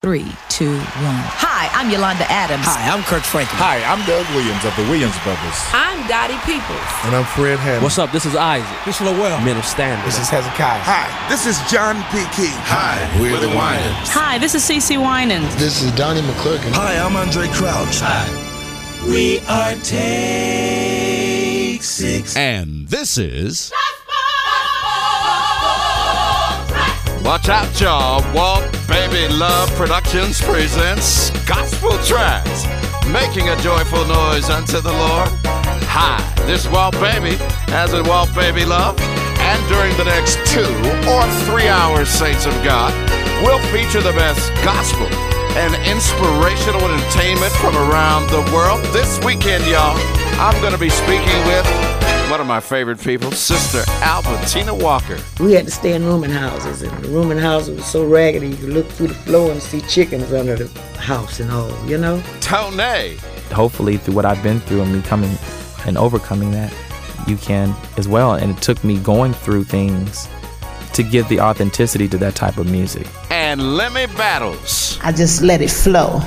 3, 2, 1. Hi, I'm Yolanda Adams. Hi, I'm Kirk Franklin. Hi, I'm Doug Williams of the Williams Brothers. I'm Dottie Peoples. And I'm Fred Hammond. What's up? This is Isaac. This is Lowell. Men of Standard. This is Hezekiah. Hi, this is John P. Key. Hi, we're the Winans. Hi, this is CeCe Winans. This is Donnie McClurkin. Hi, I'm Andre Crouch. Hi, we are Take 6. And this is... Watch out, y'all. Walt Baby Love Productions presents Gospel Tracks, making a joyful noise unto the Lord. Hi, this is Walt Baby, as in Walt Baby Love. And during the next 2 or 3 hours, saints of God, we'll feature the best gospel and inspirational entertainment from around the world. This weekend, y'all, I'm going to be speaking with one of my favorite people, Sister Albertina Walker. We had to stay in rooming houses, and the rooming houses was so raggedy, you could look through the floor and see chickens under the house and all, you know? Tone. Hopefully, through what I've been through and me coming and overcoming that, you can as well. And it took me going through things to give the authenticity to that type of music. And Lemmy Battles. I just let it flow.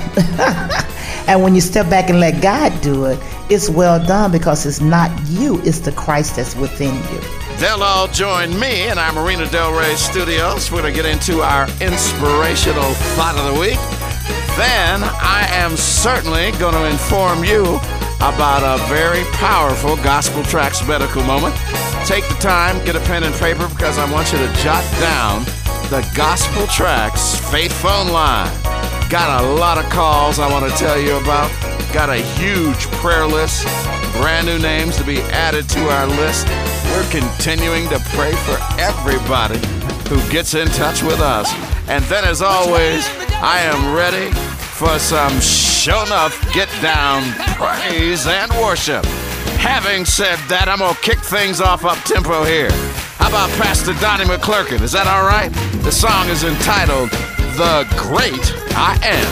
And when you step back and let God do it, it's well done because it's not you, it's the Christ that's within you. They'll all join me in our Marina Del Rey studios. We're going to get into our inspirational thought of the week. Then I am certainly going to inform you about a very powerful Gospel Tracks medical moment. Take the time, get a pen and paper, because I want you to jot down the Gospel Tracks Faith Phone line. Got a lot of calls I want to tell you about. Got a huge prayer list, brand new names to be added to our list. We're continuing to pray for everybody who gets in touch with us. And then, as always, I am ready for some show enough get down praise and worship. Having said that, I'm going to kick things off up tempo here. How about Pastor Donnie McClurkin? Is that all right? The song is entitled The Great I Am.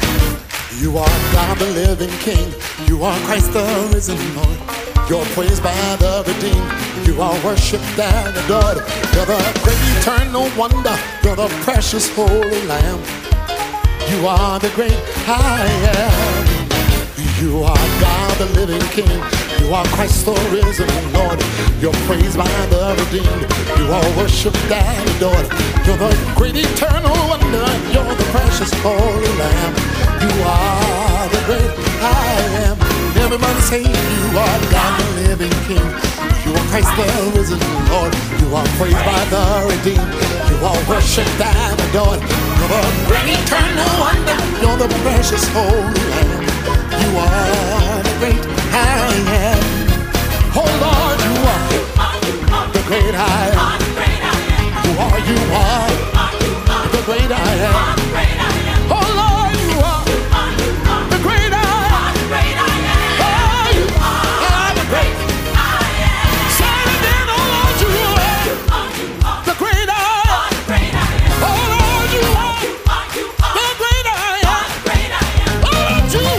You are God the living King. You are Christ the risen Lord. You're praised by the redeemed. You are worshipped and adored. You're the great eternal wonder. You're the precious holy Lamb. You are the great I am. You are God the living King. You are Christ the risen Lord. You're praised by the redeemed. You are worshipped and adored. You're the great eternal wonder. You're the precious holy Lamb. You are the great I am. Everybody say you are God the living King. You are Christ the risen Lord. You are praised by the redeemed. You are worshipped and adored. You're the great eternal wonder. You're the precious holy Lamb. You are the great I am. Oh Lord, you are the great I am. You are the great I am. Oh Lord, you are the great I am. Oh, you are the great I am. Say it again, oh Lord, you are the great I am. Oh Lord, you are the great I am. Oh Lord, you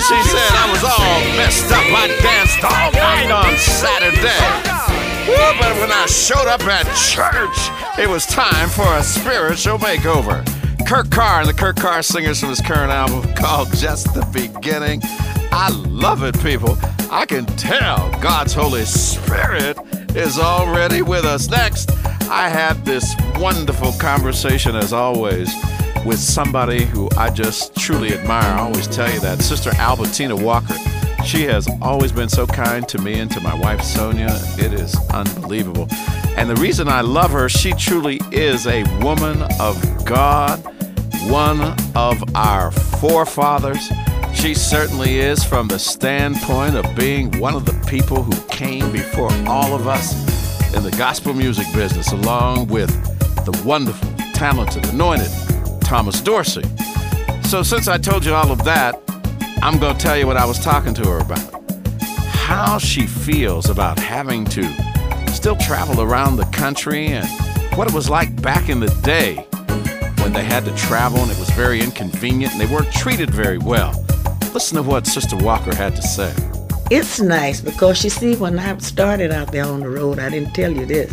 She said I was all messed up. I danced all night on Saturday. But when I showed up at church, it was time for a spiritual makeover. Kurt Carr and the Kurt Carr Singers from his current album called Just the Beginning. I love it, people. I can tell God's Holy Spirit is already with us. Next, I had this wonderful conversation, as always, with somebody who I just truly admire. I always tell you that. Sister Albertina Walker. She has always been so kind to me and to my wife, Sonia. It is unbelievable. And the reason I love her, she truly is a woman of God, one of our forefathers. She certainly is, from the standpoint of being one of the people who came before all of us in the gospel music business, along with the wonderful, talented, anointed Thomas Dorsey. So since I told you all of that, I'm going to tell you what I was talking to her about. How she feels about having to still travel around the country, and what it was like back in the day when they had to travel and it was very inconvenient and they weren't treated very well. Listen to what Sister Walker had to say. It's nice because, you see, when I started out there on the road, I didn't tell you this.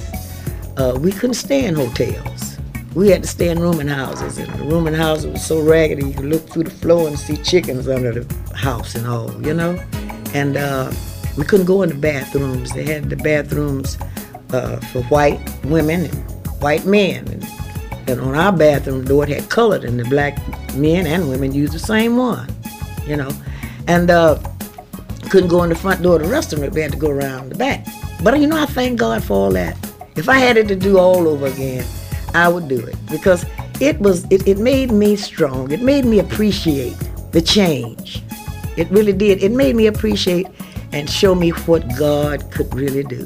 We couldn't stay in hotels. We had to stay in rooming houses, and the rooming houses was so raggedy you could look through the floor and see chickens under the house and all, you know? And we couldn't go in the bathrooms. They had the bathrooms for white women and white men. And on our bathroom door, it had colored, and the black men and women used the same one, you know? And couldn't go in the front door of the restaurant. We had to go around the back. But, you know, I thank God for all that. If I had it to do all over again, I would do it, because it made me strong. It made me appreciate the change. It really did. It made me appreciate and show me what God could really do.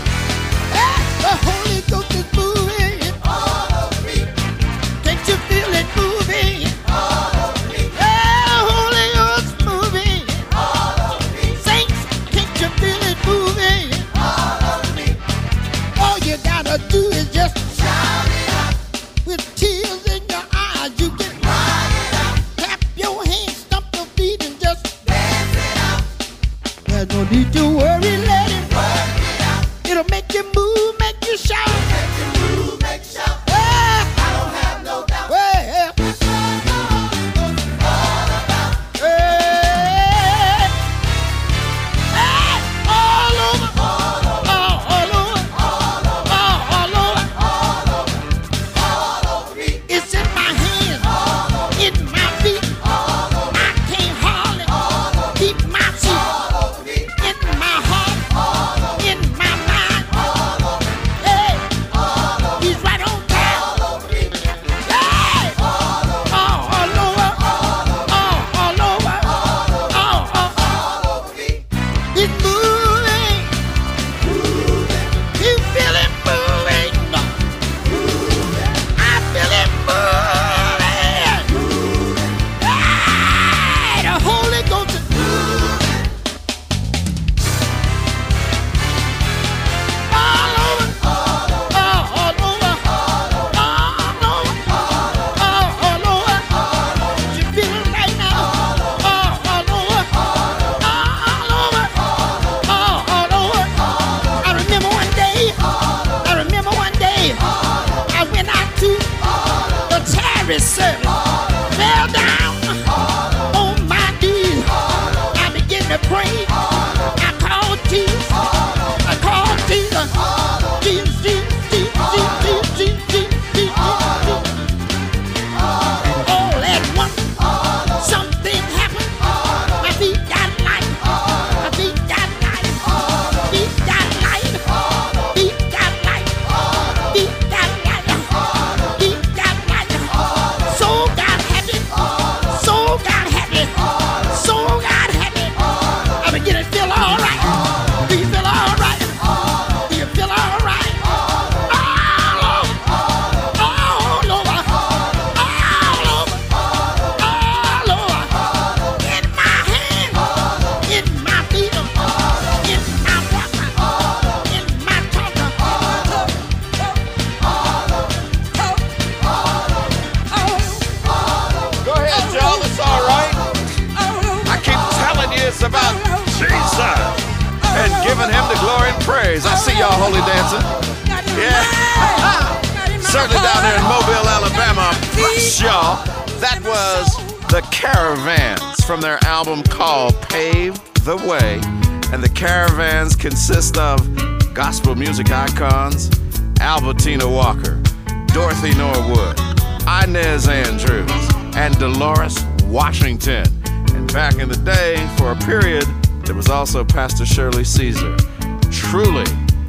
The Holy Ghost is moving all over me. Can't you feel it moving all over me? The Holy Ghost moving all over me. Saints, can't you feel it moving all over me? All you gotta do is just shout it out. With tears in your eyes, you can cry it out. Clap your hands, stomp your feet, and just dance it out. There's no need to worry, let it work it out. It'll make you move, make you shout. Make you move, make you shout. I don't have no doubt. Well, that's what the Holy Ghost is all about. All over, all over, all over, all over, all over me. It's in my hands, in my feet. I can't hardly keep my seat. In my heart, in my mind. Hey, he's right on time. Hey, all over, all over, all over me. It's moving. You feel it moving. I feel it moving. Hey, the Holy Ghost is moving. All over, all over, all over. You feel it right now. All over, all over. I remember one day, I went out to the tarry service, fell down on my knees. I began to pray. I called Jesus. I called Jesus. Jesus, Jesus, Jesus, Jesus, Jesus, Jesus. All at once, something happened. My feet got light. My feet got light. Feet got light. Feet got light. Feet got light. Feet got light. So got praise. I see y'all holy dancing. Yeah. Certainly down there in Mobile, Alabama. Bless y'all. That was the Caravans from their album called Pave the Way. And the Caravans consist of gospel music icons Albertina Walker, Dorothy Norwood, Inez Andrews, and Dolores Washington. And back in the day, for a period, there was also Pastor Shirley Caesar. Truly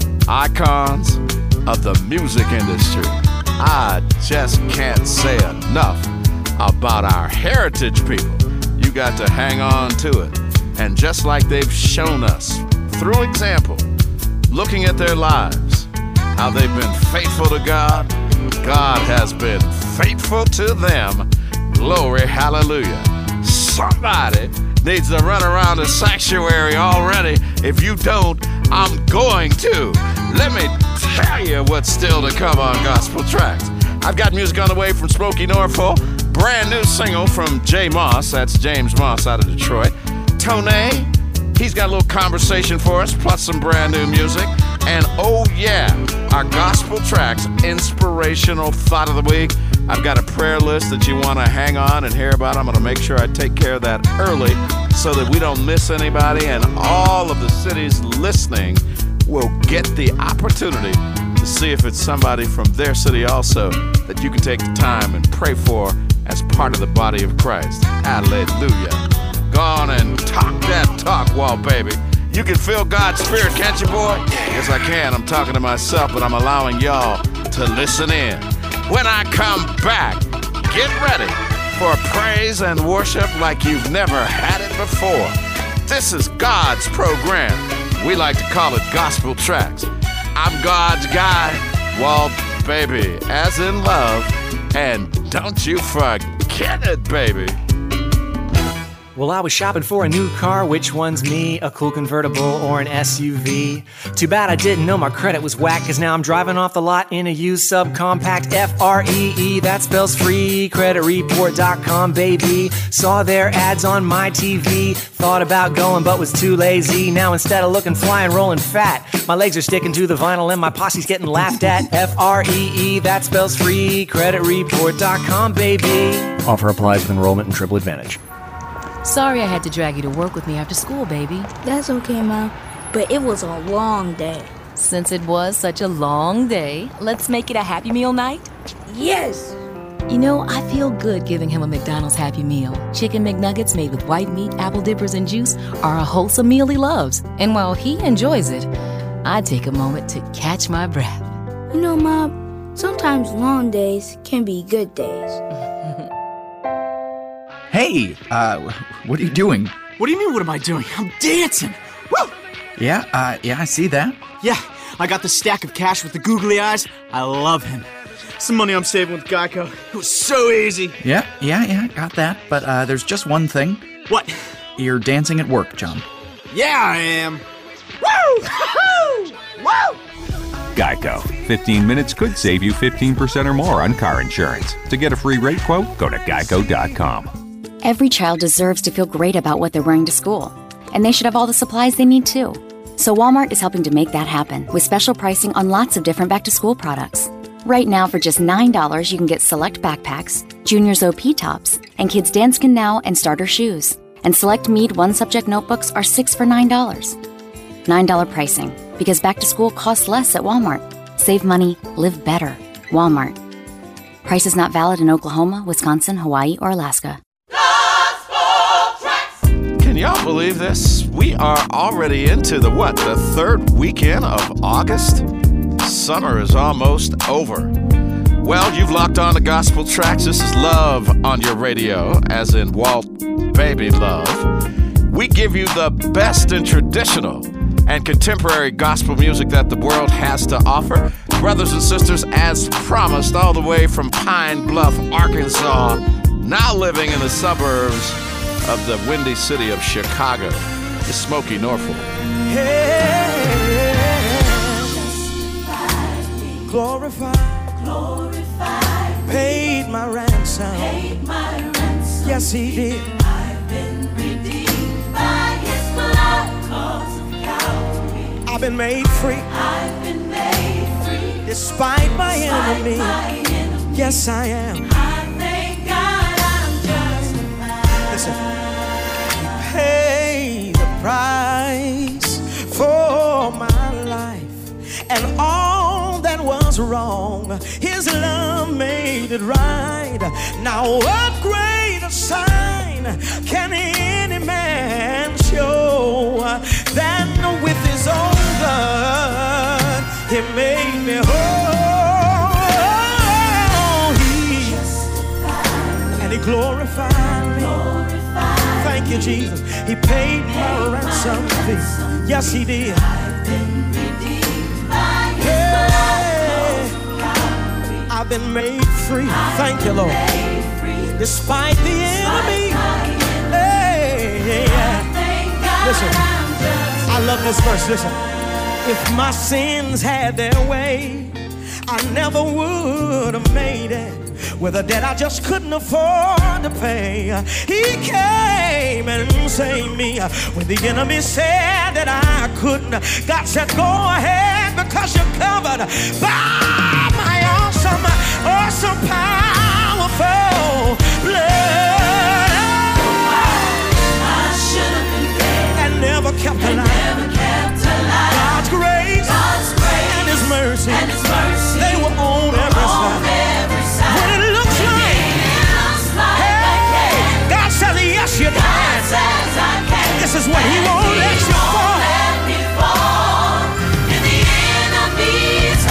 icons of the music industry. I just can't say enough about our heritage people. You got to hang on to it. And just like they've shown us through example, looking at their lives, how they've been faithful to God, God has been faithful to them. Glory, hallelujah. Somebody needs to run around the sanctuary already. If you don't, I'm going to. Let me tell you what's still to come on Gospel Tracks. I've got music on the way from Smokey Norfolk, brand new single from Jay Moss, that's James Moss out of Detroit. Tone, he's got a little conversation for us, plus some brand new music. And oh yeah, our Gospel Tracks inspirational thought of the week. I've got a prayer list that you want to hang on and hear about. I'm going to make sure I take care of that early so that we don't miss anybody, and all of the cities listening will get the opportunity to see if it's somebody from their city also that you can take the time and pray for as part of the body of Christ. Hallelujah. Go on and talk that talk, Walt, baby. You can feel God's spirit, can't you, boy? Yes, I can. I'm talking to myself, but I'm allowing y'all to listen in. When I come back, get ready for praise and worship like you've never had it before. This is God's program. We like to call it Gospel Tracks. I'm God's guy, Walt, baby, as in love. And don't you forget it, baby. Well, I was shopping for a new car. Which one's me? A cool convertible or an SUV? Too bad I didn't know my credit was whack, cause now I'm driving off the lot in a used subcompact. F-R-E-E, that spells free. Creditreport.com, baby. Saw their ads on my TV. Thought about going but was too lazy. Now instead of looking fly and rolling fat, my legs are sticking to the vinyl and my posse's getting laughed at. F-R-E-E, that spells free. Creditreport.com, baby. Offer applies with enrollment and triple advantage. Sorry I had to drag you to work with me after school, baby. That's okay, Mom. But it was a long day. Since it was such a long day, let's make it a Happy Meal night? Yes! You know, I feel good giving him a McDonald's Happy Meal. Chicken McNuggets made with white meat, apple dippers, and juice are a wholesome meal he loves. And while he enjoys it, I take a moment to catch my breath. You know, Mom, sometimes long days can be good days. Hey, what are you doing? What do you mean, what am I doing? I'm dancing! Woo! Yeah, I see that. Yeah, I got the stack of cash with the googly eyes. I love him. Some money I'm saving with Geico. It was so easy. Yeah, got that. But there's just one thing. What? You're dancing at work, John. Yeah, I am. Woo! Woo! Geico. 15 minutes could save you 15% or more on car insurance. To get a free rate quote, go to geico.com. Every child deserves to feel great about what they're wearing to school, and they should have all the supplies they need too. So Walmart is helping to make that happen with special pricing on lots of different back-to-school products. Right now, for just $9, you can get select backpacks, Junior's OP tops, and Kids Dance Can Now and starter shoes. And select Mead one-subject notebooks are 6 for $9. $9 pricing, because back-to-school costs less at Walmart. Save money, live better. Walmart. Price is not valid in Oklahoma, Wisconsin, Hawaii, or Alaska. Can y'all believe this? We are already into the third weekend of August? Summer is almost over. Well, you've locked on to Gospel Tracks. This is Love on your radio, as in Walt, baby, love. We give you the best in traditional and contemporary gospel music that the world has to offer. Brothers and sisters, as promised, all the way from Pine Bluff, Arkansas, now living in the suburbs of the windy city of Chicago, the Smokey Norfolk. Glorified, paid my ransom. Yes, he did. I've been redeemed by his blood, cause of Calvary. I've been made free. I've been made free. Despite my enemy. Yes, I am. I thank God I'm justified. Listen. He paid the price for my life. And all that was wrong, His love made it right. Now what greater sign can any man show than with His own blood He made me whole? And He glorified me. Thank you, Jesus. He paid my ransom fee. Yes, He did. I've been made free. Thank you, Lord. Despite the enemy. Hey, listen, I love this verse. Listen. If my sins had their way, I never would have made it with a debt I just couldn't afford to pay. He came and saved me when the enemy said that I couldn't. God said, go ahead, because you're covered by my awesome, powerful blood. I should have been dead and never kept alive. God's grace and His mercy, they were on every side. When it looks like, hey, God says, yes, you can. This is what He won't let you fall. In the enemy's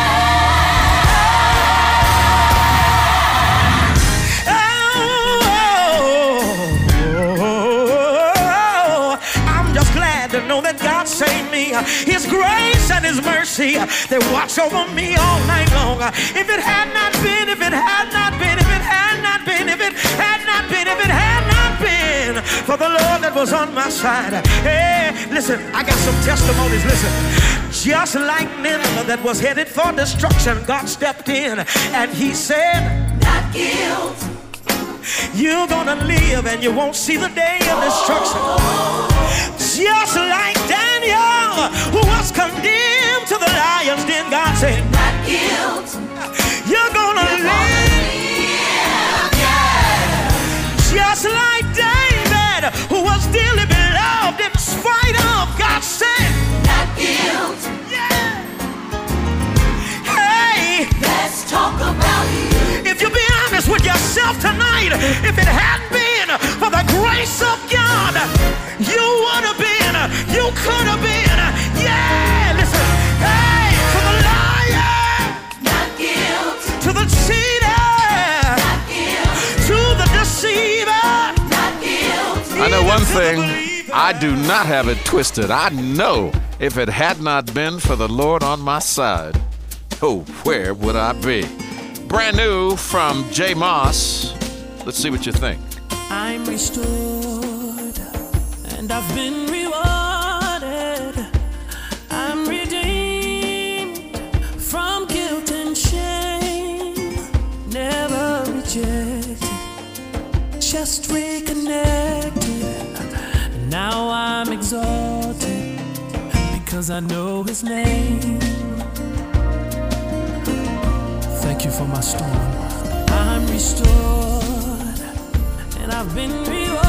I'm just glad to know that God saved me. His grace and His mercy, they watch over me all night long. If it had not been, if it had not been, if it had not been, if it had not been, if it had not been for the Lord that was on my side. Hey, listen, I got some testimonies. Listen, just like Nineveh that was headed for destruction, God stepped in and He said, not guilt. You're gonna live and you won't see the day of destruction. Just like Daniel, who was condemned to the lion's den, God said, not guilt. You're gonna live. Yeah. Just like David, who was dearly beloved in spite of, God said, not guilt. Yeah. Hey, let's talk about you. If you be honest with yourself tonight, if it hadn't been for the grace of God, you would have been, you could have been, yeah, listen, hey, to the liar, not guilt, to the cheater, not guilt, to the deceiver, not guilt. I know one thing, I do not have it twisted. I know if it had not been for the Lord on my side, oh, where would I be? Brand new from J. Moss. Let's see what you think. I'm restored and I've been rewarded. I'm redeemed from guilt and shame. Never rejected, just reconnected. Now I'm exalted because I know His name. Thank you for my storm. I'm restored and I've been rewarded.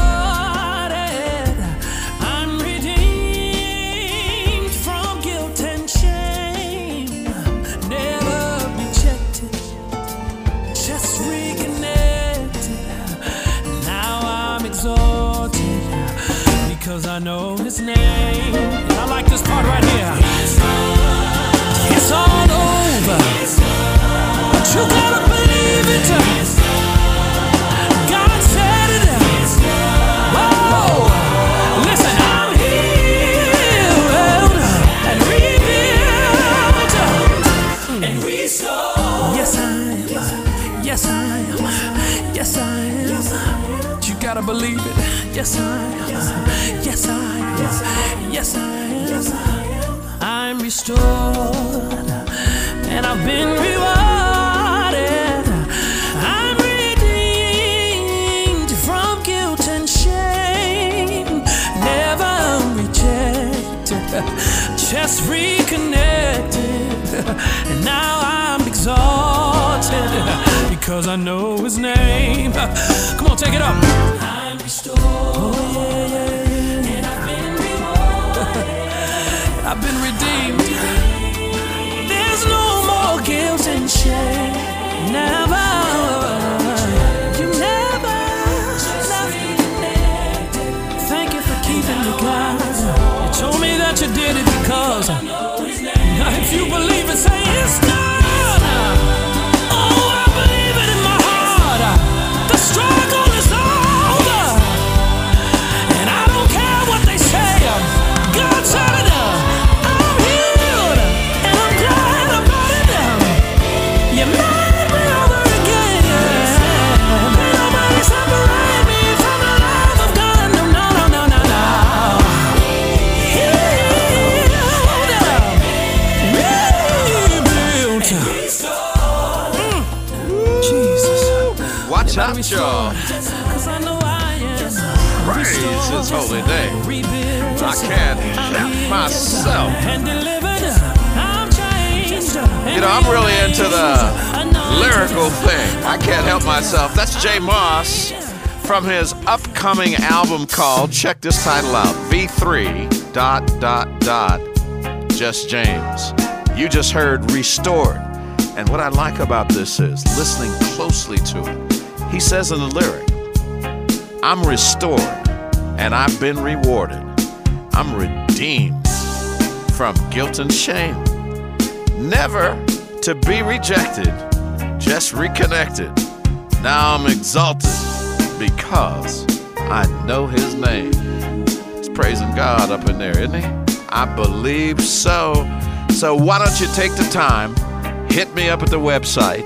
I'm redeemed from guilt and shame. Never rejected, just reconnected. Now I'm exalted because I know His name. And I like this part right here. It's all over. You gotta believe it. God said it. Whoa. Listen, I'm healed and rebuilt and restored. Yes, I am. Yes, I am. Yes, I am. You gotta believe it. Yes, I am. Yes, I am. Yes, I am. I'm restored and I've been rewarded. I'm redeemed from guilt and shame. Never rejected, just reconnected, and now I'm exalted because I know his name. Come on, take it up. I'm restored. Oh, yeah. And I've been rewarded. I've been redeemed. There's no more guilt and shame. Never. You never left me. Thank you for keeping me, God. You told me that you did it because if you believe it, say it's done. Oh, I believe it in my heart. The struggle is over, and I don't care what they say. God said it. I'm healed, and I'm glad about it. You made me over again. Ain't nobody separate me from the love of God. No, no, no, no, no, no. Watch out, y'all. Praise his holy name. I can't help myself. You know, I'm really into the lyrical thing. I can't help myself. That's Jay Moss from his upcoming album called, check this title out, V3... Just James. You just heard Restored. And what I like about this is listening closely to it. He says in the lyric, I'm restored and I've been rewarded. I'm redeemed from guilt and shame. Never to be rejected, just reconnected. Now I'm exalted because I know his name. He's praising God up in there, isn't he? I believe so. So why don't you take the time, hit me up at the website,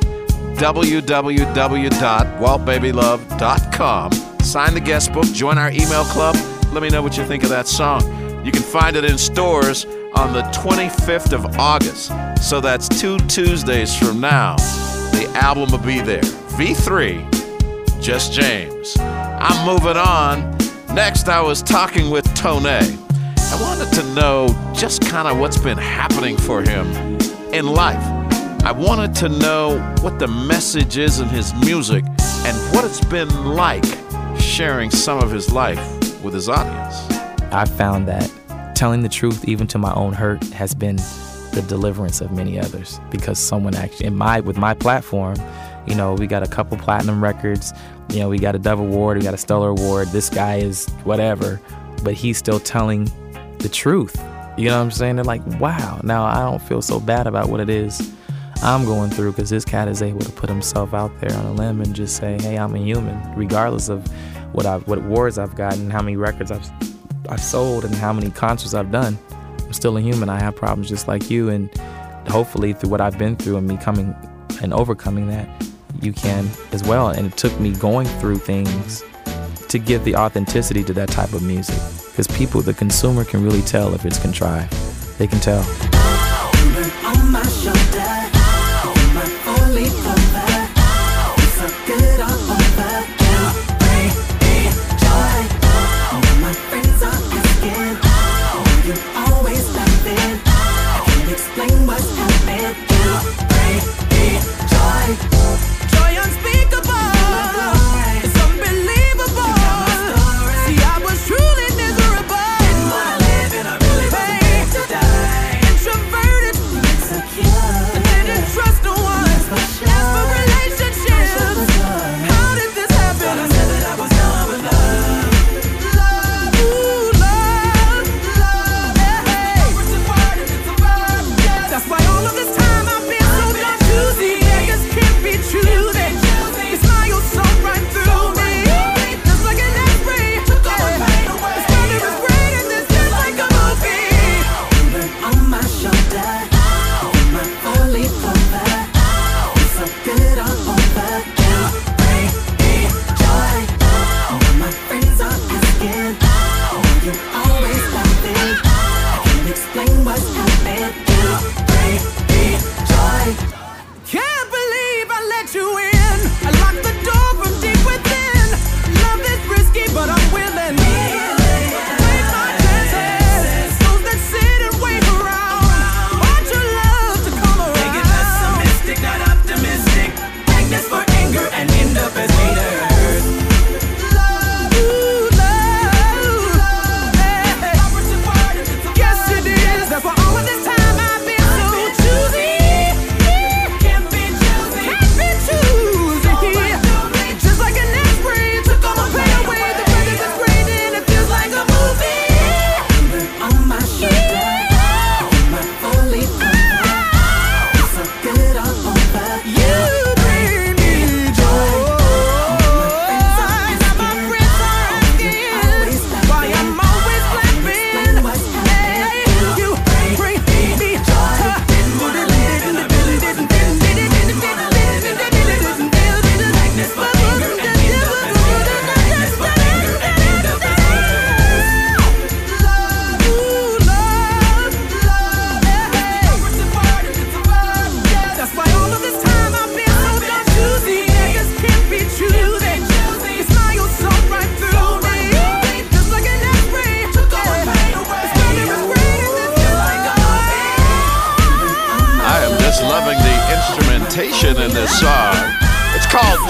www.waltbabylove.com. Sign the guest book, join our email club. Let me know what you think of that song. You can find it in stores on the 25th of August. So that's 2 Tuesdays from now. The album will be there. V3, Just James. I'm moving on. Next, I was talking with Tone. I wanted to know just kind of what's been happening for him in life. I wanted to know what the message is in his music and what it's been like sharing some of his life with his audience. I found that telling the truth, even to my own hurt, has been the deliverance of many others, because someone actually, with my platform, you know, we got a couple platinum records, you know, we got a Dove Award, we got a Stellar Award, this guy is whatever, but he's still telling the truth. You know what I'm saying? They're like, wow, now I don't feel so bad about what it is I'm going through, because this cat is able to put himself out there on a limb and just say, hey, I'm a human, regardless of what awards I've gotten, how many records I've sold, and how many concerts I've done. I'm still a human. I have problems just like you, and hopefully through what I've been through and me coming and overcoming that, you can as well. And it took me going through things to give the authenticity to that type of music, because people, the consumer, can really tell if it's contrived. They can tell. On my shoulder, my only lover, so good all over. You bring me joy. My friends are asking, you always laughing. I can't explain what's happening. You bring me joy. Joy unspeakable, it's unbelievable. See, I was truly miserable. Didn't wanna live and I really wasn't made to die. Introvert.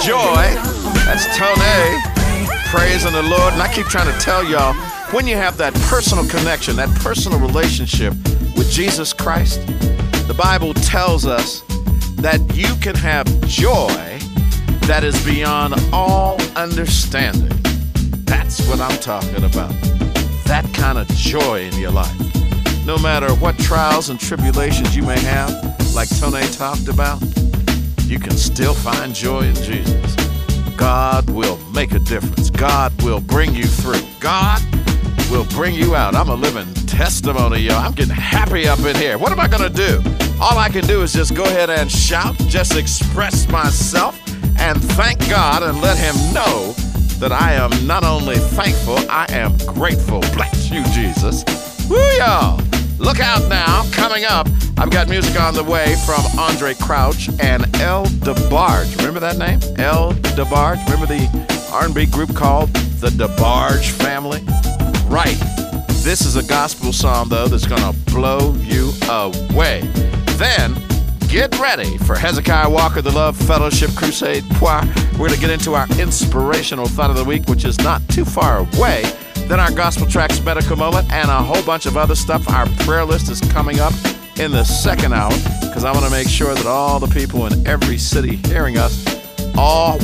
joy. That's Tony praising the Lord. And I keep trying to tell y'all, when you have that personal connection, that personal relationship with Jesus Christ, the Bible tells us that you can have joy that is beyond all understanding. That's what I'm talking about. That kind of joy in your life. No matter what trials and tribulations you may have, like Tony talked about, you can still find joy in Jesus. God will make a difference. God will bring you through. God will bring you out. I'm a living testimony, y'all. I'm getting happy up in here. What am I going to do? All I can do is just go ahead and shout, just express myself, and thank God and let him know that I am not only thankful, I am grateful. Bless you, Jesus. Woo, y'all. Look out now. Coming up, I've got music on the way from Andre Crouch and El DeBarge. Remember that name? El DeBarge. Remember the R&B group called the DeBarge Family? Right. This is a gospel song, though, that's going to blow you away. Then, get ready for Hezekiah Walker, the Love Fellowship Crusade Choir. We're going to get into our inspirational thought of the week, which is not too far away. Then our Gospel Tracks Medical Moment and a whole bunch of other stuff. Our prayer list is coming up in the second hour because I want to make sure that all the people in every city hearing us, all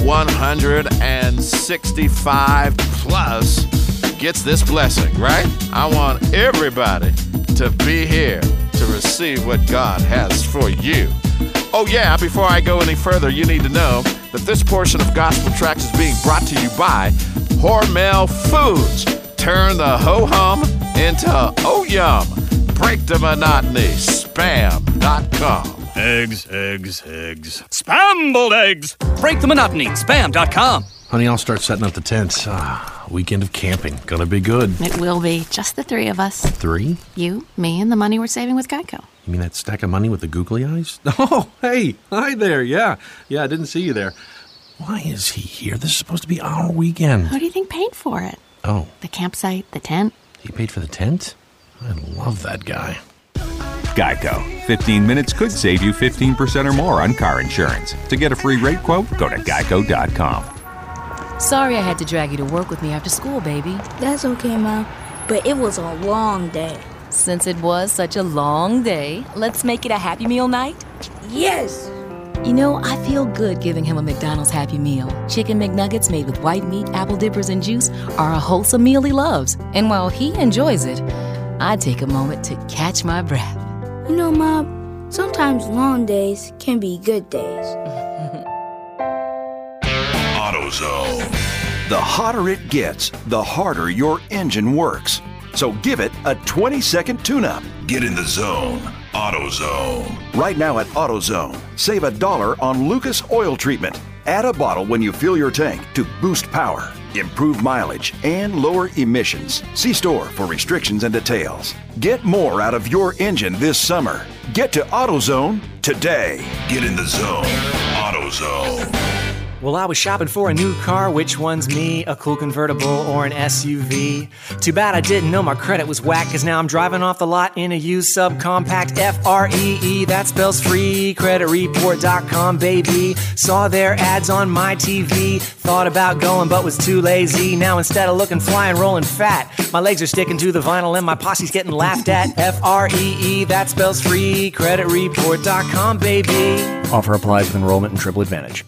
165 plus, gets this blessing, right? I want everybody to be here to receive what God has for you. Oh yeah, before I go any further, you need to know that this portion of Gospel Tracks is being brought to you by Hormel Foods. Turn the ho-hum into oh-yum. Break the monotony. Spam.com. Eggs. Spam-boiled eggs. Break the monotony. Spam.com. Honey, I'll start setting up the tents. Weekend of camping. Gonna be good. It will be. Just the three of us. 3? You, me, and the money we're saving with Geico. You mean that stack of money with the googly eyes? Oh, hey. Hi there. Yeah, I didn't see you there. Why is he here? This is supposed to be our weekend. Who do you think paid for it? Oh. The campsite, the tent. He paid for the tent? I love that guy. Geico. 15 minutes could save you 15% or more on car insurance. To get a free rate quote, go to geico.com. Sorry I had to drag you to work with me after school, baby. That's okay, Mom. But it was a long day. Since it was such a long day, let's make it a Happy Meal night? Yes! You know, I feel good giving him a McDonald's Happy Meal. Chicken McNuggets made with white meat, apple dippers, and juice are a wholesome meal he loves. And while he enjoys it, I take a moment to catch my breath. You know, Mom, sometimes long days can be good days. AutoZone. The hotter it gets, the harder your engine works. So give it a 20-second tune-up. Get in the zone. AutoZone. Right now at AutoZone, save $1 on Lucas Oil Treatment. Add a bottle when you fill your tank to boost power, improve mileage, and lower emissions. See store for restrictions and details. Get more out of your engine this summer. Get to AutoZone today. Get in the zone. AutoZone. Well, I was shopping for a new car. Which one's me? A cool convertible or an SUV? Too bad I didn't know my credit was whack, cause now I'm driving off the lot in a used subcompact FREE. That spells free. CreditReport.com, baby. Saw their ads on my TV. Thought about going, but was too lazy. Now instead of looking fly and rolling fat, my legs are sticking to the vinyl and my posse's getting laughed at. FREE. That spells free. CreditReport.com, baby. Offer applies with enrollment and Triple Advantage.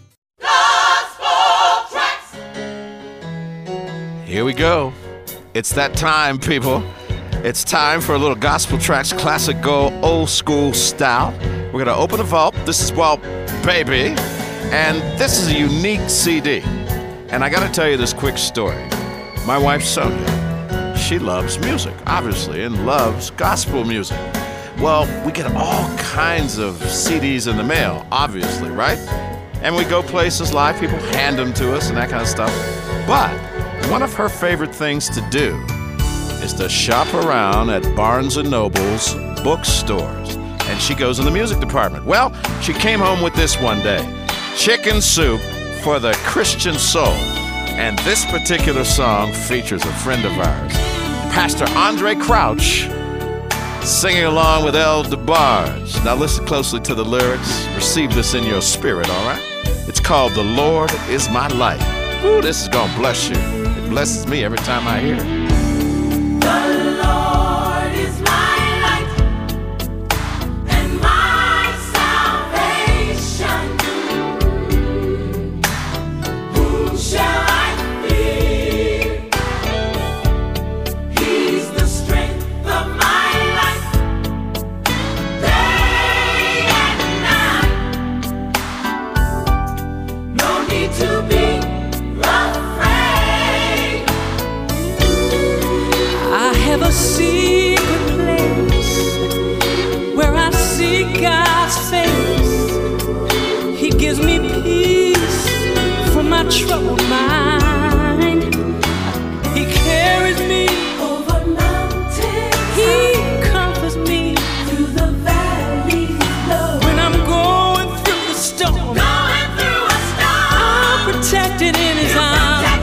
Here we go. It's that time, people. It's time for a little Gospel Tracks Classic Go old school style. We're going to open a vault. This is, well, baby. And this is a unique CD. And I got to tell you this quick story. My wife, Sonia, she loves music, obviously, and loves gospel music. Well, we get all kinds of CDs in the mail, obviously, right? And we go places live, people hand them to us and that kind of stuff. But one of her favorite things to do is to shop around at Barnes & Noble's bookstores. And she goes in the music department. Well, she came home with this one day. Chicken Soup for the Christian Soul. And this particular song features a friend of ours, Pastor Andre Crouch, singing along with El DeBarge. Now listen closely to the lyrics. Receive this in your spirit, all right? It's called The Lord Is My Light. Ooh, this is gonna bless you. It blesses me every time I hear it. The Lord is my light and my salvation. Whom shall I fear? He's the strength of my life, day and night. No need to be afraid. I have a secret place where I see God's face. He gives me peace from my troubled mind. He carries me over mountains. He comforts me through the valleys low. When I'm going through the storm, I'm protected in His arms.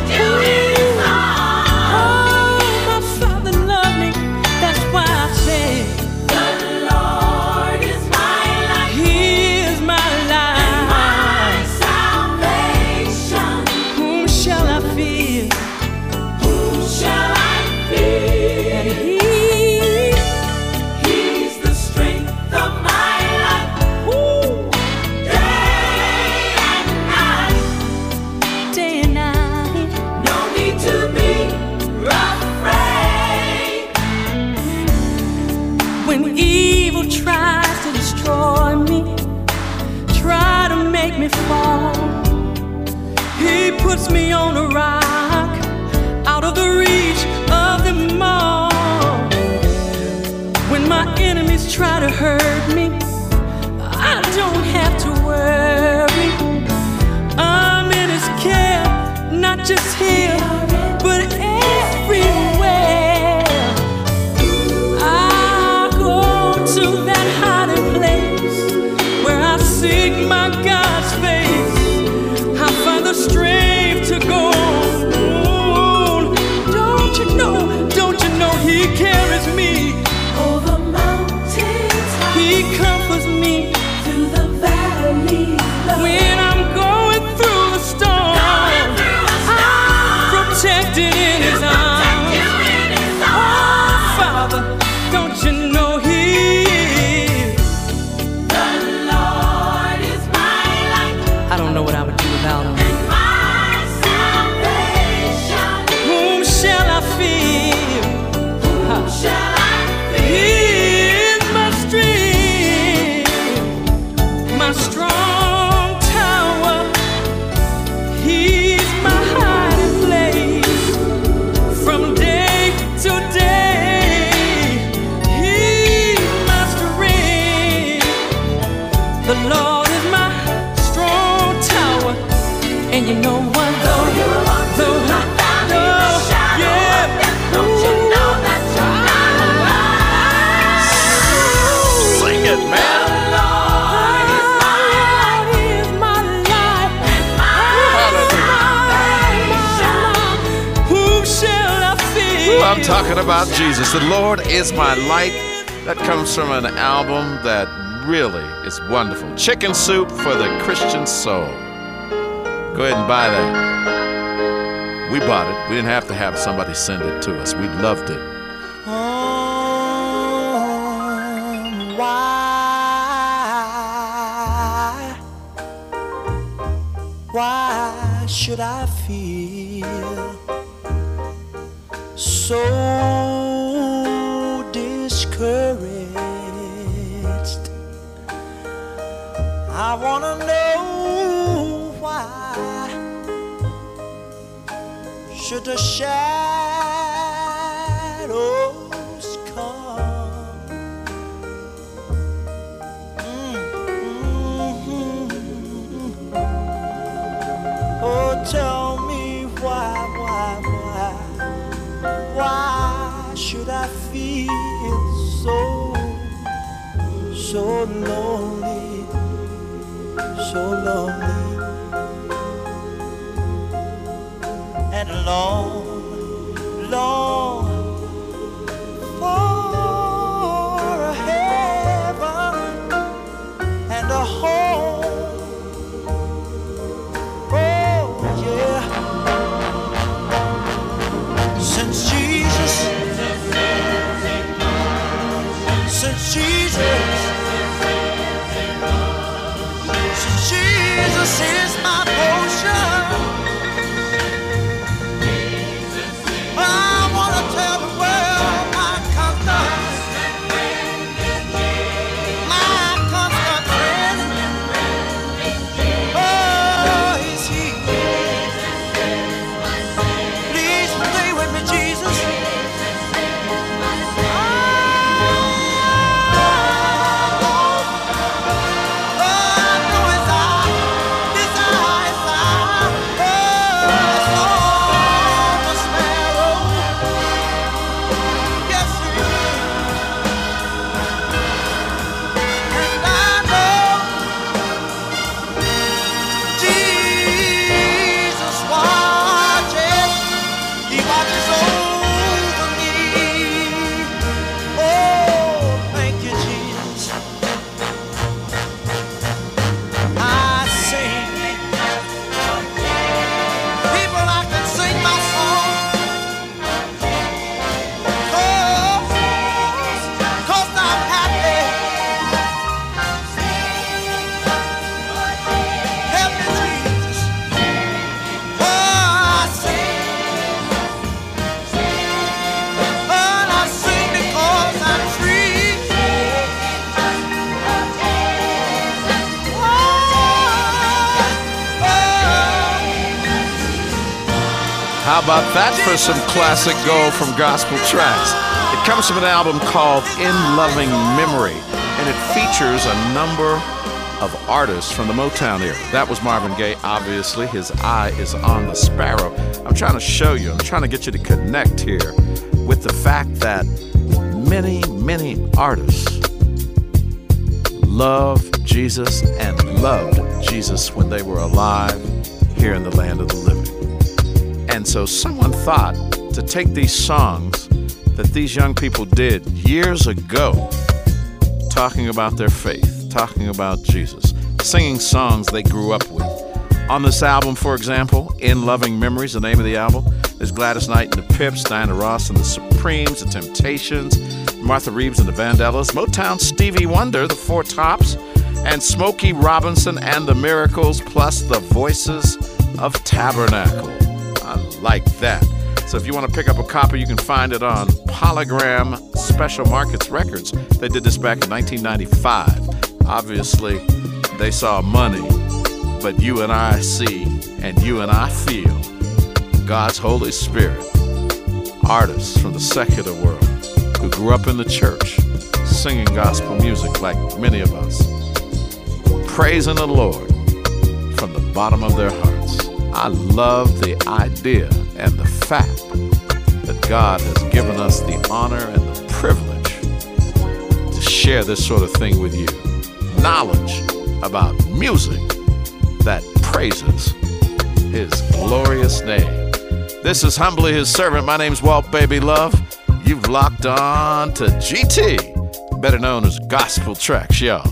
He puts me on a rock, out of the reach of them all. When my enemies try to hurt me, I don't have to worry. I'm in His care, not just here, but everywhere. I go to that hiding place where I seek my God's face. I find the strength to go on. Don't you know He carries me over mountains high. He comforts me through the valleys low. When I'm going through the storm, I'm protected in His arms. Oh, Father, don't you know He is? The Lord is my light. I don't know what I would do without Him. And you know what? Though you walk through the valley of the shadow of death, don't you know that you're not alone? Sing it, man. The Lord is my light and my salvation. Whom shall I fear? Ooh, I'm talking about Jesus. The Lord is my light. That comes from an album that really is wonderful. Chicken Soup for the Christian Soul. Go ahead and buy that. We bought it. We didn't have to have somebody send it to us. We loved it. Why should I feel so discouraged? I wanna know why should the shadows come? Oh, tell me why should I feel so lonely, so lonely? And long for a heaven and a home How about that for some classic gold from Gospel Tracks? It comes from an album called In Loving Memory, and it features a number of artists from the Motown era. That was Marvin Gaye, obviously. His eye is on the sparrow. I'm trying to show you, I'm trying to get you to connect here with the fact that many, many artists loved Jesus and loved Jesus when they were alive here in the land of the living. And so someone thought to take these songs that these young people did years ago, talking about their faith, talking about Jesus, singing songs they grew up with. On this album, for example, In Loving Memories, the name of the album, there's Gladys Knight and the Pips, Diana Ross and the Supremes, the Temptations, Martha Reeves and the Vandellas, Motown Stevie Wonder, the Four Tops, and Smokey Robinson and the Miracles, plus the Voices of Tabernacle. I like that. So if you want to pick up a copy, you can find it on Polygram Special Markets Records. They did this back in 1995. Obviously, they saw money, but you and I see and you and I feel God's Holy Spirit. Artists from the secular world who grew up in the church singing gospel music like many of us, praising the Lord from the bottom of their hearts. I love the idea and the fact that God has given us the honor and the privilege to share this sort of thing with you. Knowledge about music that praises His glorious name. This is Humbly His Servant. My name's Walt Baby Love. You've locked on to GT, better known as Gospel Tracks, y'all.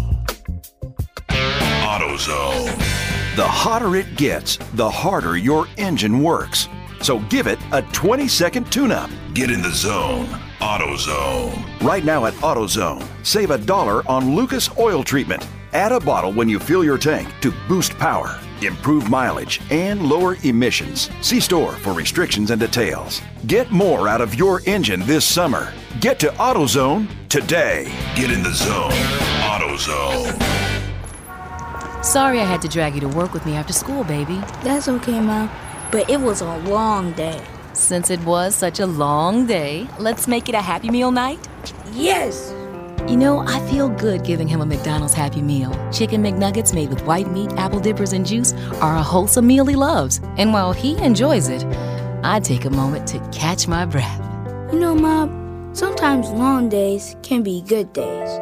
AutoZone. The hotter it gets, the harder your engine works. So give it a 20-second tune-up. Get in the zone. AutoZone. Right now at AutoZone, save $1 on Lucas Oil Treatment. Add a bottle when you fill your tank to boost power, improve mileage, and lower emissions. See store for restrictions and details. Get more out of your engine this summer. Get to AutoZone today. Get in the zone. AutoZone. Sorry I had to drag you to work with me after school, baby. That's okay, Mom. But it was a long day. Since it was such a long day, let's make it a Happy Meal night? Yes! You know, I feel good giving him a McDonald's Happy Meal. Chicken McNuggets made with white meat, apple dippers, and juice are a wholesome meal he loves. And while he enjoys it, I take a moment to catch my breath. You know, Mom, sometimes long days can be good days.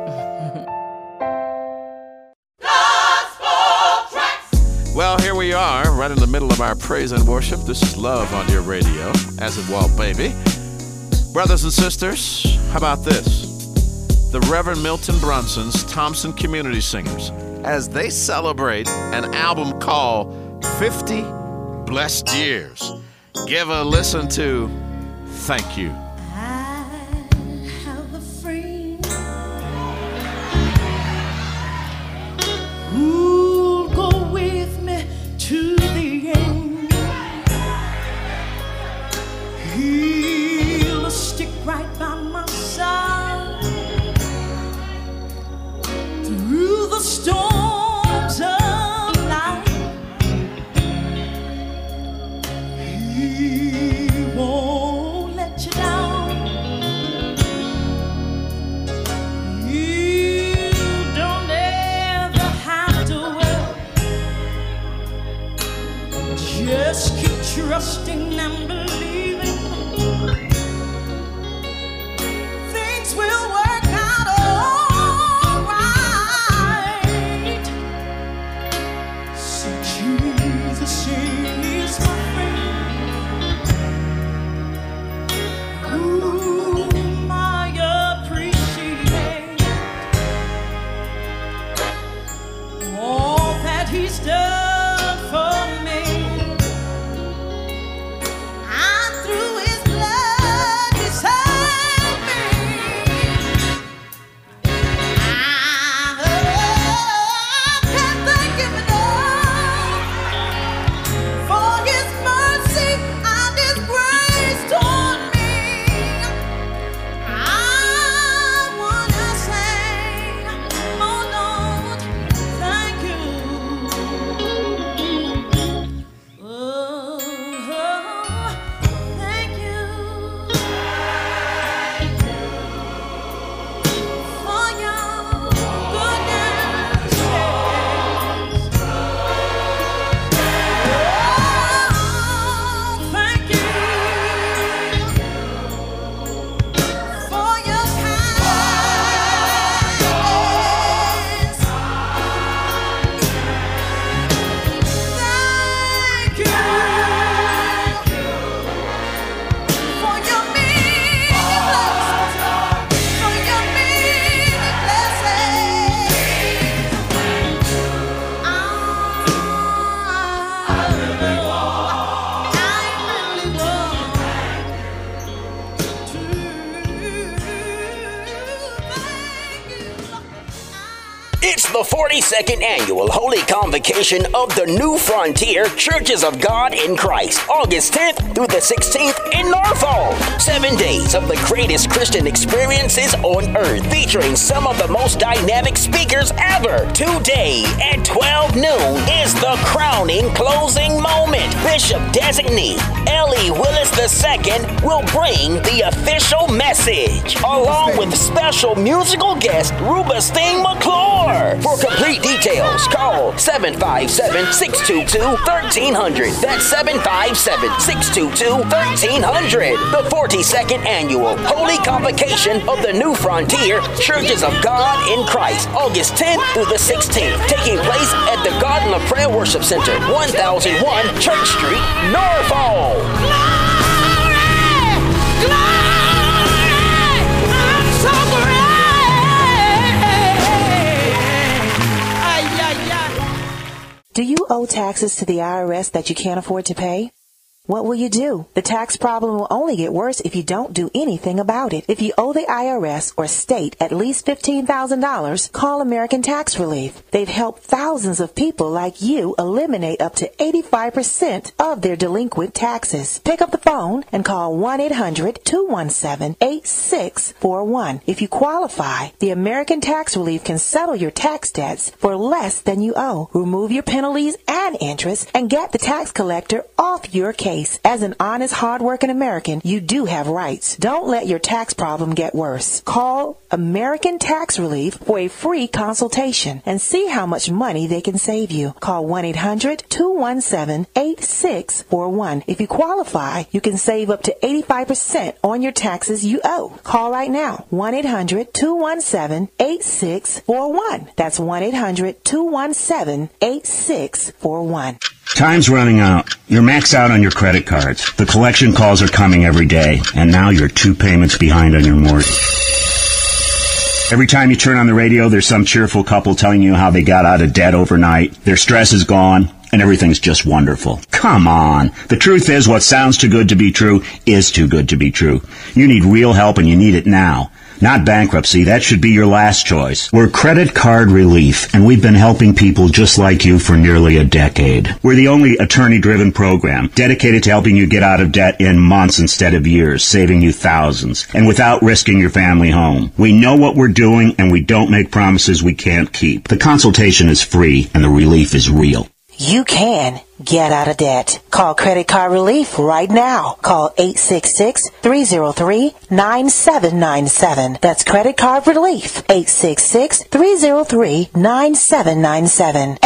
Well, here we are, right in the middle of our praise and worship. This is Love on your radio, as in Walt Baby. Brothers and sisters, how about this? The Reverend Milton Brunson's Thompson Community Singers, as they celebrate an album called 50 Blessed Years. Give a listen to Thank You. To the end, He'll stick right by my side through the storms of life. He won't let you down. You don't ever have to worry. Just keep trusting and believing. the 42nd Annual Holy Convocation of the New Frontier Churches of God in Christ, August 10th through the 16th in Norfolk. 7 days of the greatest Christian experiences on earth, featuring some of the most dynamic speakers ever. Today at 12 noon is the crowning closing moment. Bishop Designee Ellie Willis II will bring the official message, along with special musical guest Rubinstein McClure. For complete details, call 757-622-1300. That's 757-622-1300. The 42nd Annual Holy Convocation of the New Frontier Churches of God in Christ, August 10th through the 16th, taking place at the Garden of Prayer Worship Center, 1001 Church Street, Norfolk. Do you owe taxes to the IRS that you can't afford to pay? What will you do? The tax problem will only get worse if you don't do anything about it. If you owe the IRS or state at least $15,000, call American Tax Relief. They've helped thousands of people like you eliminate up to 85% of their delinquent taxes. Pick up the phone and call 1-800-217-8641. If you qualify, the American Tax Relief can settle your tax debts for less than you owe, remove your penalties and interest, and get the tax collector off your case. As an honest, hard-working American, you do have rights. Don't let your tax problem get worse. Call American Tax Relief for a free consultation and see how much money they can save you. Call 1-800-217-8641. If you qualify, you can save up to 85% on your taxes you owe. Call right now. 1-800-217-8641. That's 1-800-217-8641. Time's running out. You're maxed out on your credit cards. The collection calls are coming every day, and now you're 2 payments behind on your mortgage. Every time you turn on the radio, there's some cheerful couple telling you how they got out of debt overnight. Their stress is gone, and everything's just wonderful. Come on. The truth is, what sounds too good to be true is too good to be true. You need real help, and you need it now. Not bankruptcy. That should be your last choice. We're Credit Card Relief, and we've been helping people just like you for nearly a decade. We're the only attorney-driven program dedicated to helping you get out of debt in months instead of years, saving you thousands, and without risking your family home. We know what we're doing, and we don't make promises we can't keep. The consultation is free, and the relief is real. You can get out of debt. Call Credit Card Relief right now. Call 866-303-9797. That's Credit Card Relief. 866-303-9797.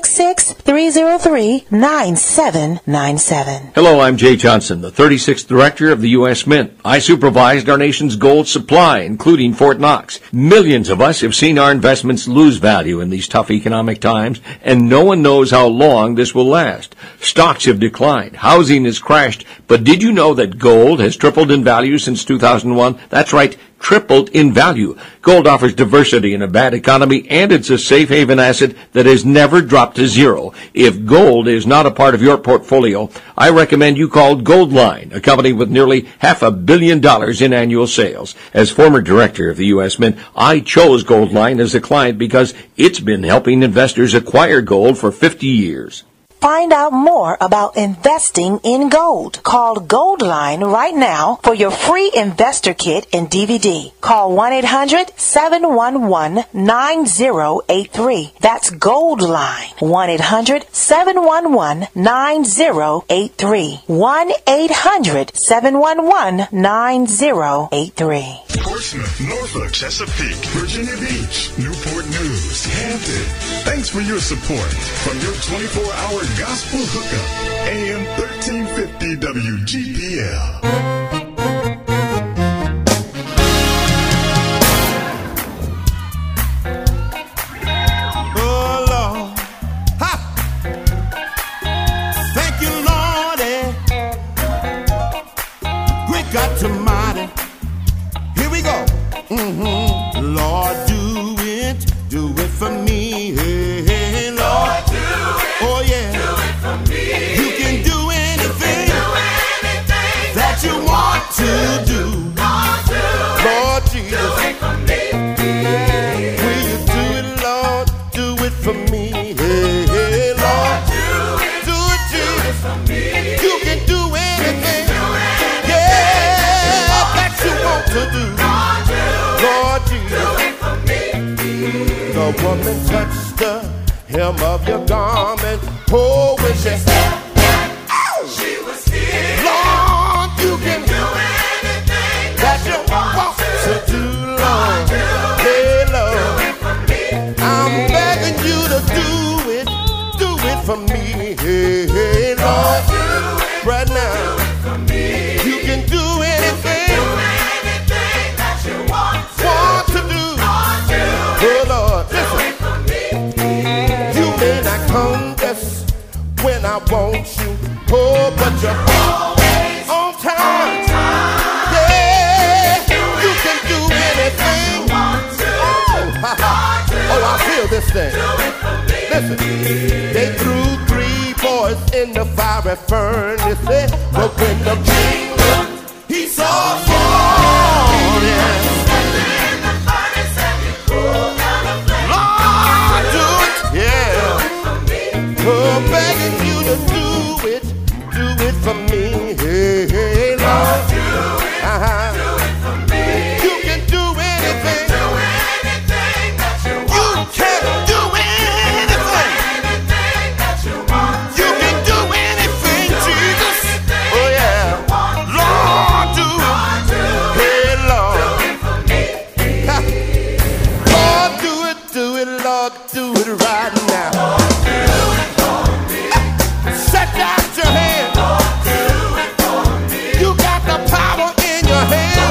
866-303-9797. Hello, I'm Jay Johnson, the 36th Director of the U.S. Mint. I supervised our nation's gold supply, including Fort Knox. Millions of us have seen our investments lose value in these tough economic times, and no one knows how long this will last. Stocks have declined. Housing has crashed. But did you know that gold has tripled in value since 2001? That's right, tripled in value. Gold offers diversity in a bad economy, and it's a safe haven asset that has never dropped to zero. If gold is not a part of your portfolio, I recommend you call Goldline, a company with nearly $500 million in annual sales. As former director of the U.S. Mint, I chose Goldline as a client because it's been helping investors acquire gold for 50 years. Find out more about investing in gold. Call Goldline right now for your free investor kit and DVD. Call 1-800-711-9083. That's Goldline. 1-800-711-9083. 1-800-711-9083. Portsmouth, Norfolk, Chesapeake, Virginia Beach, Newport News, Hampton. Thanks for your support from your 24-hour gospel hookup, AM 1350 WGPL. Lord, do it for me. Hey, Lord, do it. Oh yeah, do it for me. You can do anything, that you want to do. Lord Jesus, do it for me. Will you do it, Lord? Do to do. Lord Jesus, the woman touched the hem of your garment. Oh, when she was healed. Lord, you can do anything that you want to do, Lord. Hey, Lord, I'm begging you to do it for me. Hey, Lord, right now, you can do anything that you want to do. Oh, Lord, listen, you may not come just when I want you, oh, but you're always on time. Yeah, you can do anything. Oh, I feel this thing. Listen, they threw 3 boys in the fiery furnace, but when the king looked, he saw 4. Yeah. Lord, do it, yeah. Oh, begging you to do it for me. Hey, hey, Lord, do it for me. You can do anything. That you want. You can do anything. You can do anything, Jesus. Oh yeah, Lord, do it. Hey, Lord, Lord, do it, Lord, do it right now. Set out your hand. You got the power in your hand.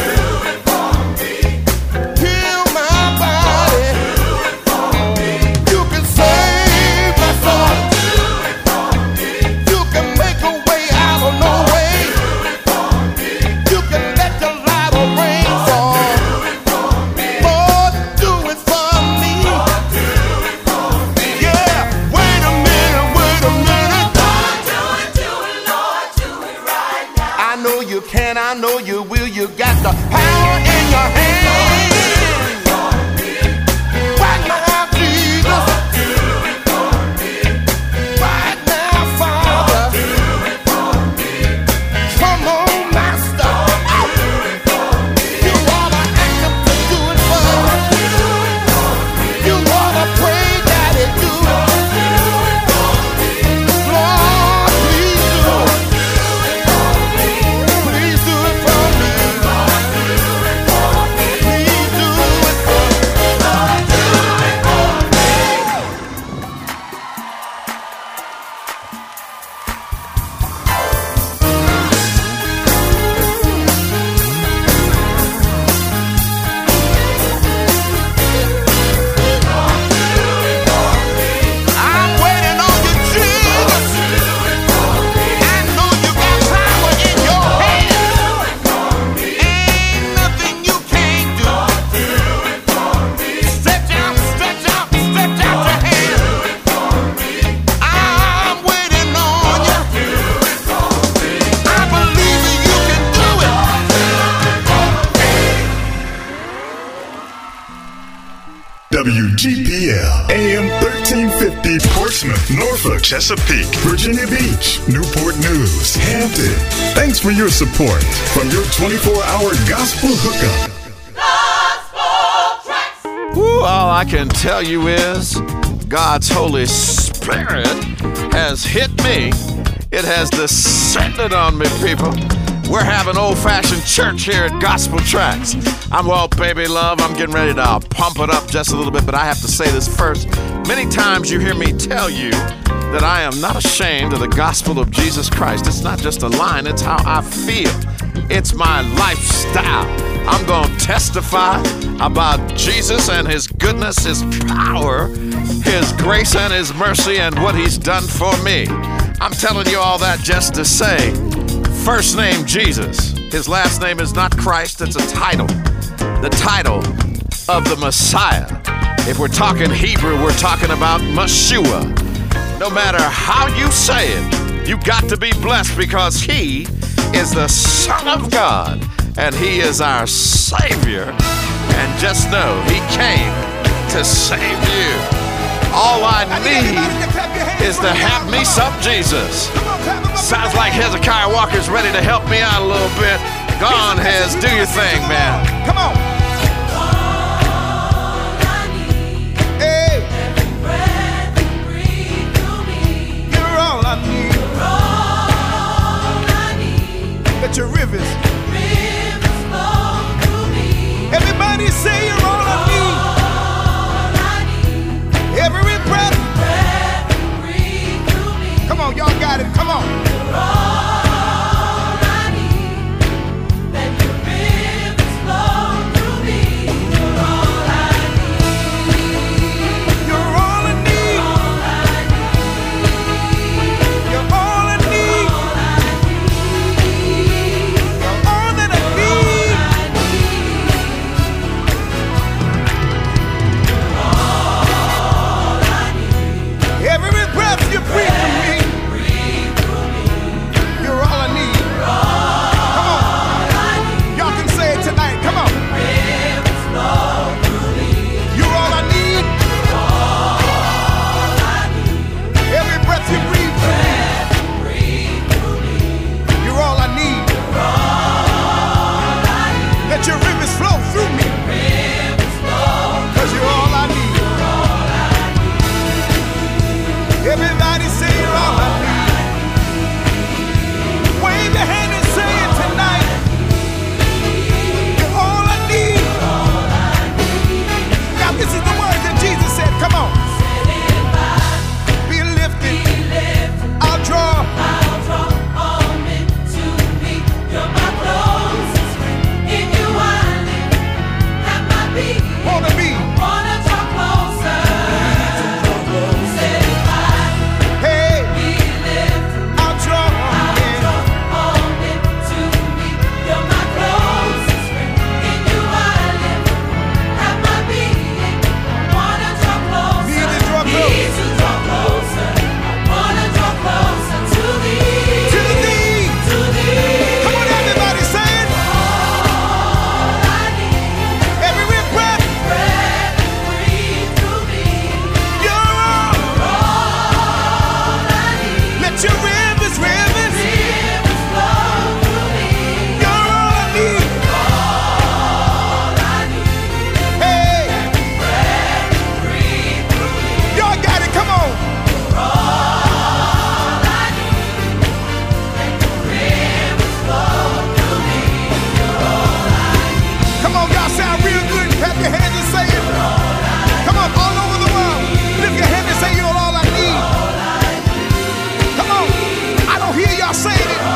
Heal my body. You can save my soul. You can make a way out of no way. You can let the light of rain fall. Lord, do it for me. Yeah, wait a minute. Lord, do it right now. I know you can, I know you will. You got the power in your hand. Right now, Jesus. Right now, Father. Come on, Master. You ought to act up to do it for me. You ought to pray that it do it. Lord, please do it. Please do it for me. Please do it for me. I'm waiting on you, Jesus. I know you got power in your hand. Ain't nothing you can't do. Stretch out your hand. I'm waiting on you. I believe that you can do it. WGPL, AM 1350, Portsmouth, Norfolk, Chesapeake, Virginia Beach, Newport News, Hampton. Thanks for your support from your 24-hour gospel hookup. Woo, all I can tell you is God's Holy Spirit has hit me. It has descended on me, people. We're having old-fashioned church here at Gospel Tracks. I'm Walt Baby Love. I'm getting ready to pump it up just a little bit, but I have to say this first. Many times you hear me tell you that I am not ashamed of the gospel of Jesus Christ. It's not just a line, it's how I feel. It's my lifestyle. I'm going to testify about Jesus and his goodness, his power, his grace and his mercy, and what he's done for me. I'm telling you all that just to say, first name Jesus. His last name is not Christ, it's a title. The title of the Messiah. If we're talking Hebrew, we're talking about Meshua. No matter how you say it, you got to be blessed because he is the Son of God and he is our Savior. And just know he came to save you. All I need is to have me some Jesus. Sounds like Hezekiah Walker's ready to help me out a little bit. Go on, Hez. Do your thing, man. Come on. Hey. You're all I need. Let your rivers flow through me. Everybody say you're all I need. Every breath you breathe through me. Come on, y'all got it. Come on. You're all I need. Let your rivers flow through me. You're all I need. You're all I need. You're all I need. You're all that I need. Every breath you breathe through me. You're all I need. Come on. Y'all can say it tonight. Come on. You're all I need. Every breath you breathe through me. You're all I need. Let your rivers flow through me. 'Cause you're all I need. Everybody say you're all I need. Wave your hand and say it tonight. You're all I need. Now this is the word that Jesus said. Come on. Be lifted. I'll draw. All men to me. You're my closest friend. In you I live. Have my being. Wanna be. Wanna draw closer. Hey, I'll draw all men to me. You're my closest friend. In you I live. Have my being. Wanna draw closer. Need to draw closer. Wanna draw closer to thee. To thee. To thee. Come on, everybody, say it. All I need. Every breath. Breathe through me. You're all I need. Let your rivers flow through me. You're all I need. Hey. Breathe through me. Y'all got it. Come on. Come on, y'all sound real good. Clap your hands and say it. Come on, all over the world. Lift your hand and say you're all I need. Come on. I don't hear y'all saying it.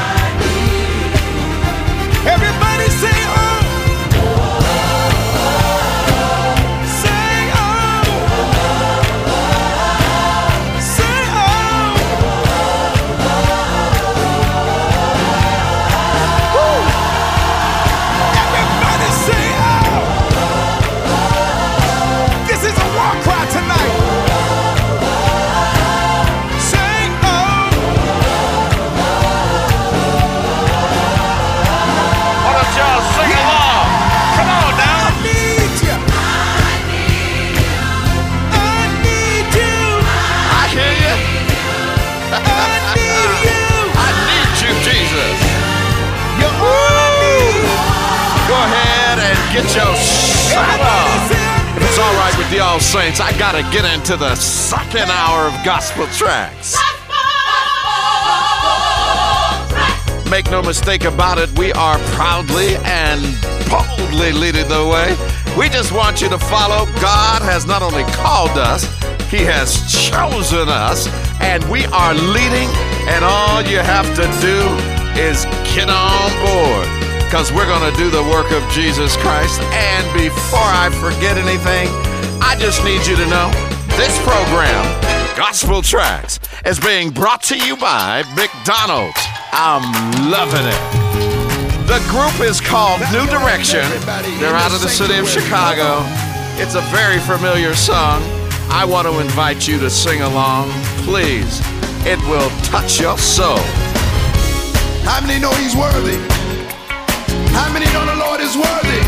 Everybody say oh. Say oh. Say oh. Woo. Everybody say oh. This is a war cry tonight. Say oh. Why don't y'all sing along? Come on now. I need you. I need you. I hear you. I need you. I need you, Jesus. You're all I need. Go ahead and get your shout on. If it's all right with y'all saints, I gotta get into the second hour of gospel tracks. Make no mistake about it, we are proudly and boldly leading the way. We just want you to follow. God has not only called us, He has chosen us, and we are leading, and all you have to do is get on board, because we're going to do the work of Jesus Christ. And before I forget anything, I just need you to know this program, Gospel Tracks, is being brought to you by McDonald's. I'm loving it. The group is called New Direction. They're out of the city of Chicago. It's a very familiar song. I want to invite you to sing along, please. It will touch your soul. How many know He's worthy? How many know the Lord is worthy?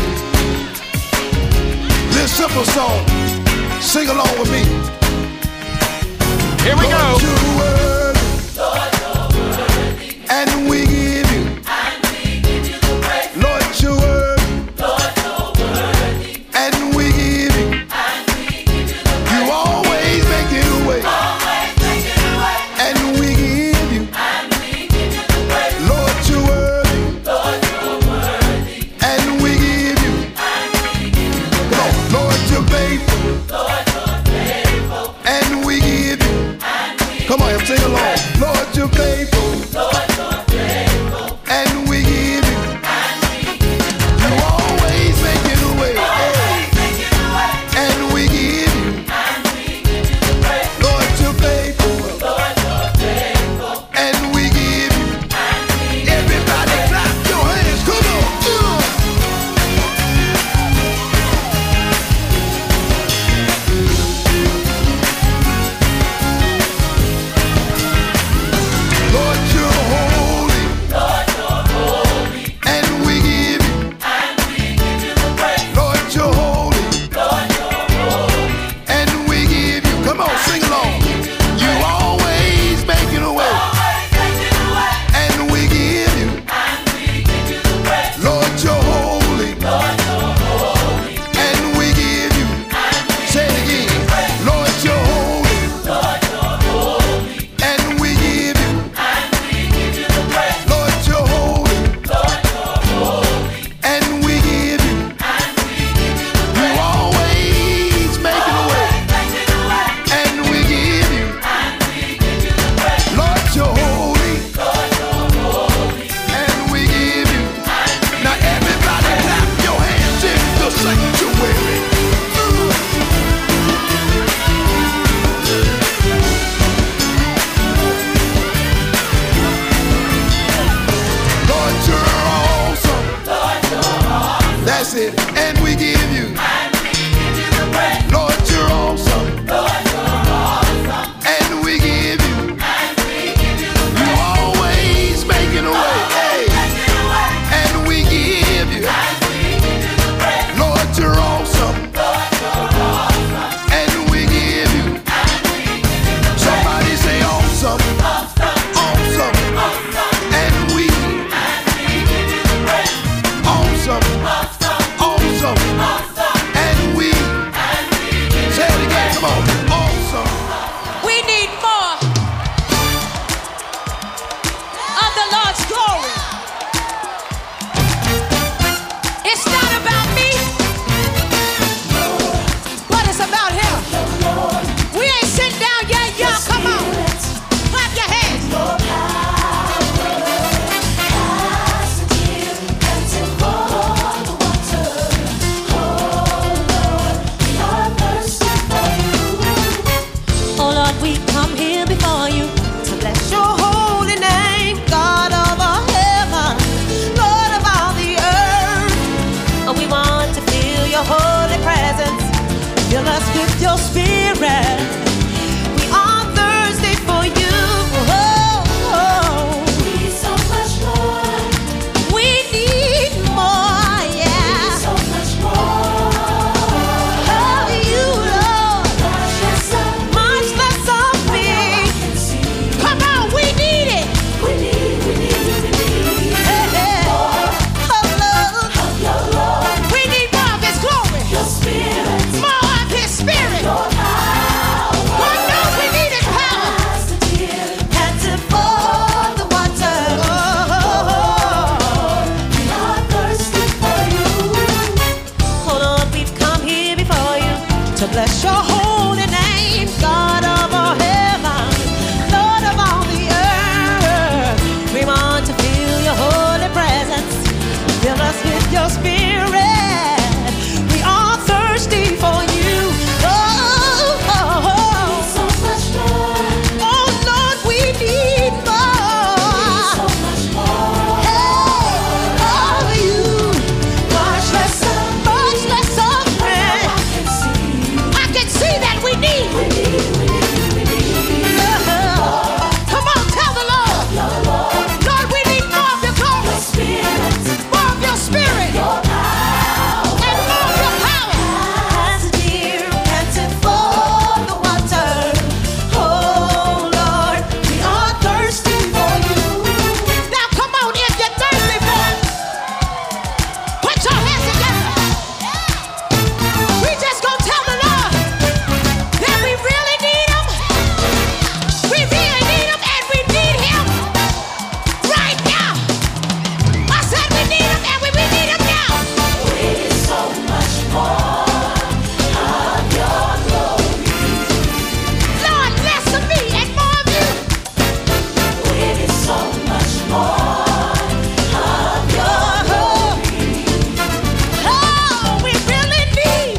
This simple song, sing along with me. Here we go. And we give you said, and we give you. Lord, you're awesome. And we give you. You always making a way. Hey. And we give you. Lord, you're awesome. And we give you. Somebody say awesome. Awesome. And we. Awesome. Awesome. And we. Say it again. Come on. Awesome. We need more of the Lord's glory. It's not about me, but it's about Him. We ain't sitting down yet, y'all. Come on. Clap your hands. Oh Lord, we come here before you to bless your holy name, God of all heaven, Lord of all the earth. And we want to feel your holy presence. Fill us with your spirit. We are thirsty for you. We need so much more. We need more, yeah. So much more of you, Lord. Much less of me. Come on, we need it. We need hey, hey. More of love. Your Lord. We need more of His glory. Your spirit. More of His spirit. Your power. God knows we need His power. Had to pour the water. We are thirsty for you. Oh Lord, we've come here before you to bless your holy name, God of all heaven, Lord of all the earth. We want to feel your holy presence. Fill us with your spirit. We are thirsty for you. So much more. Oh Lord, we need more. So much more. Hey, of you. Much less of me. I can see that we need. Come on, tell the Lord. Lord, we need more of your glory. More of your spirit. And more of your power. As a deer panted for the water. Oh Lord, we are thirsty for you. Now come on, if you're thirsty for it, put your hands together. We just gonna tell the Lord that we really need Him. We really need Him, and we need Him right now. I said we need Him, and we need Him now. We need so much more of your glory. Lord, less of me and more of you. We need so much more of your glory. Oh, we really need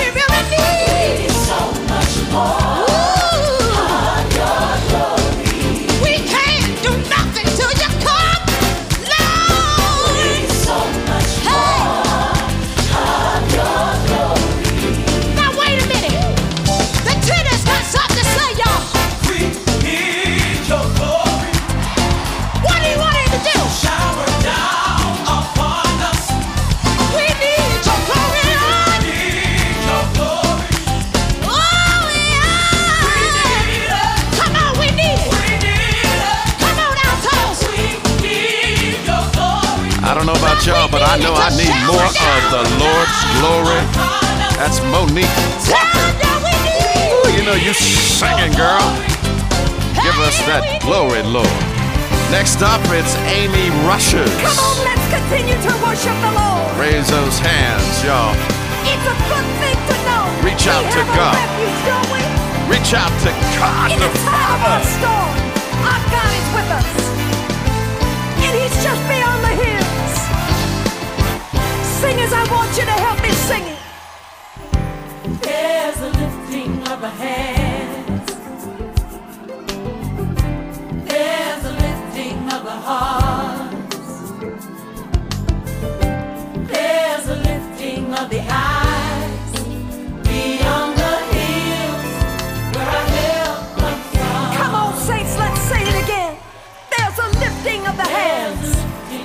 so much more of your glory. We can't do nothing till you come, Lord. We need so much more of your glory. Now wait a minute. The tenor's got something to say, y'all. We need your glory. What do you want him to do? Shower down upon us. We need your glory, Lord. We need your glory. Oh, yeah. We need it. Come on, we need it. We need it. Come on, altos. We need your glory. I don't know about y'all, but I know I need more of the Lord's glory. That's Monique Walker. Ooh, you know you singing, girl. Give us that glory, Lord. Next up, it's Amy Rushers. Come on, let's continue to worship the Lord. Raise those hands, y'all. It's a good thing to know. Reach out we to have God. A refuge, don't we? Reach out to God In the the time of Father. storm, our God is with us. And He's just beyond the hills. Singers, I want you to help me sing it. There's a lifting of a hands. There's a lifting of the hearts. There's a lifting of the eyes, beyond the hills, where our help comes from. Come on, saints, let's say it again. There's a lifting of the hands.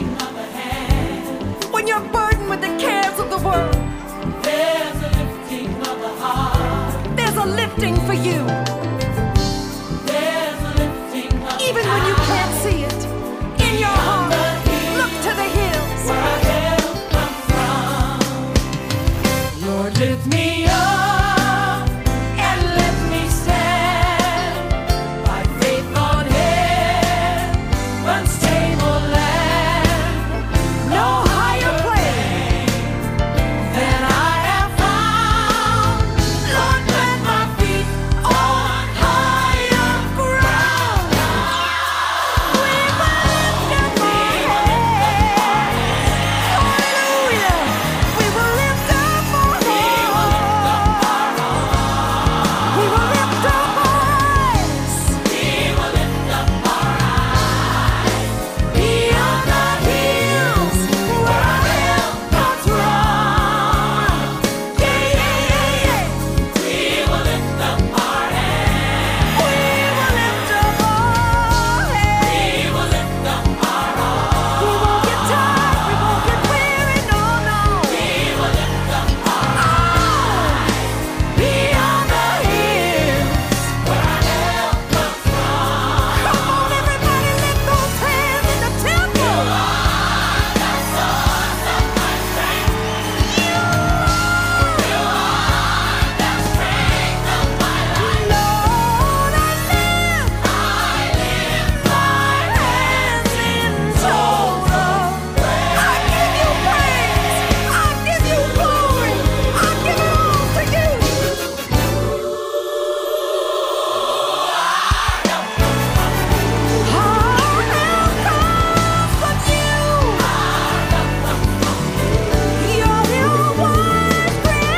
When you're burdened with the cares of the world, There's a lifting of the heart. there's a lifting for you. There's a lifting of the Even when you can't see it, in your heart, look to the hills. where our help comes from. Lord, lift me up and let me stand by faith on heaven's tableland. No higher place than I have found. Lord, plant my feet on higher ground. We will lift up our heads. Hallelujah. We will lift up our hearts. We will lift up our eyes. We will lift up our eyes beyond the hills where our help comes from. Yeah, yeah, yeah, yeah. We will lift up our hands. We will lift up our heads. We will lift up our arms. We won't get tired. We won't get weary. No, no. We will lift up our eyes beyond the hills where our help comes from. Come on, everybody, lift those hands in the temple. The source of my strength. You are the strength of my life. Lord, I lift my hands in total I give you praise. I give you glory. I give it all to you. Our help comes from you. You're the wise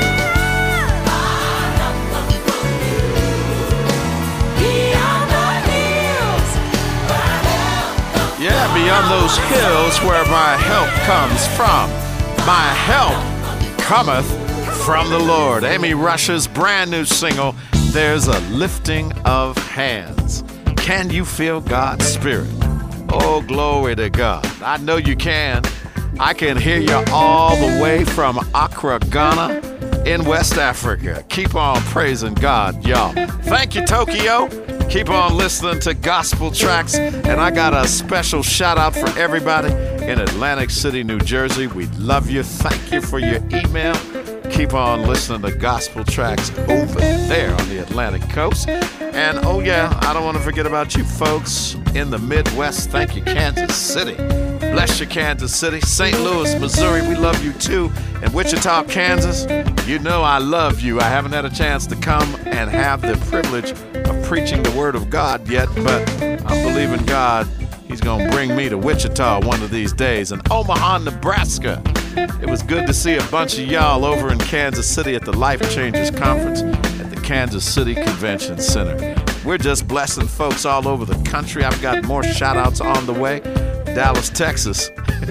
beyond the hills where our help comes. Yeah, beyond those hills where my help comes from. My help cometh from the Lord. Amy Rush's brand new single, There's a Lifting of Hands. Can you feel God's Spirit? Oh, glory to God. I know you can. I can hear you all the way from Accra, Ghana, in West Africa. Keep on praising God, y'all. Thank you, Tokyo. Keep on listening to gospel tracks. And I got a special shout out for everybody in Atlantic City, New Jersey. We love you. Thank you for your email. Keep on listening to gospel tracks over there on the Atlantic coast. And oh yeah, I don't want to forget about you folks in the Midwest. Thank you, Kansas City. Bless you, Kansas City. St. Louis, Missouri, we love you too. And Wichita, Kansas, you know I love you. I haven't had a chance to come and have the privilege of preaching the Word of God yet, but I'm believing God, He's going to bring me to Wichita one of these days. And Omaha, Nebraska. It was good to see a bunch of y'all over in Kansas City at the Life Changers Conference at the Kansas City Convention Center. We're just blessing folks all over the country. I've got more shout-outs on the way. Dallas, Texas.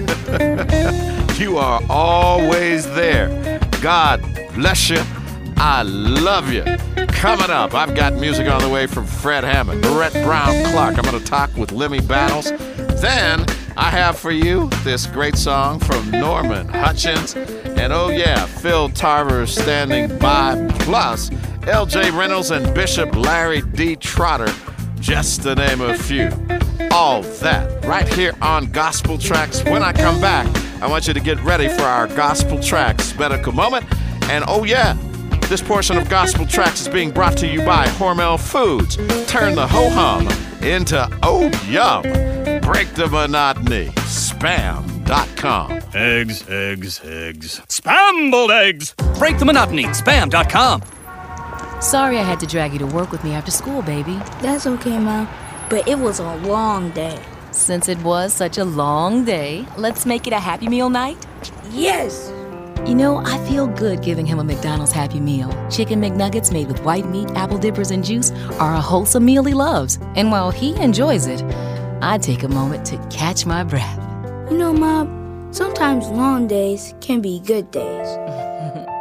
You are always there. God bless you. I love you. Coming up, I've got music on the way from Fred Hammond, Barrett Brown Clark. I'm going to talk with Lemmy Battles. Then I have for you this great song from Norman Hutchins. And oh yeah, Phil Tarver standing by. Plus, L.J. Reynolds and Bishop Larry D. Trotter, just to name a few. All that right here on Gospel Tracks. When I come back, I want you to get ready for our Gospel Tracks medical moment. And oh yeah, this portion of Gospel Tracks is being brought to you by Hormel Foods. Turn the ho-hum into oh-yum. Break the monotony. Spam.com. Eggs, eggs, eggs. Spam-bold eggs! Break the monotony. Spam.com. Sorry I had to drag you to work with me after school, baby. That's okay, Mom. But it was a long day. Since it was such a long day, let's make it a Happy Meal night? Yes! You know, I feel good giving him a McDonald's Happy Meal. Chicken McNuggets made with white meat, apple dippers, and juice are a wholesome meal he loves. And while he enjoys it, I take a moment to catch my breath. You know, Mom, sometimes long days can be good days.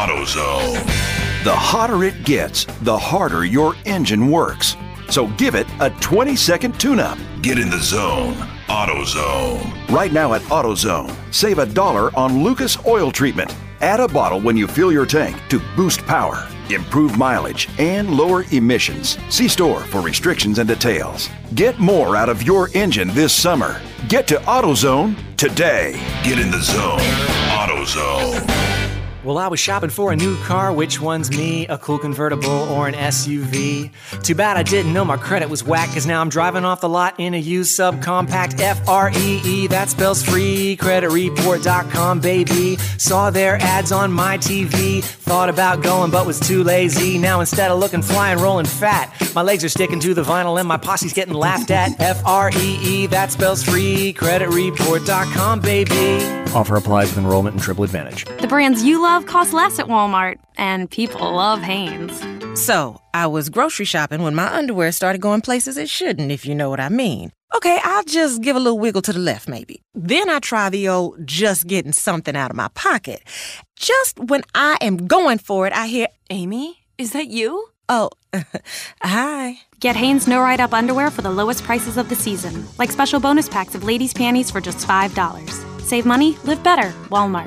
AutoZone. The hotter it gets, the harder your engine works. So give it a 20-second tune-up. Get in the zone. AutoZone. Right now at AutoZone, save $1 on Lucas Oil Treatment. Add a bottle when you fill your tank to boost power, improve mileage, and lower emissions. See store for restrictions and details. Get more out of your engine this summer. Get to AutoZone today. Get in the zone. AutoZone. Well, I was shopping for a new car. Which one's me? A cool convertible or an SUV? Too bad I didn't know my credit was whack, cause now I'm driving off the lot in a used subcompact. F-R-E-E, that spells free. CreditReport.com, baby. Saw their ads on my TV. Thought about going but was too lazy. Now instead of looking fly and rolling fat, my legs are sticking to the vinyl and my posse's getting laughed at. F-R-E-E, that spells free. CreditReport.com, baby. Offer applies with enrollment and Triple Advantage. The brands you love cost less at Walmart, and people love Hanes. So, I was grocery shopping when my underwear started going places it shouldn't, if you know what I mean. Okay, I'll just give a little wiggle to the left, maybe. Then I try the old just getting something out of my pocket. Just when I am going for it, I hear, Amy, is that you? Oh, hi. Get Hanes No Ride-Up underwear for the lowest prices of the season, like special bonus packs of ladies' panties for just $5. Save money, live better, Walmart.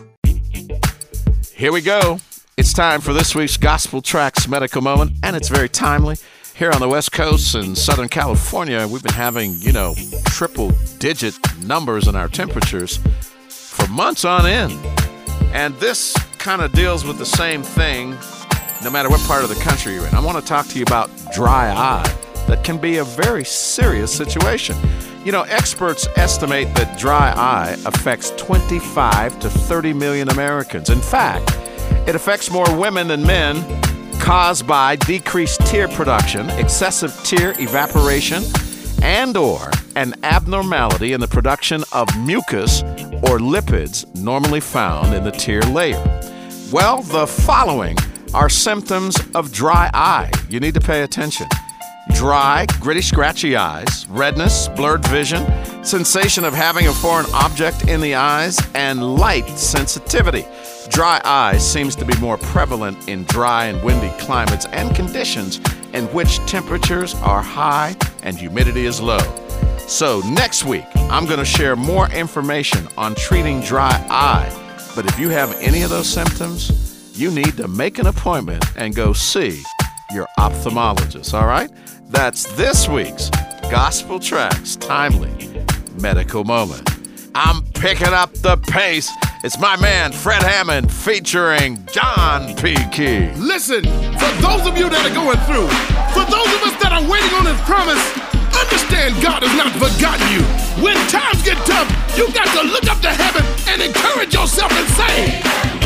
Here we go. It's time for this week's Gospel Tracks Medical Moment, and it's very timely. Here on the West Coast in Southern California, we've been having, triple-digit numbers in our temperatures for months on end. And this kind of deals with the same thing no matter what part of the country you're in. I want to talk to you about dry eye. That can be a very serious situation. Experts estimate that dry eye affects 25 to 30 million Americans. In fact, it affects more women than men, caused by decreased tear production, excessive tear evaporation, and/or an abnormality in the production of mucus or lipids normally found in the tear layer. Well, the following are symptoms of dry eye. You need to pay attention. Dry, gritty, scratchy eyes, redness, blurred vision, sensation of having a foreign object in the eyes, and light sensitivity. Dry eye seems to be more prevalent in dry and windy climates and conditions in which temperatures are high and humidity is low. So next week, I'm going to share more information on treating dry eye. But if you have any of those symptoms, you need to make an appointment and go see your ophthalmologist, all right? That's this week's Gospel Tracks Timely Medical Moment. I'm picking up the pace. It's my man, Fred Hammond, featuring John P. Key. Listen, for those of you that are going through, for those of us that are waiting on His promise, understand God has not forgotten you. When times get tough, you got to look up to heaven and encourage yourself and say,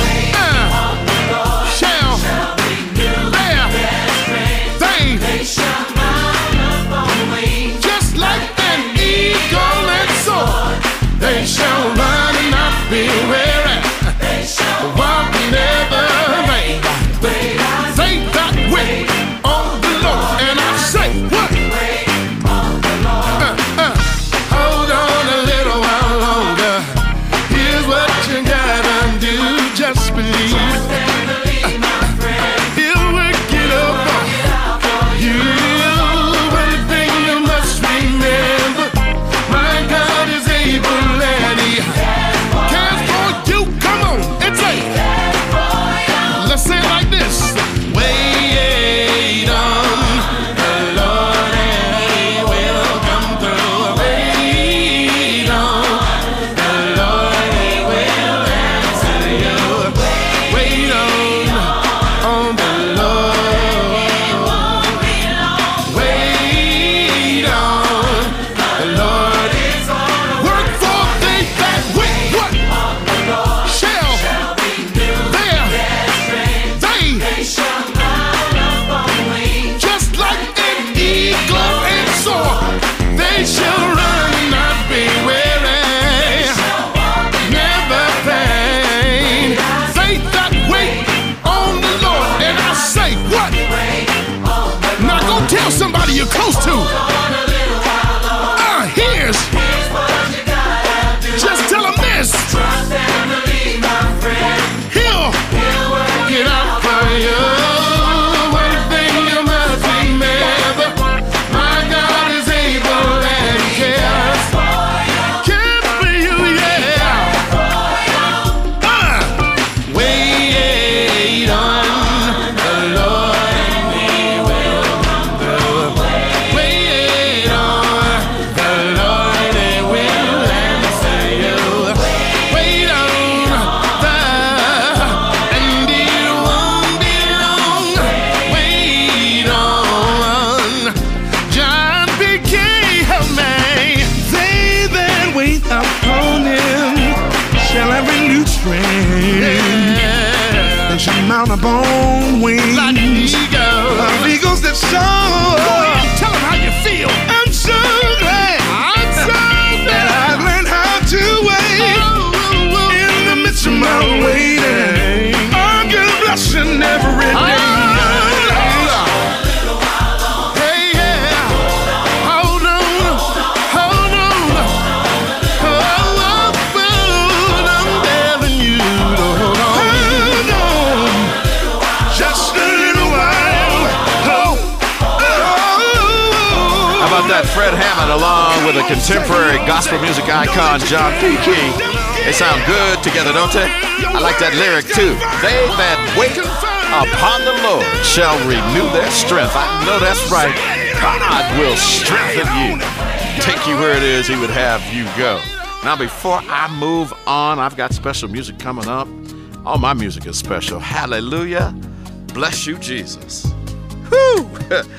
shall bear they shall mount up on wings, just like an eagle and soar. They shall run and not be weary. They shall walk and never faint. They that wait on the Lord, and I say, what? Hold on a little while longer. Here's what you gotta do. Just believe. He'll work it up for you. One thing you must remember: my God is able and He cares for you. Come on and say, let's say it like this: wait on the Lord and He will come through. Wait on the Lord, He will answer you. Wait on the Lord. Wait on the Lord. Work for they that wait. What? Shall bear they shall mount up on wings, just like an eagle and soar. They shall run and not be weary, never faint. Faith that wait on the Lord, and I say, what? Now go tell somebody you're close to. Here's just tell them this. He'll down upon wings like eagles that soar. Go ahead and tell them how you feel. I'm so glad that I've learned how to wait in the midst of my waiting. I'll get a blessing every day. That Fred Hammond along with a contemporary gospel music icon John P. Key. They sound good together, don't they? I like that lyric too. They that wait upon the Lord shall renew their strength. I know that's right. God will strengthen you. Take you where it is he would have you go. Now before I move on, I've got special music coming up. All my music is special. Hallelujah. Bless you, Jesus. Whew.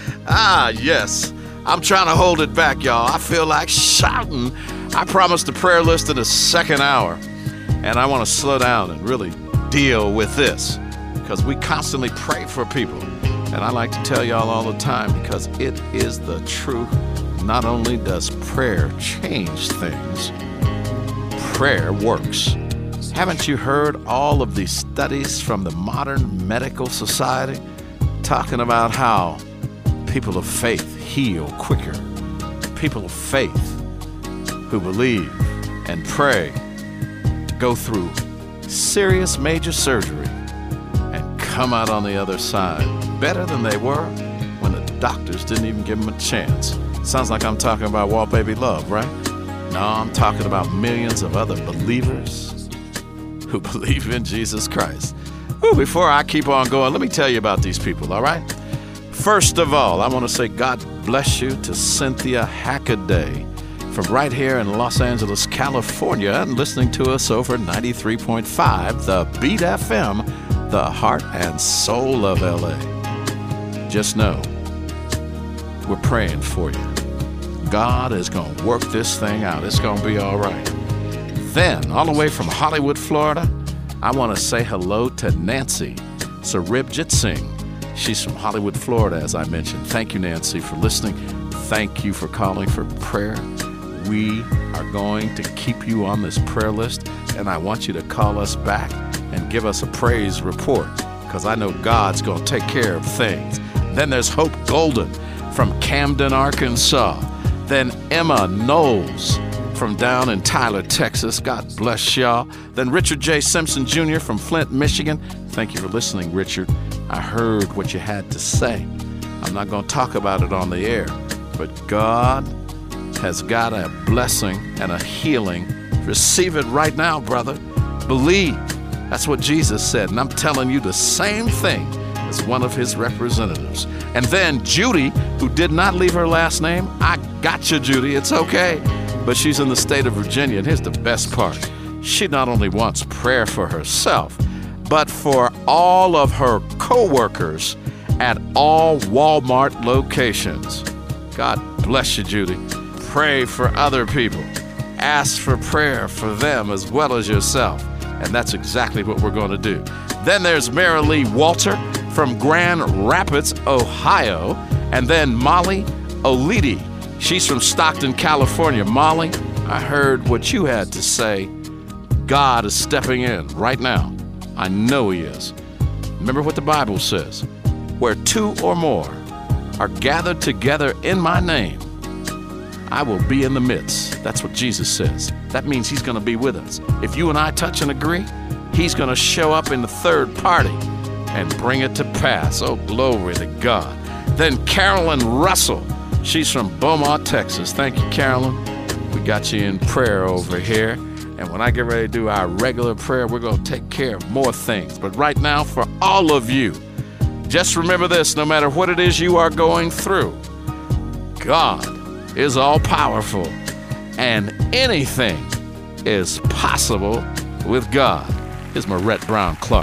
Yes. I'm trying to hold it back, y'all. I feel like shouting. I promised the prayer list in the second hour, and I want to slow down and really deal with this because we constantly pray for people, and I like to tell y'all all the time because it is the truth. Not only does prayer change things, prayer works. Haven't you heard all of these studies from the modern medical society talking about how people of faith heal quicker? People of faith who believe and pray go through serious major surgery and come out on the other side better than they were when the doctors didn't even give them a chance. Sounds like I'm talking about Walt Baby Love, right? No, I'm talking about millions of other believers who believe in Jesus Christ. Ooh, before I keep on going, let me tell you about these people, all right? First of all, I want to say God bless you to Cynthia Hackaday from right here in Los Angeles, California, and listening to us over 93.5, the Beat FM, the heart and soul of LA. Just know, we're praying for you. God is going to work this thing out. It's going to be all right. Then, all the way from Hollywood, Florida, I want to say hello to Nancy Saribjit Singh. She's from Hollywood, Florida, as I mentioned. Thank you, Nancy, for listening. Thank you for calling for prayer. We are going to keep you on this prayer list, and I want you to call us back and give us a praise report, because I know God's going to take care of things. Then there's Hope Golden from Camden, Arkansas. Then Emma Knowles from down in Tyler, Texas. God bless y'all. Then Richard J. Simpson Jr. from Flint, Michigan. Thank you for listening, Richard. I heard what you had to say. I'm not going to talk about it on the air, but God has got a blessing and a healing. Receive it right now, brother. Believe. That's what Jesus said, and I'm telling you the same thing as one of his representatives. And then Judy, who did not leave her last name. I got you, Judy. It's okay. But she's in the state of Virginia, and here's the best part. She not only wants prayer for herself, but for all of her co-workers at all Walmart locations. God bless you, Judy. Pray for other people. Ask for prayer for them as well as yourself. And that's exactly what we're going to do. Then there's Mary Lee Walter from Grand Rapids, Ohio. And then Molly Olidi. She's from Stockton, California. Molly, I heard what you had to say. God is stepping in right now. I know he is. Remember what the Bible says. Where two or more are gathered together in my name, I will be in the midst. That's what Jesus says. That means he's going to be with us. If you and I touch and agree, he's going to show up in the third party and bring it to pass. Oh, glory to God. Then Carolyn Russell. She's from Beaumont, Texas. Thank you, Carolyn. We got you in prayer over here. And when I get ready to do our regular prayer, we're going to take care of more things. But right now, for all of you, just remember this, no matter what it is you are going through, God is all-powerful, and anything is possible with God. Here's Marette Brown Clark.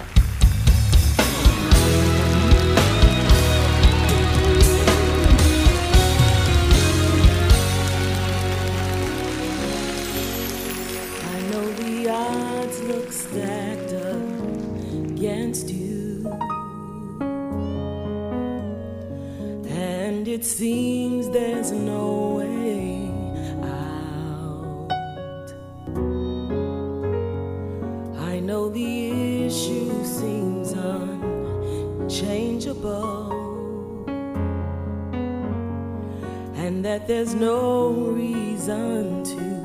I know the odds look stacked up against you. seems there's no way out. I know the issue seems unchangeable, and that there's no reason to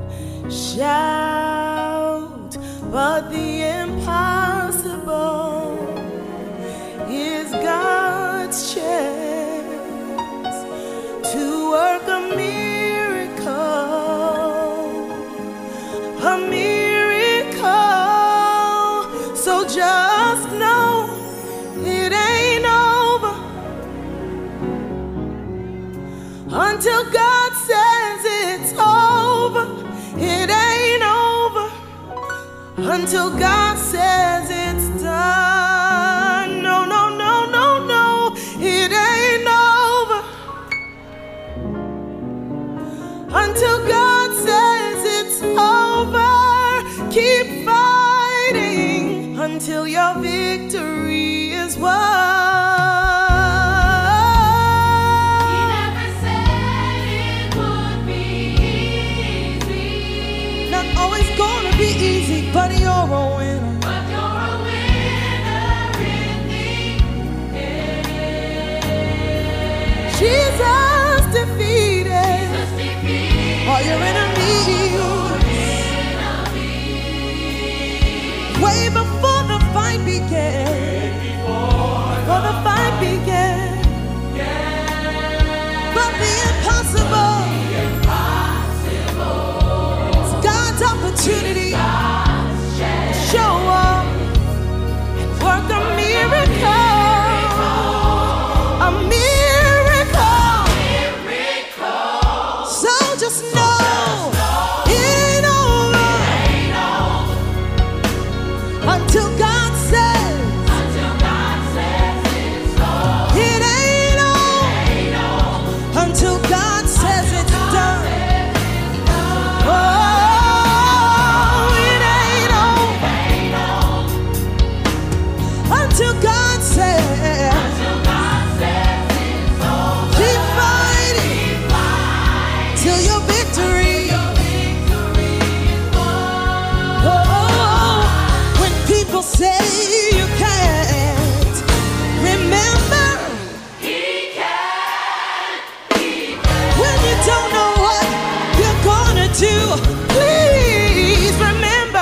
shout, but the impossible is God's chance to work a miracle, a miracle. So just know it ain't over until God says it's over. It ain't over until God says it's done. No, no, no, no, no, it ain't over until God says it's over. Keep fighting until your victory is won. Be easy, but you're a winner. But you're a winner in the end. Jesus defeated all your enemies. Way before the fight began. Before the fight began. But the impossible. Opportunity to show up and work a miracle, a miracle. So just know it ain't over until God says it ain't over until God says it's done. Until God says it's over. Keep fighting till your victory is won. Oh, when people say you can't, remember He can. When you don't know what you're gonna do, please remember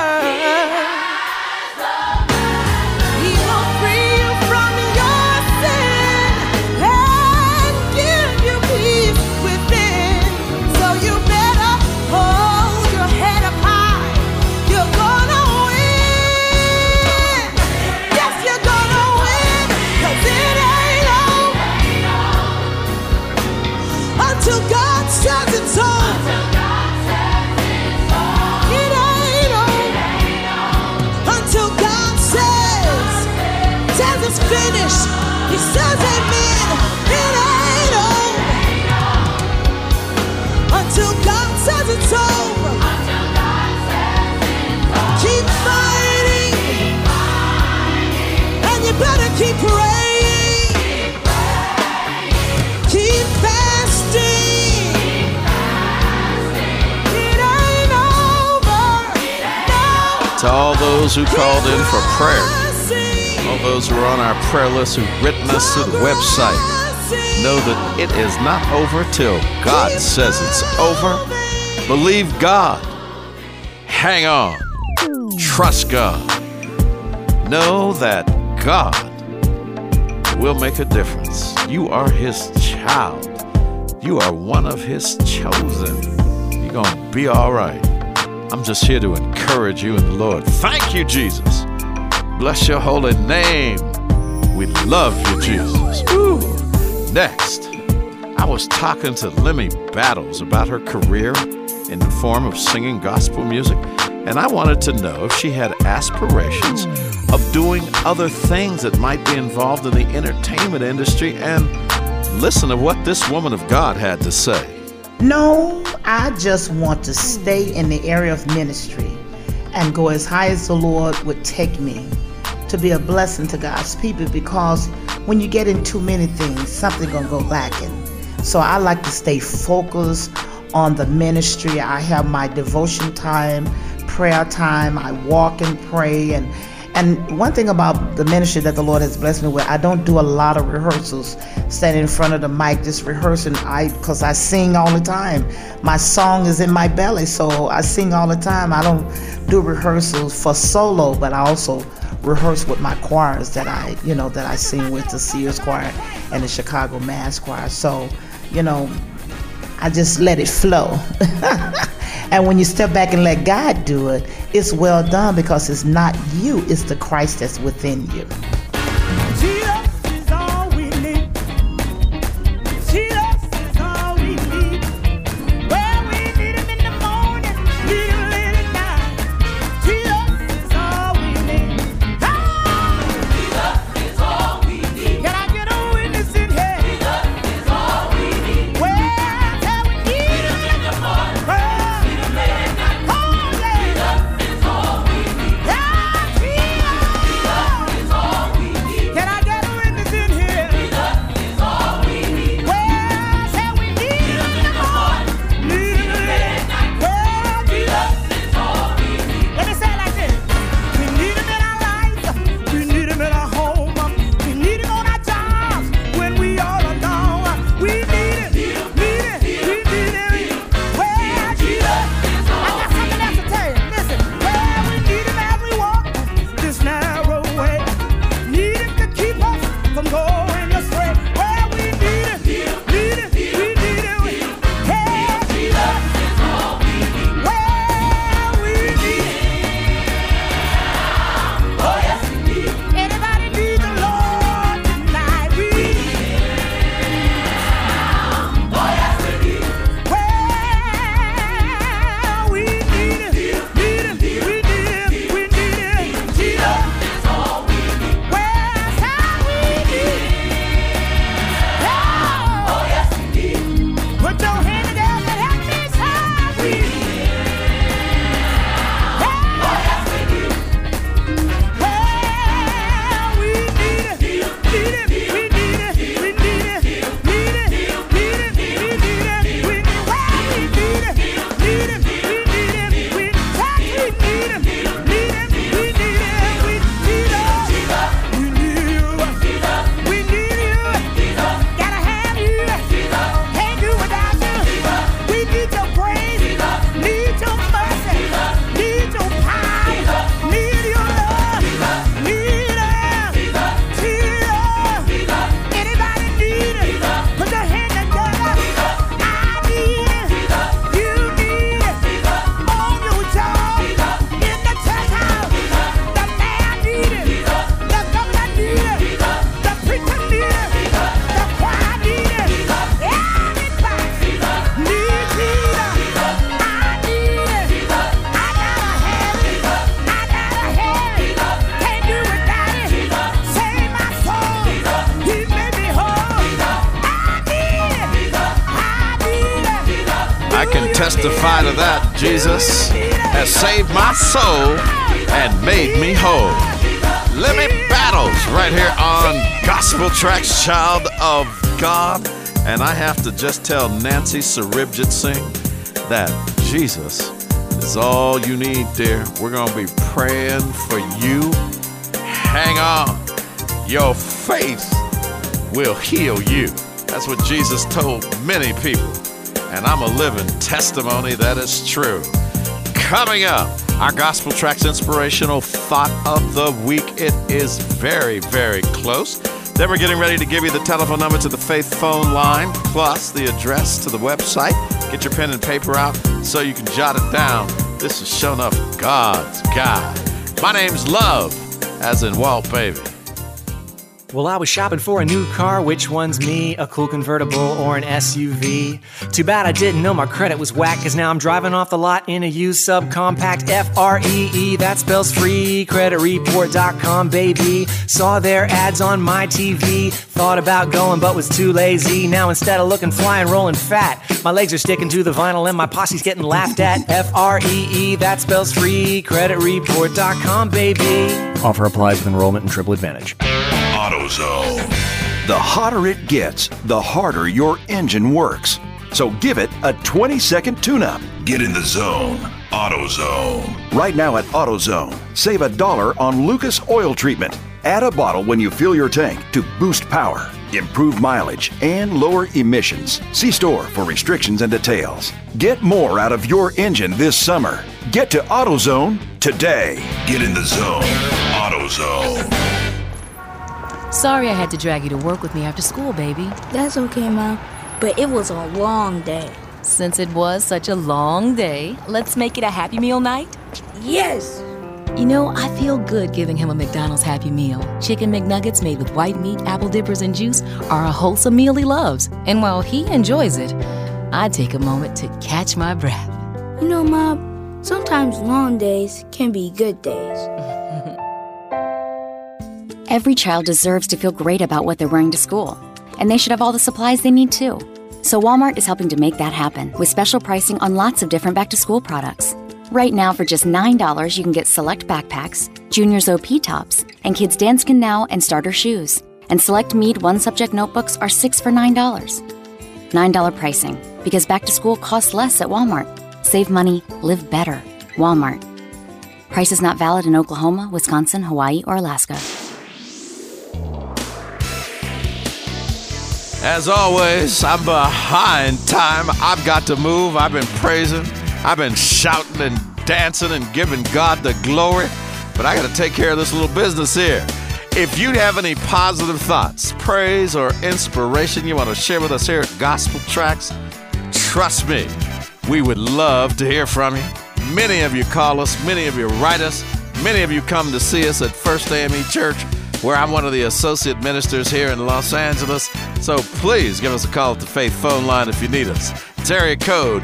until God says it's over. It ain't over until God says it's finished. He says amen. It ain't over until God says it's over. Keep fighting, and you better keep praying. Keep fasting. It ain't over. To all those who called in for prayer, all those who are on our prayer list who've written us through the website, know that it is not over till God says it's over. Believe God. Hang on. Trust God. Know that God will make a difference. You are His child. You are one of His chosen. You're going to be all right. I'm just here to encourage you in the Lord. Thank you, Jesus. Bless your holy name. We love you, Jesus. Ooh. Next, I was talking to Lemmy Battles about her career in the form of singing gospel music, and I wanted to know if she had aspirations of doing other things that might be involved in the entertainment industry. And listen to what this woman of God had to say. No, I just want to stay in the area of ministry and go as high as the Lord would take me to be a blessing to God's people, because when you get in too many things, something gonna go lacking. So I like to stay focused on the ministry. I have my devotion time, prayer time. I walk and pray. And one thing about the ministry that the Lord has blessed me with, I don't do a lot of rehearsals, standing in front of the mic just rehearsing. Because I sing all the time. My song is in my belly, so I sing all the time. I don't do rehearsals for solo, but I also rehearse with my choirs that I sing with, the Sears Choir and the Chicago Mass Choir. So, I just let it flow. And when you step back and let God do it, it's well done, because it's not you, it's the Christ that's within you. Jesus is all we need. Jesus is all we need. Well, we need him in the morning, need him late at night. Jesus is all we need. Jesus is all we need. Can I get a witness in here? Jesus is all we need. Well, tell we need him in the morning. Need him late at night. Jesus is all we need. Yeah, Jesus is all we need. Can I get a witness in here? Jesus is all we need. Well, say we need him in the morning, need him late at night. Well, Jesus is all we need. Let me say it like this. We need him in our lives. We need him in our home. We need him on our jobs when we all alone. We need him. We need him. Well, Jesus is all I got something else to tell you. Listen. Well, we need him as we walk this narrow way. Need him to keep us from going astray. Well, we need him. We need him. Hey, Jesus is all we need. Well, we need him. Oh, yes, we need him. Anybody need the Lord tonight? We need him. Oh, yes, we need him. Well, we need him. We need him. Jesus is all we need. Well, say we need him. Oh, yes, we need him. Put your hand together and help me say we need him. Oh, yes, we need him. Well, we need him. We need him. I can testify to that. Jesus has saved my soul and made me whole. Living Battles right here on Gospel Tracks, Child of God. And I have to just tell Nancy Saribjit Singh that Jesus is all you need, dear. We're going to be praying for you. Hang on. Your faith will heal you. That's what Jesus told many people. And I'm a living testimony that is true. Coming up, our Gospel Tracks Inspirational Thought of the Week. It is very, very close. Then we're getting ready to give you the telephone number to the Faith phone line, plus the address to the website. Get your pen and paper out so you can jot it down. This is Shown Up God's Guide. My name's Love, as in Walt Baby. Well, I was shopping for a new car. Which one's me? A cool convertible or an SUV? Too bad I didn't know my credit was whack, cause now I'm driving off the lot in a used subcompact. F-R-E-E, that spells free. CreditReport.com, baby. Saw their ads on my TV. Thought about going, but was too lazy. Now instead of looking fly and rolling fat, my legs are sticking to the vinyl and my posse's getting laughed at. F-R-E-E, that spells free. CreditReport.com, baby. Offer applies with enrollment and Triple Advantage. AutoZone. The hotter it gets, the harder your engine works. So give it a 20-second tune-up. Get in the zone. AutoZone. Right now at AutoZone, save $1 on Lucas Oil Treatment. Add a bottle when you fill your tank to boost power, improve mileage, and lower emissions. See store for restrictions and details. Get more out of your engine this summer. Get to AutoZone today. Get in the zone. AutoZone. Sorry I had to drag you to work with me after school, baby. That's okay, Mom. But it was a long day. Since it was such a long day, let's make it a Happy Meal night? Yes! You know, I feel good giving him a McDonald's Happy Meal. Chicken McNuggets made with white meat, apple dippers, and juice are a wholesome meal he loves. And while he enjoys it, I take a moment to catch my breath. You know, Mom, sometimes long days can be good days. Every child deserves to feel great about what they're wearing to school, and they should have all the supplies they need too. So Walmart is helping to make that happen with special pricing on lots of different back-to-school products. Right now, for just $9, you can get select backpacks, Junior's OP tops, and Kids Danskin Now and starter shoes. And select Mead one-subject notebooks are 6 for $9. $9 pricing, because back-to-school costs less at Walmart. Save money, live better. Walmart. Prices not valid in Oklahoma, Wisconsin, Hawaii, or Alaska. As always, I'm behind time. I've got to move. I've been praising. I've been shouting and dancing and giving God the glory. But I got to take care of this little business here. If you have any positive thoughts, praise, or inspiration you want to share with us here at Gospel Tracks, trust me, we would love to hear from you. Many of you call us. Many of you write us. Many of you come to see us at First AME Church, where I'm one of the associate ministers here in Los Angeles. So please give us a call at the Faith phone line if you need us. It's area code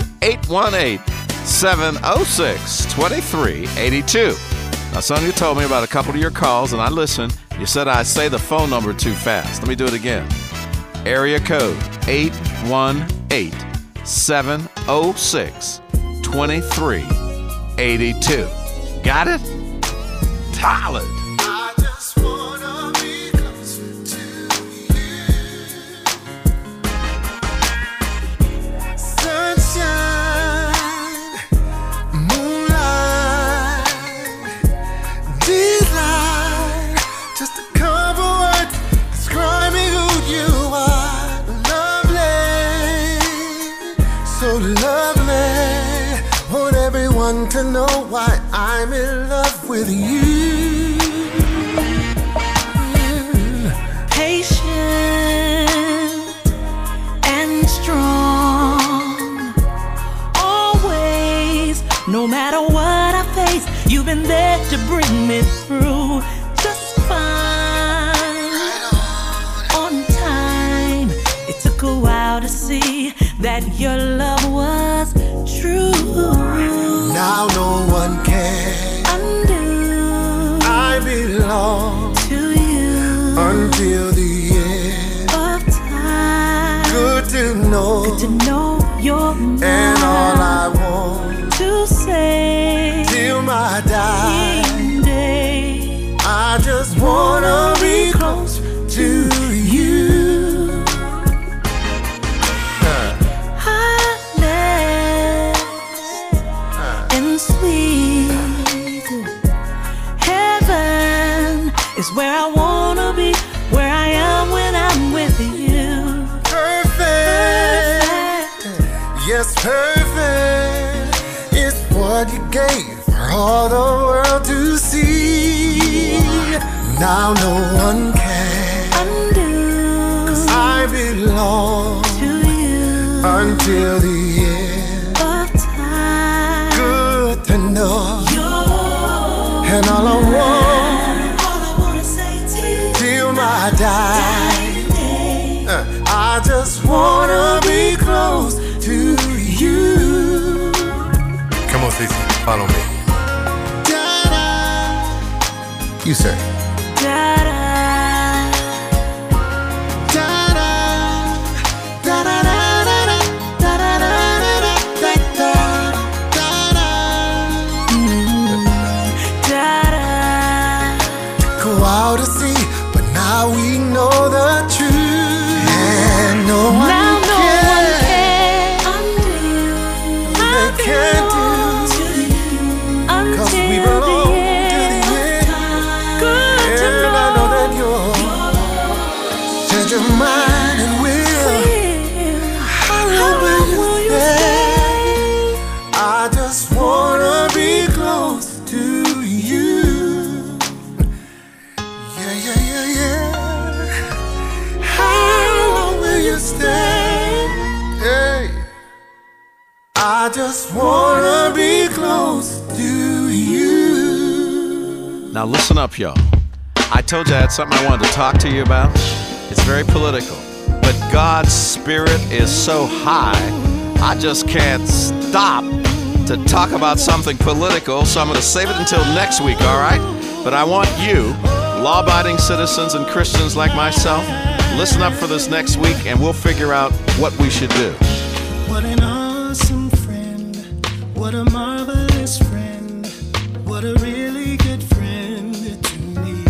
818-706-2382. Now, Sonia told me about a couple of your calls, and I listened. You said I say the phone number too fast. Let me do it again. Area code 818-706-2382. Got it? Solid. To know why I'm in love with you. Patient and strong, always, no matter what I face, you've been there to bring me through just fine. On time, it took a while to see that your love was true. Now no one can undo. I belong to you until the end of time. Good to know you're mine. And all I want to say till my dying day, I just wanna be close to you. Is where I wanna be, where I am when I'm with you. Perfect. Yes, perfect. It's what you gave for all the world to see. Now no one can undo. 'Cause I belong to you until the end of time. Good to know and all I want my dying day. I just wanna be close to you. Come on, Stacey, follow me. Da-da. You say. Da-da. Go out to sea, but now we know the truth. just wanna be close to you. Now listen up, y'all. I told you I had something I wanted to talk to you about. It's very political, but God's Spirit is so high, I just can't stop to talk about something political, so I'm going to save it until next week, all right? But I want you, law-abiding citizens and Christians like myself, listen up for this next week, and we'll figure out what we should do. What an awesome friend. What a marvelous friend. What a really good friend to me.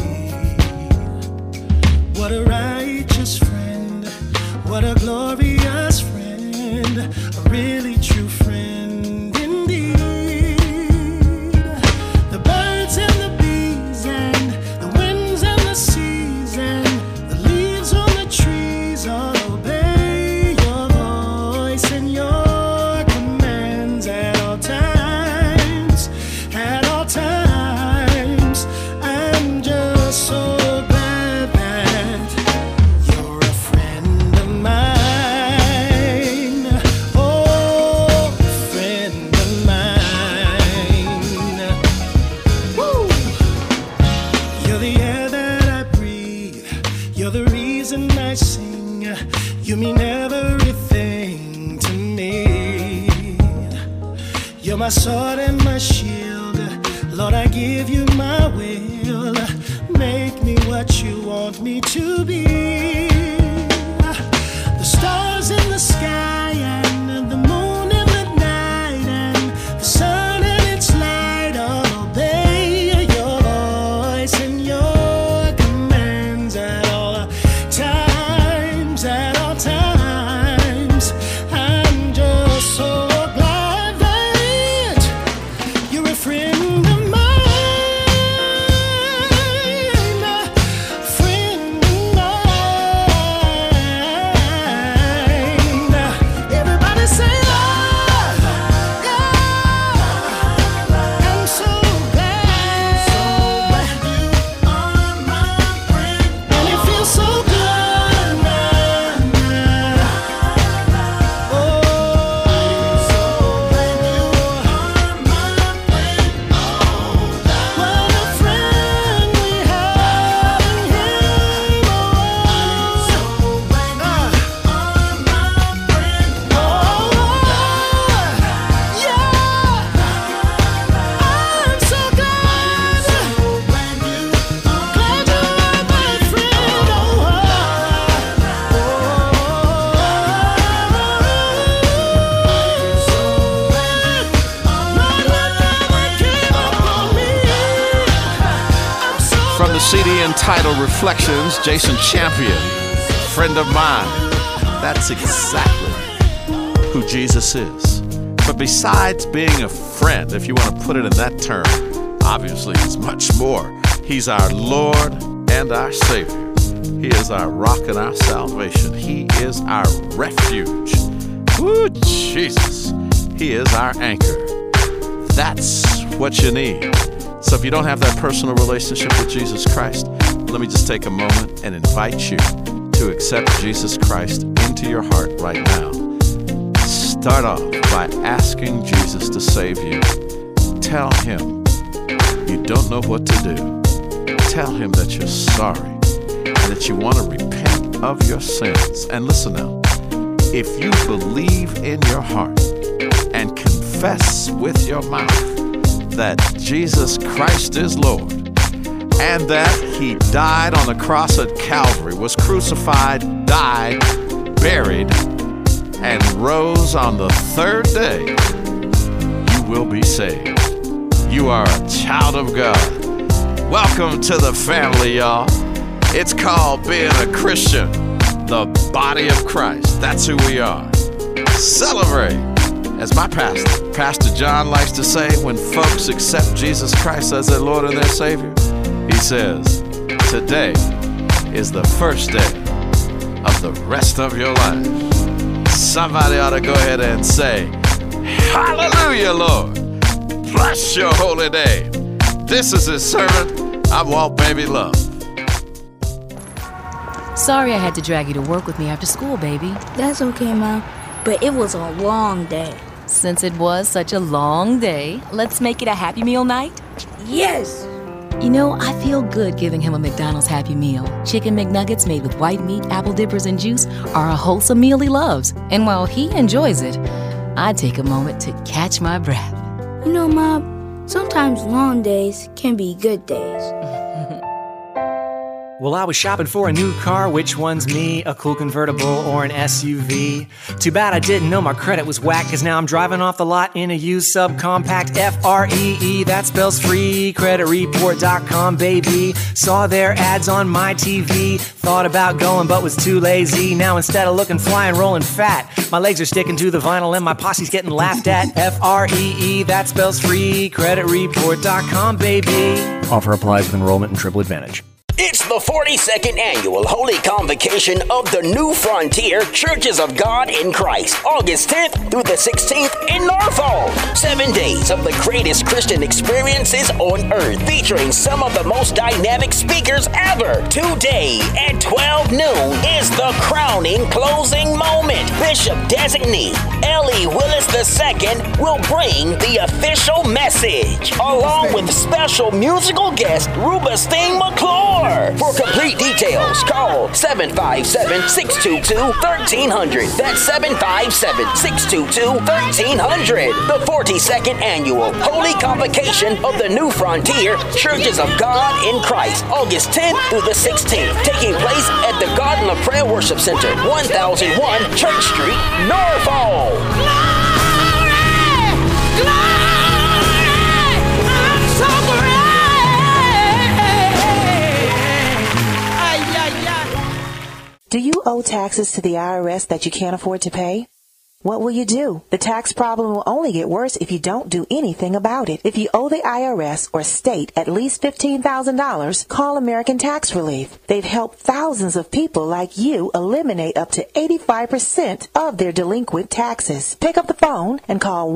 What a righteous friend. What a glorious friend. A really true friend indeed. The birds and the bees and the winds and the seas and the leaves on the trees all obey your voice and your commands at all times. At all times. I'm just so glad that you're a friend of mine. Oh, friend of mine. Woo! You're the air that I breathe. You're the reason I sing. You mean everything to me. You're my sword and my shield. Lord, I give you my will. Make me what you want me to be. The stars in the sky and the moon in the night and the sun and its light all obey your voice and your commands at all times. At all times. I'm just so glad that you're a friend of mine. Friend of mine. Everybody say love. Yeah. I'm so glad you are my friend. And it feels so good now. Oh, so glad you are my friend. What a friend we have in Him. So glad you are my friend. Oh, yeah. I'm so glad. Glad you are my friend. From the CD entitled Reflections, Jason Champion, friend of mine. That's exactly who Jesus is. But besides being a friend, if you want to put it in that term, obviously he's much more. He's our Lord and our Savior. He is our rock and our salvation. He is our refuge. Ooh, Jesus. He is our anchor. That's what you need. So if you don't have that personal relationship with Jesus Christ, let me just take a moment and invite you to accept Jesus Christ into your heart right now. Start off by asking Jesus to save you. Tell him you don't know what to do. Tell him that you're sorry and that you want to repent of your sins. And listen now, if you believe in your heart and confess with your mouth that Jesus Christ is Lord and that he died on the cross at Calvary, was crucified, died, buried, and rose on the third day, you will be saved. You are a child of God. Welcome to the family, y'all. It's called being a Christian, the body of Christ. That's who we are. Celebrate. As my Pastor John likes to say, when folks accept Jesus Christ as their Lord and their Savior, he says, today is the first day of the rest of your life. Somebody ought to go ahead and say, hallelujah, Lord. Bless your holy name. This is his servant. I'm Walt Baby Love. Sorry I had to drag you to work with me after school, baby. That's okay, Mom. But it was a long day. Since it was such a long day, let's make it a Happy Meal night? Yes! You know, I feel good giving him a McDonald's Happy Meal. Chicken McNuggets made with white meat, apple dippers, and juice are a wholesome meal he loves. And while he enjoys it, I take a moment to catch my breath. You know, Mom, sometimes long days can be good days. Well, I was shopping for a new car. Which one's me? A cool convertible or an SUV? Too bad I didn't know my credit was whack, cause now I'm driving off the lot in a used subcompact. F-R-E-E, that spells free. CreditReport.com, baby. Saw their ads on my TV. Thought about going but was too lazy. Now instead of looking fly and rolling fat, my legs are sticking to the vinyl and my posse's getting laughed at. F-R-E-E, that spells free. CreditReport.com, baby. Offer applies with enrollment and Triple Advantage. It's the 42nd annual Holy Convocation of the New Frontier Churches of God in Christ, August 10th through the 16th in Norfolk. 7 days of the greatest Christian experiences on earth, featuring some of the most dynamic speakers ever. Today at 12 noon is the crowning closing moment. Bishop Designee Ellie Willis II will bring the official message, along with special musical guest Rubinstein McClure. For complete details, call 757-622-1300. That's 757-622-1300. The 42nd annual Holy Convocation of the New Frontier Churches of God in Christ, August 10th through the 16th, taking place at the Garden of Prayer Worship Center, 1001 Church Street, Norfolk. Do you owe taxes to the IRS that you can't afford to pay? What will you do? The tax problem will only get worse if you don't do anything about it. If you owe the IRS or state at least $15,000, call American Tax Relief. They've helped thousands of people like you eliminate up to 85% of their delinquent taxes. Pick up the phone and call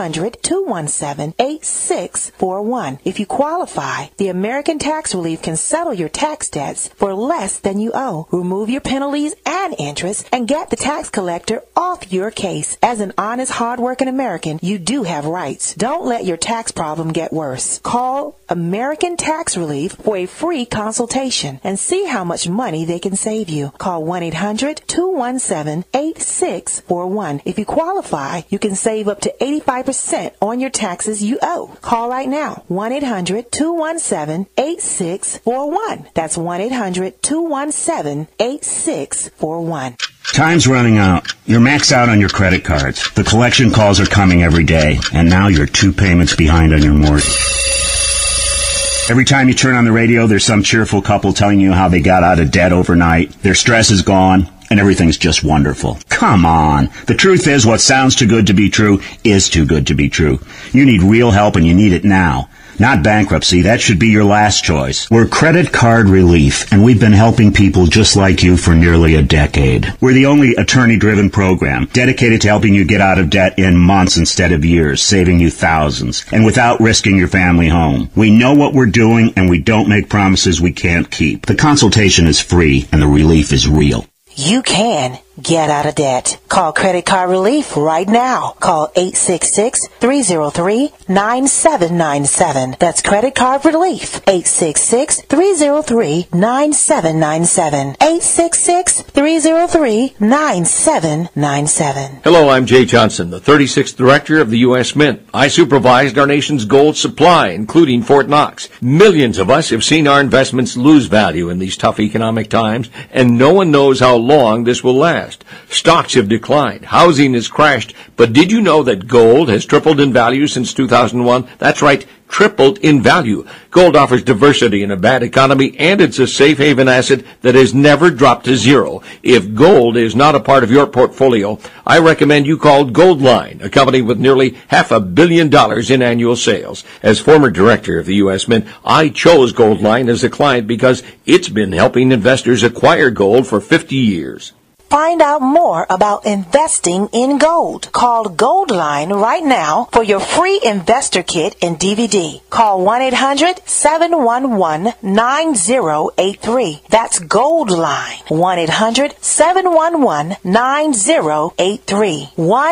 1-800-217-8641. If you qualify, the American Tax Relief can settle your tax debts for less than you owe, remove your penalties and interest, and get the tax collector off your case. As an honest, hard-working American, you do have rights. Don't let your tax problem get worse. Call American Tax Relief for a free consultation and see how much money they can save you. Call 1-800-217-8641. If you qualify, you can save up to 85% on your taxes you owe. Call right now. 1-800-217-8641. That's 1-800-217-8641. Time's running out. You're maxed out on your credit cards. The collection calls are coming every day, and now you're 2 payments behind on your mortgage. Every time you turn on the radio, there's some cheerful couple telling you how they got out of debt overnight. Their stress is gone, and everything's just wonderful. Come on. The truth is, what sounds too good to be true is too good to be true. You need real help, and you need it now. Not bankruptcy. That should be your last choice. We're Credit Card Relief, and we've been helping people just like you for nearly a decade. We're the only attorney-driven program dedicated to helping you get out of debt in months instead of years, saving you thousands, and without risking your family home. We know what we're doing, and we don't make promises we can't keep. The consultation is free, and the relief is real. You can get out of debt. Call Credit Card Relief right now. Call 866-303-9797. That's Credit Card Relief. 866-303-9797. 866-303-9797. Hello, I'm Jay Johnson, the 36th Director of the U.S. Mint. I supervised our nation's gold supply, including Fort Knox. Millions of us have seen our investments lose value in these tough economic times, and no one knows how long this will last. Stocks have declined. Housing has crashed. But did you know that gold has tripled in value since 2001? That's right, tripled in value. Gold offers diversity in a bad economy, and it's a safe haven asset that has never dropped to zero. If gold is not a part of your portfolio, I recommend you call Goldline, a company with nearly $500 million in annual sales. As former director of the U.S. Mint, I chose Goldline as a client because it's been helping investors acquire gold for 50 years. Find out more about investing in gold. Call Goldline right now for your free investor kit and DVD. Call 1-800-711-9083. That's Goldline. 1-800-711-9083.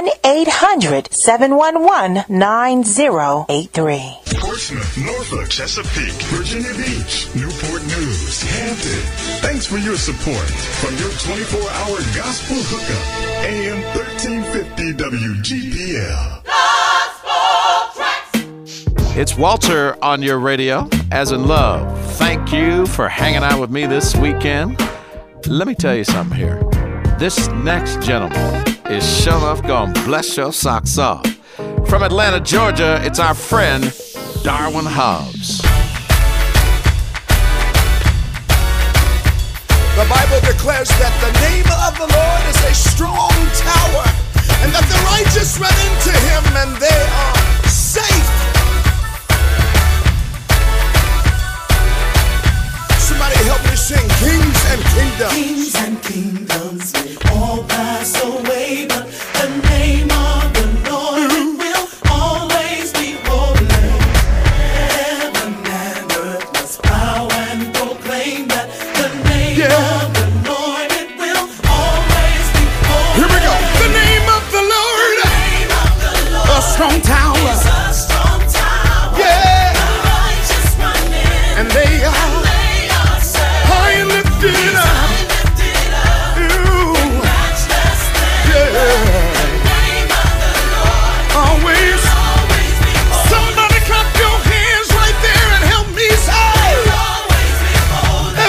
1-800-711-9083. Portsmouth, Norfolk, Chesapeake, Virginia Beach, Newport News, Hampton. Thanks for your support from your 24-hour gospel hookup. AM 1350 WGPL. It's Walter on your radio, as in love. Thank you for hanging out with me this weekend. Let me tell you something here. This next gentleman is sure enough gonna bless your socks off. From Atlanta, Georgia, it's our friend Darwin Hobbs. The Bible declares that the name of the Lord is a strong tower, and that the righteous run into him and they are safe. Somebody help me sing Kings and Kingdoms. Kings and kingdoms may all pass away, but the name of the Lord will always be holy. Heaven and earth must bow and proclaim that the name of the Lord, it will always be holy. Here we go. The name of the Lord, a strong tower. It's a strong tower. Yeah. The righteous run in, and they are safe. high and lifted up. Always. Somebody clap your hands right there and help me say. Oh,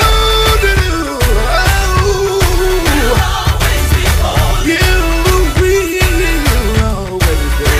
you will always be.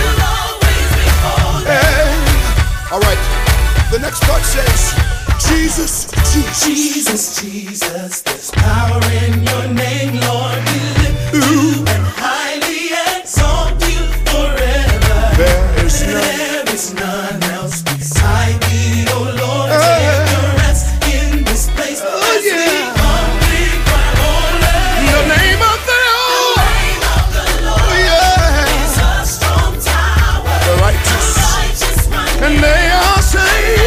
Hey. All right. The next part says, Jesus, Jesus, Jesus, Jesus, there's power in your name, Lord. We lift you and highly exalt you forever. There is none else beside thee, oh Lord. Take your rest in this place. Oh, yeah. Humbly cry, holy. The name of the Lord. The name of the Lord, Oh, yeah. is a strong tower. The righteous run and they are saved.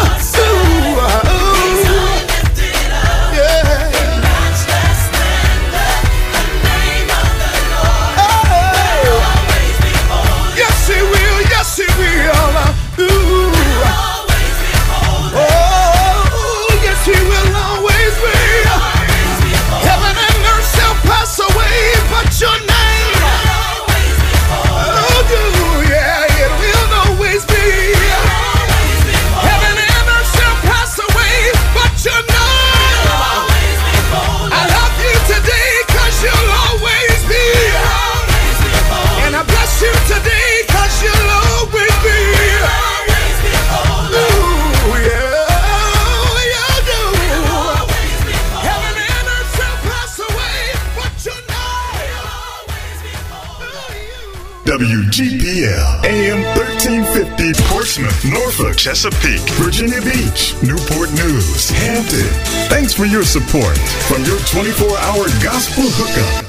Your name, oh, yeah, it will always be. Heaven and earth shall pass away, but your name, I love you today, 'cause you'll always be. And I bless you today, 'cause you'll always be. Ooh, yeah, you do. Heaven and earth shall pass away, but your name. WGPL, AM 1350, Portsmouth, Norfolk, Chesapeake, Virginia Beach, Newport News, Hampton. Thanks for your support from your 24-hour gospel hookup.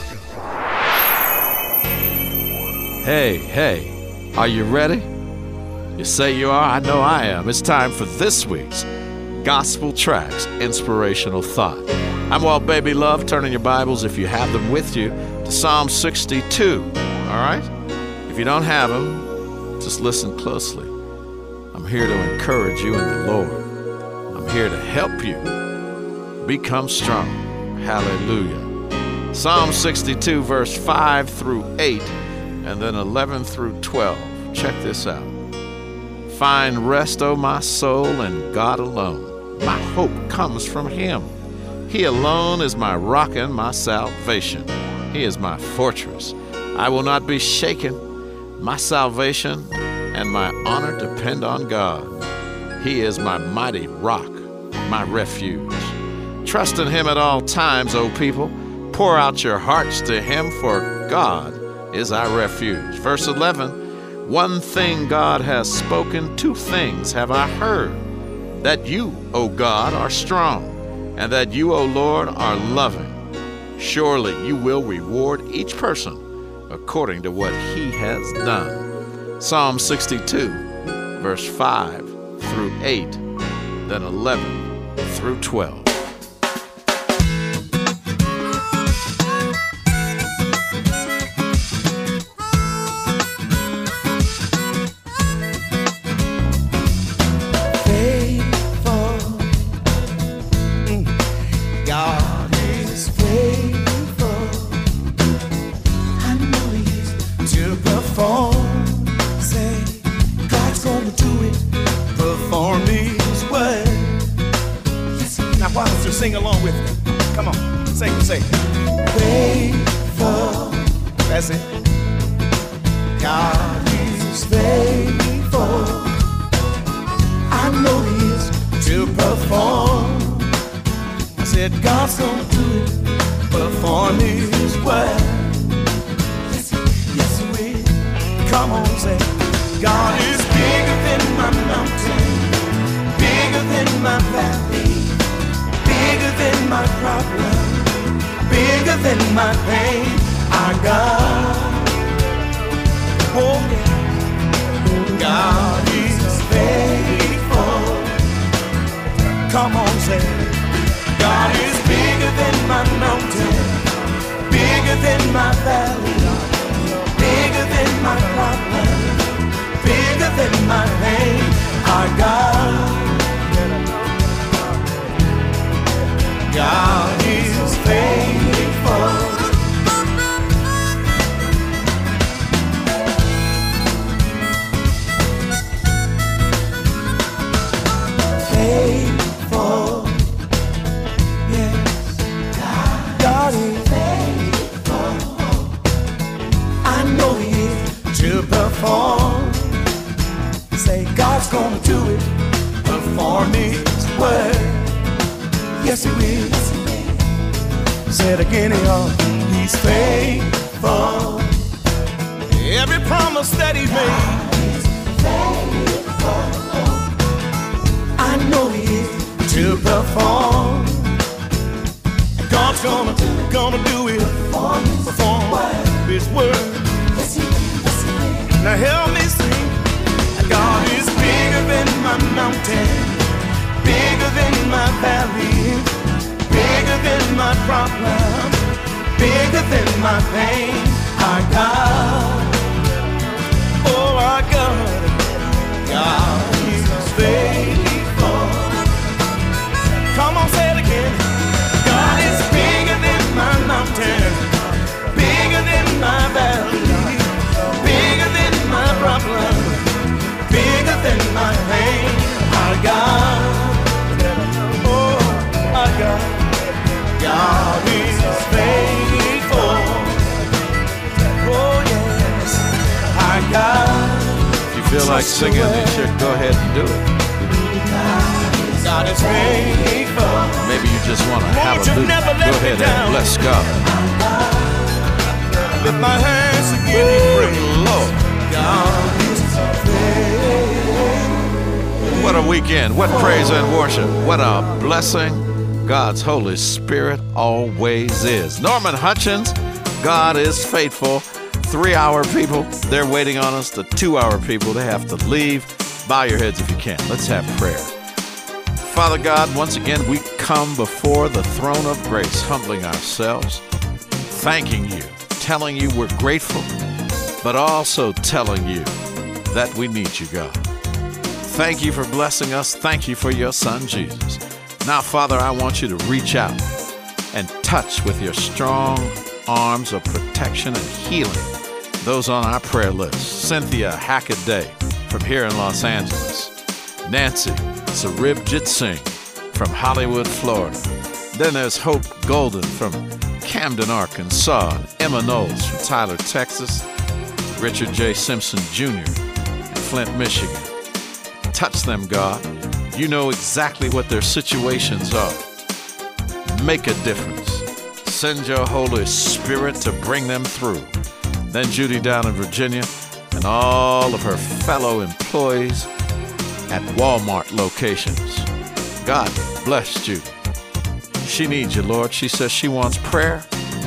Hey, are you ready? You say you are? I know I am. It's time for this week's Gospel Tracks Inspirational Thought. I'm Walt Baby Love, turning your Bibles, if you have them with you, to Psalm 62, all right? If you don't have them, just listen closely. I'm here to encourage you in the Lord. I'm here to help you become strong. Hallelujah. Psalm 62, verse 5 through 8, and then 11 through 12. Check this out. Find rest, O my soul, in God alone. My hope comes from Him. He alone is my rock and my salvation. He is my fortress. I will not be shaken. My salvation and my honor depend on God. He is my mighty rock, my refuge. Trust in Him at all times, O people. Pour out your hearts to Him, for God is our refuge. Verse 11, one thing God has spoken, two things have I heard, that you, O God, are strong, and that you, O Lord, are loving. Surely you will reward each person according to what he has done. Psalm 62, verse 5 through 8, then 11 through 12. God is faithful. I know He is to perform. Say, God's gonna do it. Perform His word. Now, why don't you sing along with me? Come on, sing, say, faithful. That's it. God is faithful. I know He is to perform. I said, God's gonna do it, perform His word. Yes, He will. Come on, say, God is bigger than my mountain, bigger than my valley, bigger than my problem, bigger than my pain. Our God, oh yeah, God is faithful. Come on, say, God is bigger than my mountain, bigger than my valley, bigger than my problem, bigger than my pain. Our God is faithful. Faithful. God is faithful. I know He is to perform. Say, God's gonna do it, perform His word. Yes, He will. Say it again, He's faithful. Every promise that He made, I know He is to perform. God's gonna do it, perform His word. Now help me sing. God is bigger than my mountain, bigger than my valley, bigger than my problem, bigger than my pain. Our God, oh our God, God is faithful. Come on, say it again. God is bigger than my mountain, bigger than my valley, bigger than my problem, bigger than my pain. Our God, oh our God, God is faithful. Oh yes, our God. If you feel like singing, you should go ahead and do it. God is faithful. Maybe you just want to have a loop. Go ahead and bless God. Lift my hands to give you praise, Lord. God is faithful. What a weekend. What praise and worship. What a blessing God's Holy Spirit always is. Norman Hutchins, God is faithful. 3-hour people, they're waiting on us. The 2-hour people, they have to leave. Bow your heads if you can. Let's have prayer. Father God, once again, we come before the throne of grace, humbling ourselves, thanking you, telling you we're grateful, but also telling you that we need you, God. Thank you for blessing us. Thank you for your Son, Jesus. Now, Father, I want you to reach out and touch with your strong arms of protection and healing those on our prayer list. Cynthia Hackaday from here in Los Angeles. Nancy Saribjit Singh from Hollywood, Florida. Then there's Hope Golden from Camden, Arkansas. And Emma Knowles from Tyler, Texas. Richard J. Simpson Jr. in Flint, Michigan. Touch them, God. You know exactly what their situations are. Make a difference. Send your Holy Spirit to bring them through. Then Judy down in Virginia and all of her fellow employees at Walmart locations. God bless Judy. She needs you, Lord. She says she wants prayer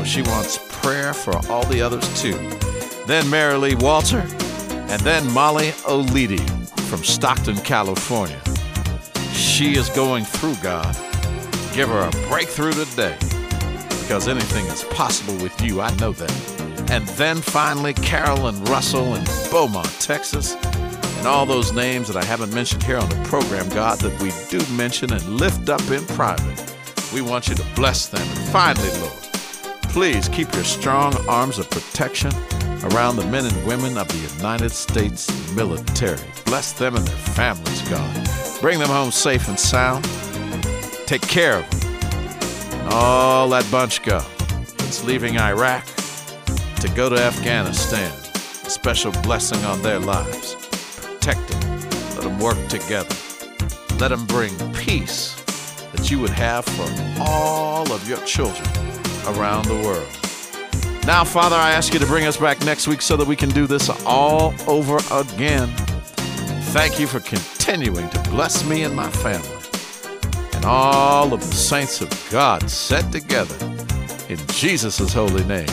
for she wants prayer for all the others too. Then Mary Lee Walter, and then Molly O'Leedy from Stockton, California. She is going through, God. Give her a breakthrough today, because anything is possible with you. I know that. And then finally, Carolyn Russell in Beaumont, Texas, and all those names that I haven't mentioned here on the program, God, that we do mention and lift up in private. We want you to bless them. And finally, Lord, please keep your strong arms of protection around the men and women of the United States military. Bless them and their families, God. Bring them home safe and sound. Take care of them. And all that bunch, God, that's leaving Iraq to go to Afghanistan. A special blessing on their lives. Protect them. Let them work together. Let them bring peace that you would have for all of your children around the world. Now, Father, I ask you to bring us back next week so that we can do this all over again. Thank you for continuing to bless me and my family and all of the saints of God set together in Jesus' holy name.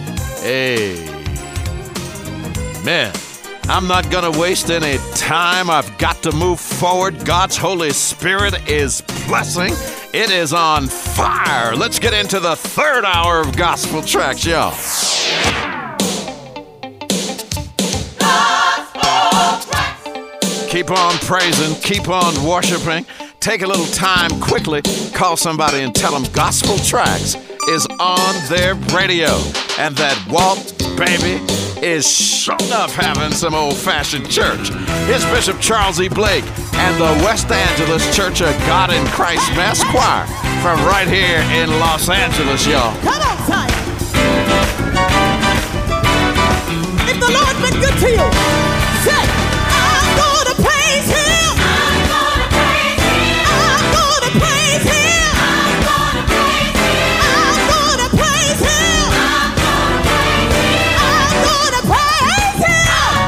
Amen. I'm not going to waste any time. I've got to move forward. God's Holy Spirit is blessing. It is on fire. Let's get into the third hour of Gospel Tracks, y'all. Keep on praising. Keep on worshiping. Take a little time quickly. Call somebody and tell them Gospel Tracks is on their radio. And that Walt baby is sure enough having some old-fashioned church. Here's Bishop Charles E. Blake and the West Angeles Church of God in Christ Mass Choir from right here in Los Angeles, y'all. Come on, son. If the Lord's been good to you, say, I'm gonna praise Him. I'm gonna praise Him. I'm gonna praise Him. I'm gonna praise Him. I'm gonna praise Him. I'm gonna praise Him.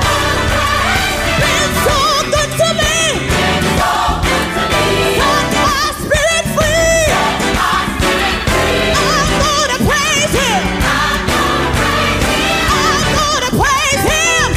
Been so good to me. Been so good to me. Set my spirit free. Set my spirit free. I'm gonna praise Him. I'm gonna praise Him. I'm gonna praise Him.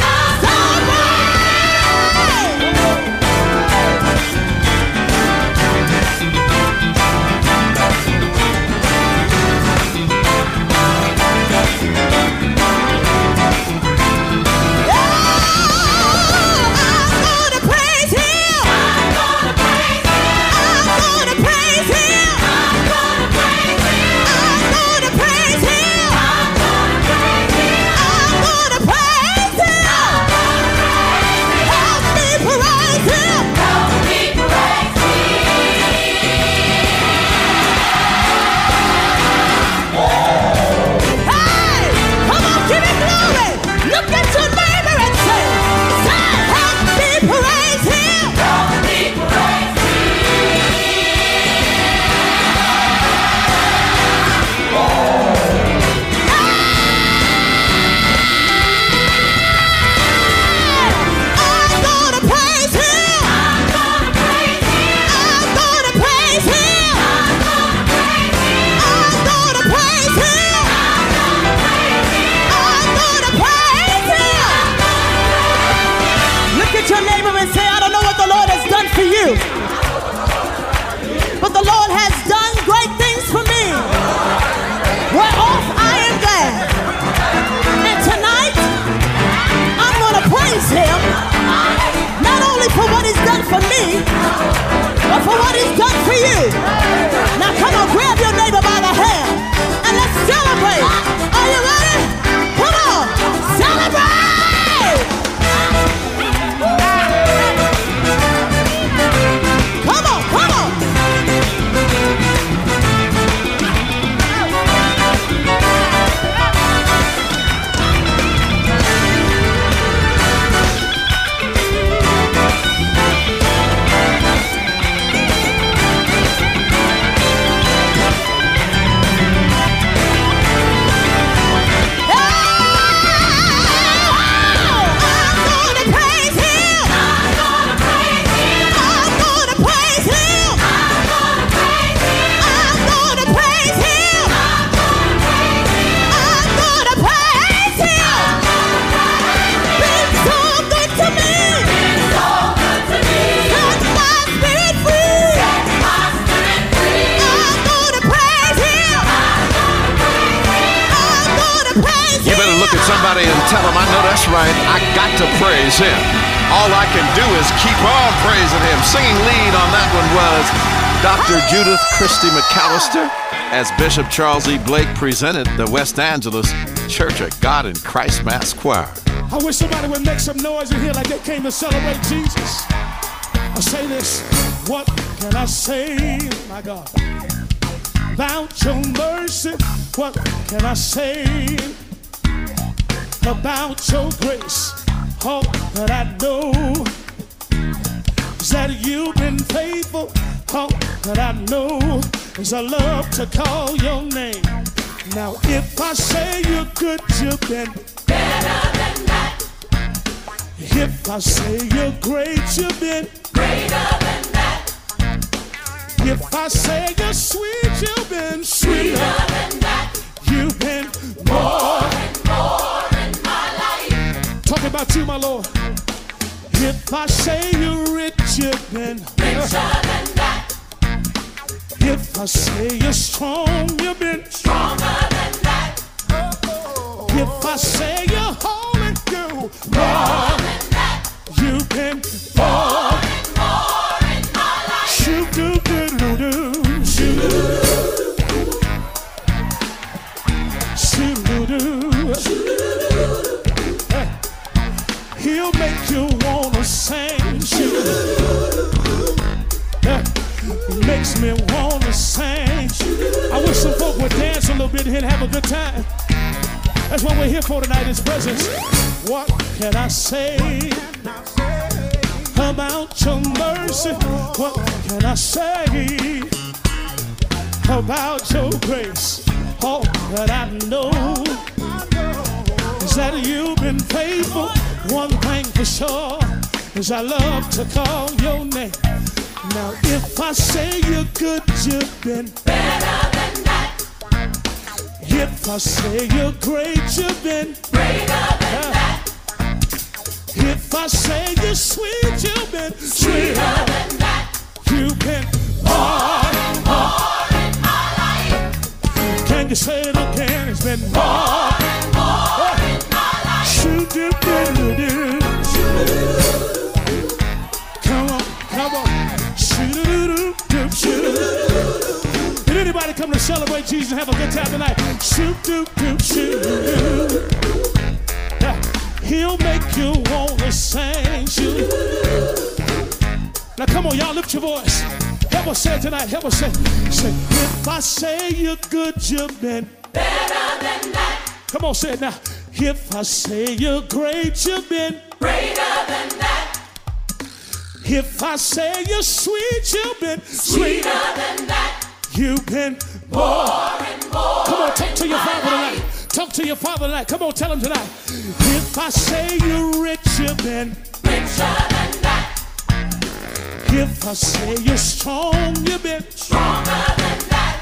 But the Lord has done great things for me, whereof I am glad. And tonight, I'm going to praise Him, not only for what He's done for me, but for what He's done for you. Now come on, grab your neighbor by the hand, and let's celebrate. Are you ready? Come on, celebrate! Come on, come on! look at somebody and tell them, I know that's right, I got to praise him. All I can do is keep on praising him. Singing lead on that one was Dr. Judith Christy McAllister as Bishop Charles E. Blake presented the West Angeles Church of God in Christ Mass Choir. I wish somebody would make some noise in here like they came to celebrate Jesus. I say this, what can I say, my God? About your mercy, what can I say? About your grace, all that I know is that you've been faithful. All that I know is I love to call your name. Now if I say you're good, you've been better than that. If I say you're great, you've been greater than that. If I say you're sweet, you've been sweeter than that. You've been more and more in my life. Talk about you, my Lord. If I say you're rich, you've been richer than that. If I say you're strong, you've been stronger than that. If I say you're holy, you're more than that. You've been more and more in my life. Shoot, do, do, do, do. Shoot, shoot, do, do. Hey. He'll make you wanna sing. Shoot. Hey. It makes me wanna sing. I wish some folk would dance a little bit here and have a good time. That's what we're here for tonight, His presence. What can I say about your mercy? What can I say about your grace? All that I know is that you've been faithful. One thing for sure is I love to call your name. Now if I say you're good, you've been better than that. If I say you're great, you've been greater than that. If I say you're sweet, you've been sweeter than that. You've been more and more in my life. Can you say it again? It's been more and more in my life. Shoot, do, do, do. Come on, come on. Did anybody come to celebrate Jesus and have a good time tonight? Shoot, doop, doop, shoot. He'll make you wanna sing. Shoot. Now come on, y'all, lift your voice. Help us say it tonight. Help us say. Say, if I say you're good, you've been better than that. Come on, say it now. If I say you're great, you've been greater than that. If I say you're sweet, you've been sweeter than that. You've been more and more. Come on, talk to your father tonight. Talk to your father tonight. Come on, tell him tonight. If I say you're rich, you've been richer than that. If I say you're strong, you've been stronger than that.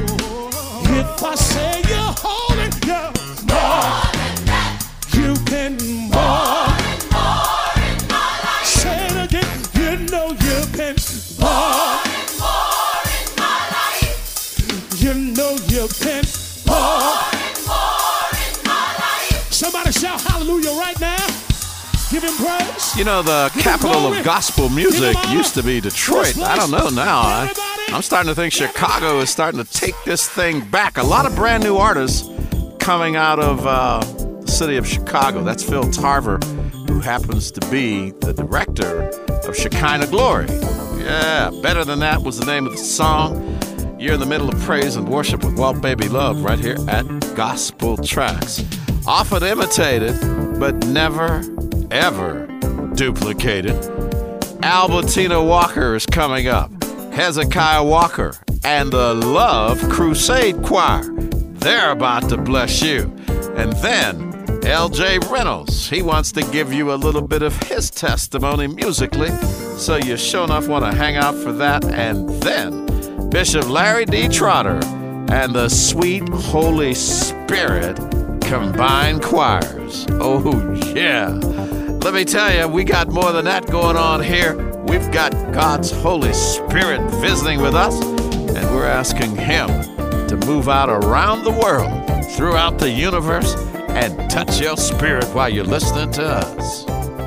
If I say you're holy, you're more than that. You've been more and more in my life. Say it again. You know you've been more and more in my life. You know you've been more and more in my life. Somebody shout hallelujah right now. Give him praise. You know, the capital of gospel music used to be Detroit. I don't know now. I'm starting to think Chicago is starting to take this thing back. A lot of brand new artists coming out of the city of Chicago. That's Phil Tarver, who happens to be the director of Shekinah Glory. Yeah, Better Than That was the name of the song. You're in the middle of praise and worship with Walt Baby Love right here at Gospel Tracks. Often imitated, but never, ever duplicated. Albertina Walker is coming up. Hezekiah Walker and the Love Crusade Choir. They're about to bless you. And then L.J. Reynolds, he wants to give you a little bit of his testimony musically, so you sure enough want to hang out for that. And then Bishop Larry D. Trotter and the Sweet Holy Spirit Combined Choirs. Oh, yeah. Let me tell you, we got more than that going on here. We've got God's Holy Spirit visiting with us, and we're asking Him to move out around the world, throughout the universe, and touch your spirit while you're listening to us.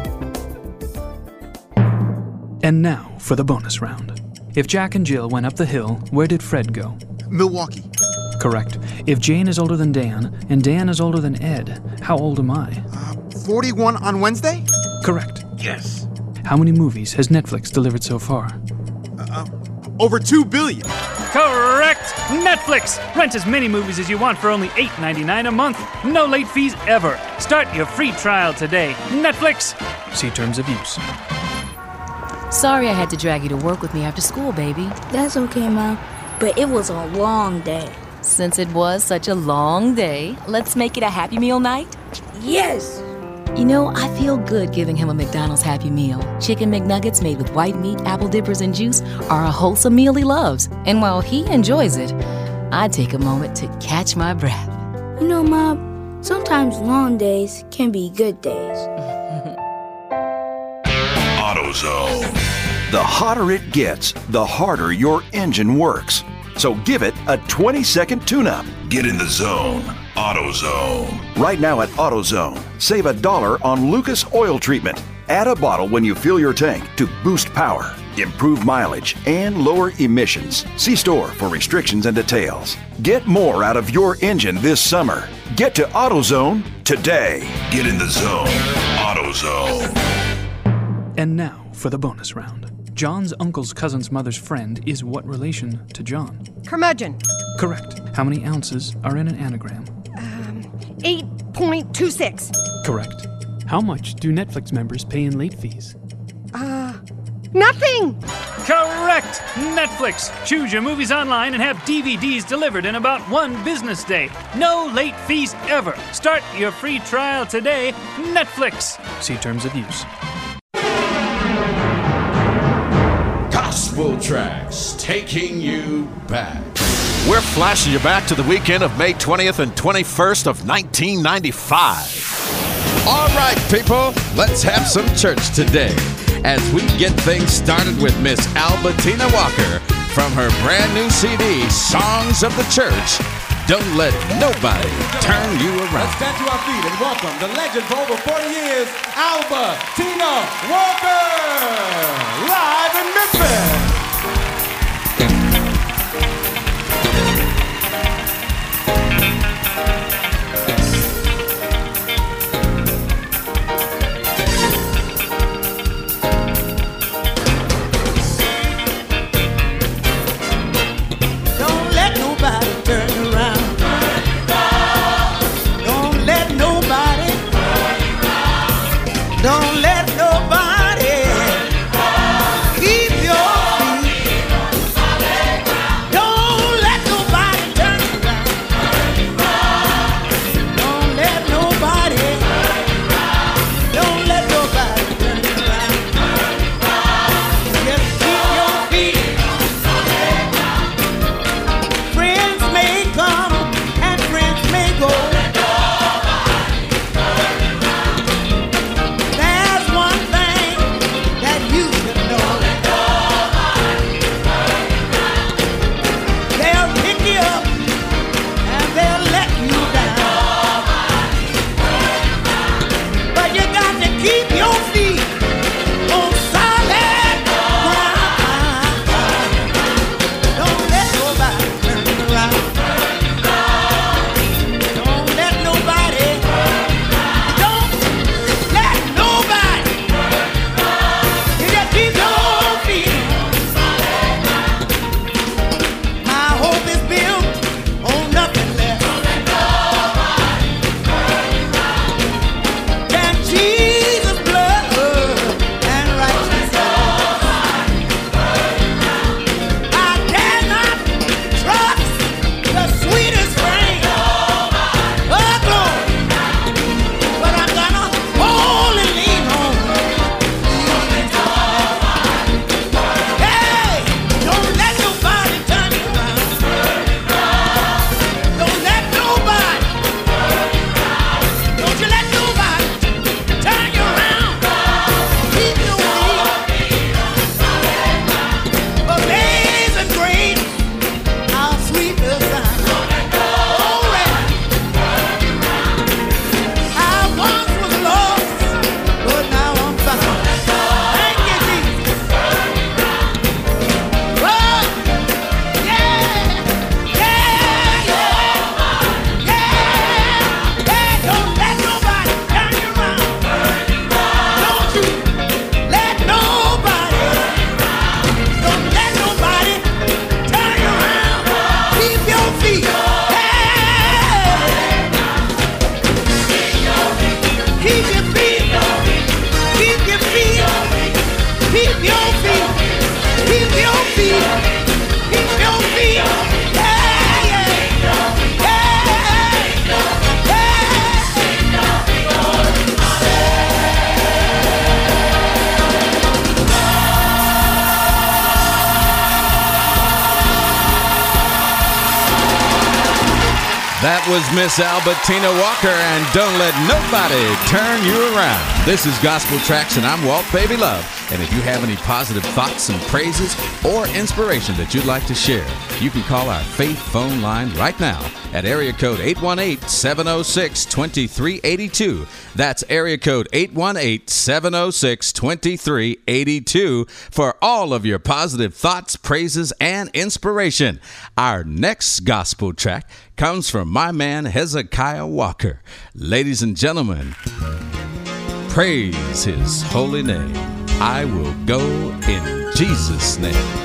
And now for the bonus round. If Jack and Jill went up the hill, where did Fred go? Milwaukee. Correct. If Jane is older than Dan, and Dan is older than Ed, how old am I? 41 on Wednesday? Correct. Yes. How many movies has Netflix delivered so far? Over 2 billion. Correct! Netflix! Rent as many movies as you want for only $8.99 a month. No late fees ever. Start your free trial today. Netflix! See terms of use. Sorry I had to drag you to work with me after school, baby. That's okay, Mom. But it was a long day. Since it was such a long day, let's make it a Happy Meal night? Yes! You know, I feel good giving him a McDonald's Happy Meal. Chicken McNuggets made with white meat, apple dippers, and juice are a wholesome meal he loves. And while he enjoys it, I take a moment to catch my breath. You know, Mom, sometimes long days can be good days. AutoZone. The hotter it gets, the harder your engine works. So give it a 20-second tune-up. Get in the zone. AutoZone. Right now at AutoZone, save $1 on Lucas Oil Treatment. Add a bottle when you fill your tank to boost power, improve mileage, and lower emissions. See store for restrictions and details. Get more out of your engine this summer. Get to AutoZone today. Get in the zone. AutoZone. And now for the bonus round. John's uncle's cousin's mother's friend is what relation to John? Curmudgeon. Correct. How many ounces are in an anagram? 8.26. Correct. How much do Netflix members pay in late fees? Nothing. Correct! Netflix. Choose your movies online and have DVDs delivered in about 1 business day. No late fees ever. Start your free trial today. Netflix. See terms of use. Gospel Tracks, taking you back. We're flashing you back to the weekend of May 20th and 21st of 1995. All right, people, let's have some church today as we get things started with Miss Albertina Walker from her brand new CD, Songs of the Church. Don't let nobody turn you around. Let's stand to our feet and welcome the legend for over 40 years, Albertina Walker, live in Memphis. Don't let nobody keep your feet. That was Miss Albertina Walker and Don't Let Nobody Turn You Around. This is Gospel Tracks and I'm Walt Baby Love. And if you have any positive thoughts and praises or inspiration that you'd like to share, you can call our faith phone line right now at area code 818-706-2382. That's area code 818-706-2382 for all of your positive thoughts, praises, and inspiration. Our next gospel track comes from my man Hezekiah Walker. Ladies and gentlemen, praise his holy name. I will go in Jesus' name.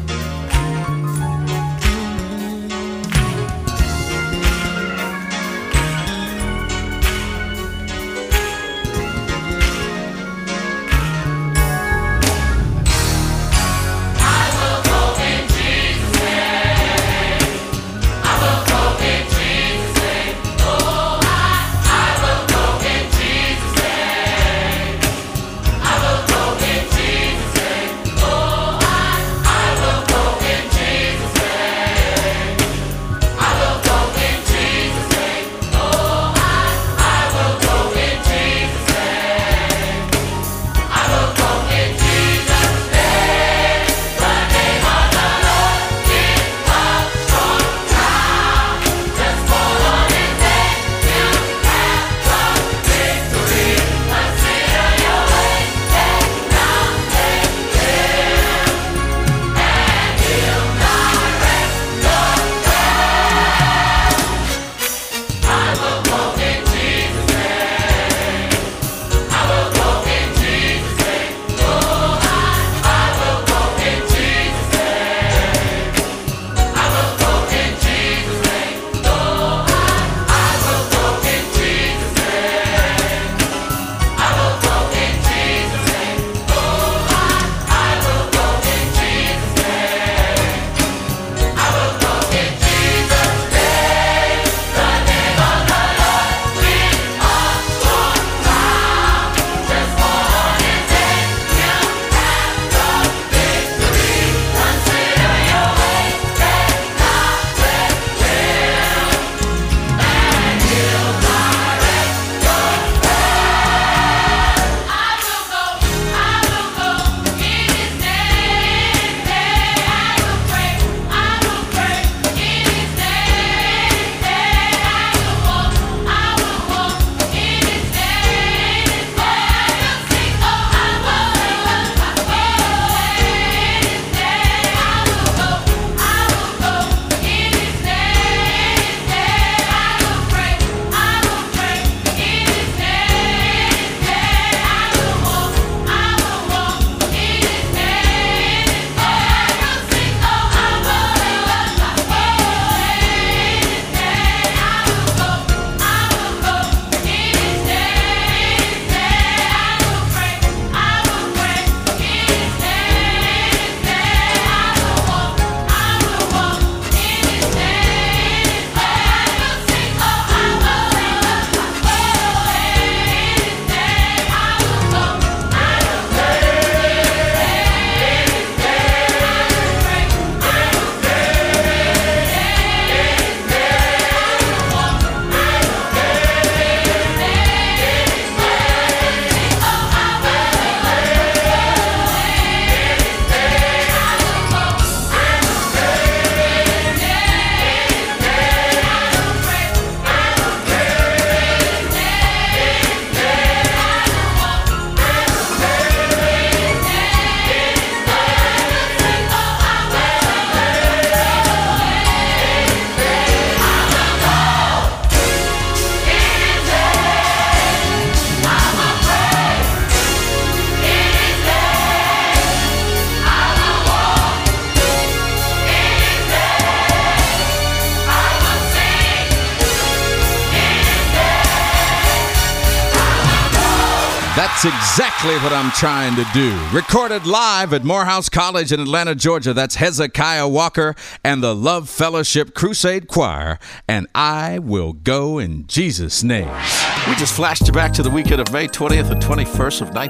That's exactly what I'm trying to do. Recorded live at Morehouse College in Atlanta, Georgia. That's Hezekiah Walker and the Love Fellowship Crusade Choir. And I will go in Jesus' name. We just flashed you back to the weekend of May 20th and 21st of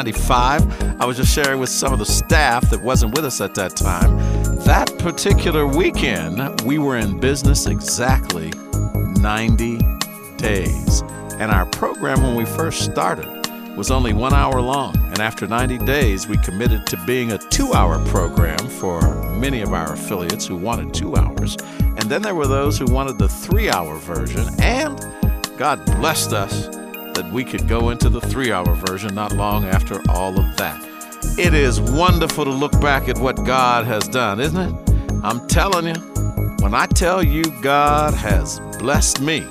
1995. I was just sharing with some of the staff that wasn't with us at that time. That particular weekend, we were in business exactly 90 days. And our program when we first started was only 1 hour long. And after 90 days, we committed to being a 2-hour program for many of our affiliates who wanted 2 hours. And then there were those who wanted the 3-hour version. And God blessed us that we could go into the 3-hour version not long after all of that. It is wonderful to look back at what God has done, isn't it? I'm telling you, when I tell you God has blessed me,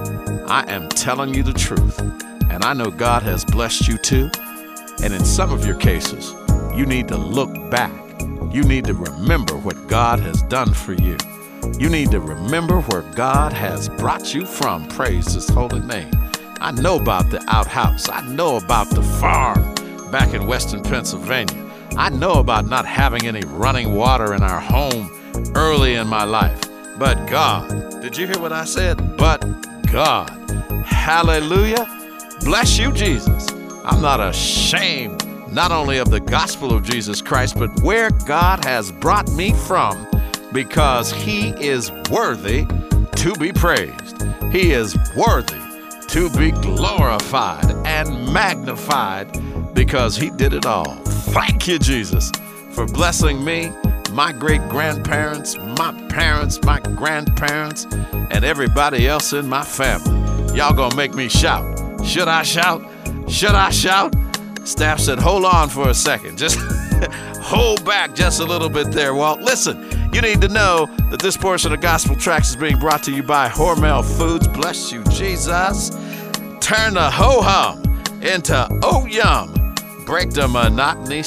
I am telling you the truth. And I know God has blessed you too. And in some of your cases, you need to look back. You need to remember what God has done for you. You need to remember where God has brought you from. Praise His holy name. I know about the outhouse. I know about the farm back in Western Pennsylvania. I know about not having any running water in our home early in my life. But God, did you hear what I said? But God. Hallelujah. Bless you, Jesus. I'm not ashamed, not only of the gospel of Jesus Christ, but where God has brought me from, because He is worthy to be praised. He is worthy to be glorified and magnified because He did it all. Thank you, Jesus, for blessing me, my great-grandparents, my parents, my grandparents, and everybody else in my family. Y'all gonna make me shout. Should I shout? Should I shout? Staff said, hold on for a second. Just hold back just a little bit there, Walt. Listen, you need to know that this portion of Gospel Tracks is being brought to you by Hormel Foods. Bless you, Jesus. Turn the ho-hum into oh-yum. Break the monotony,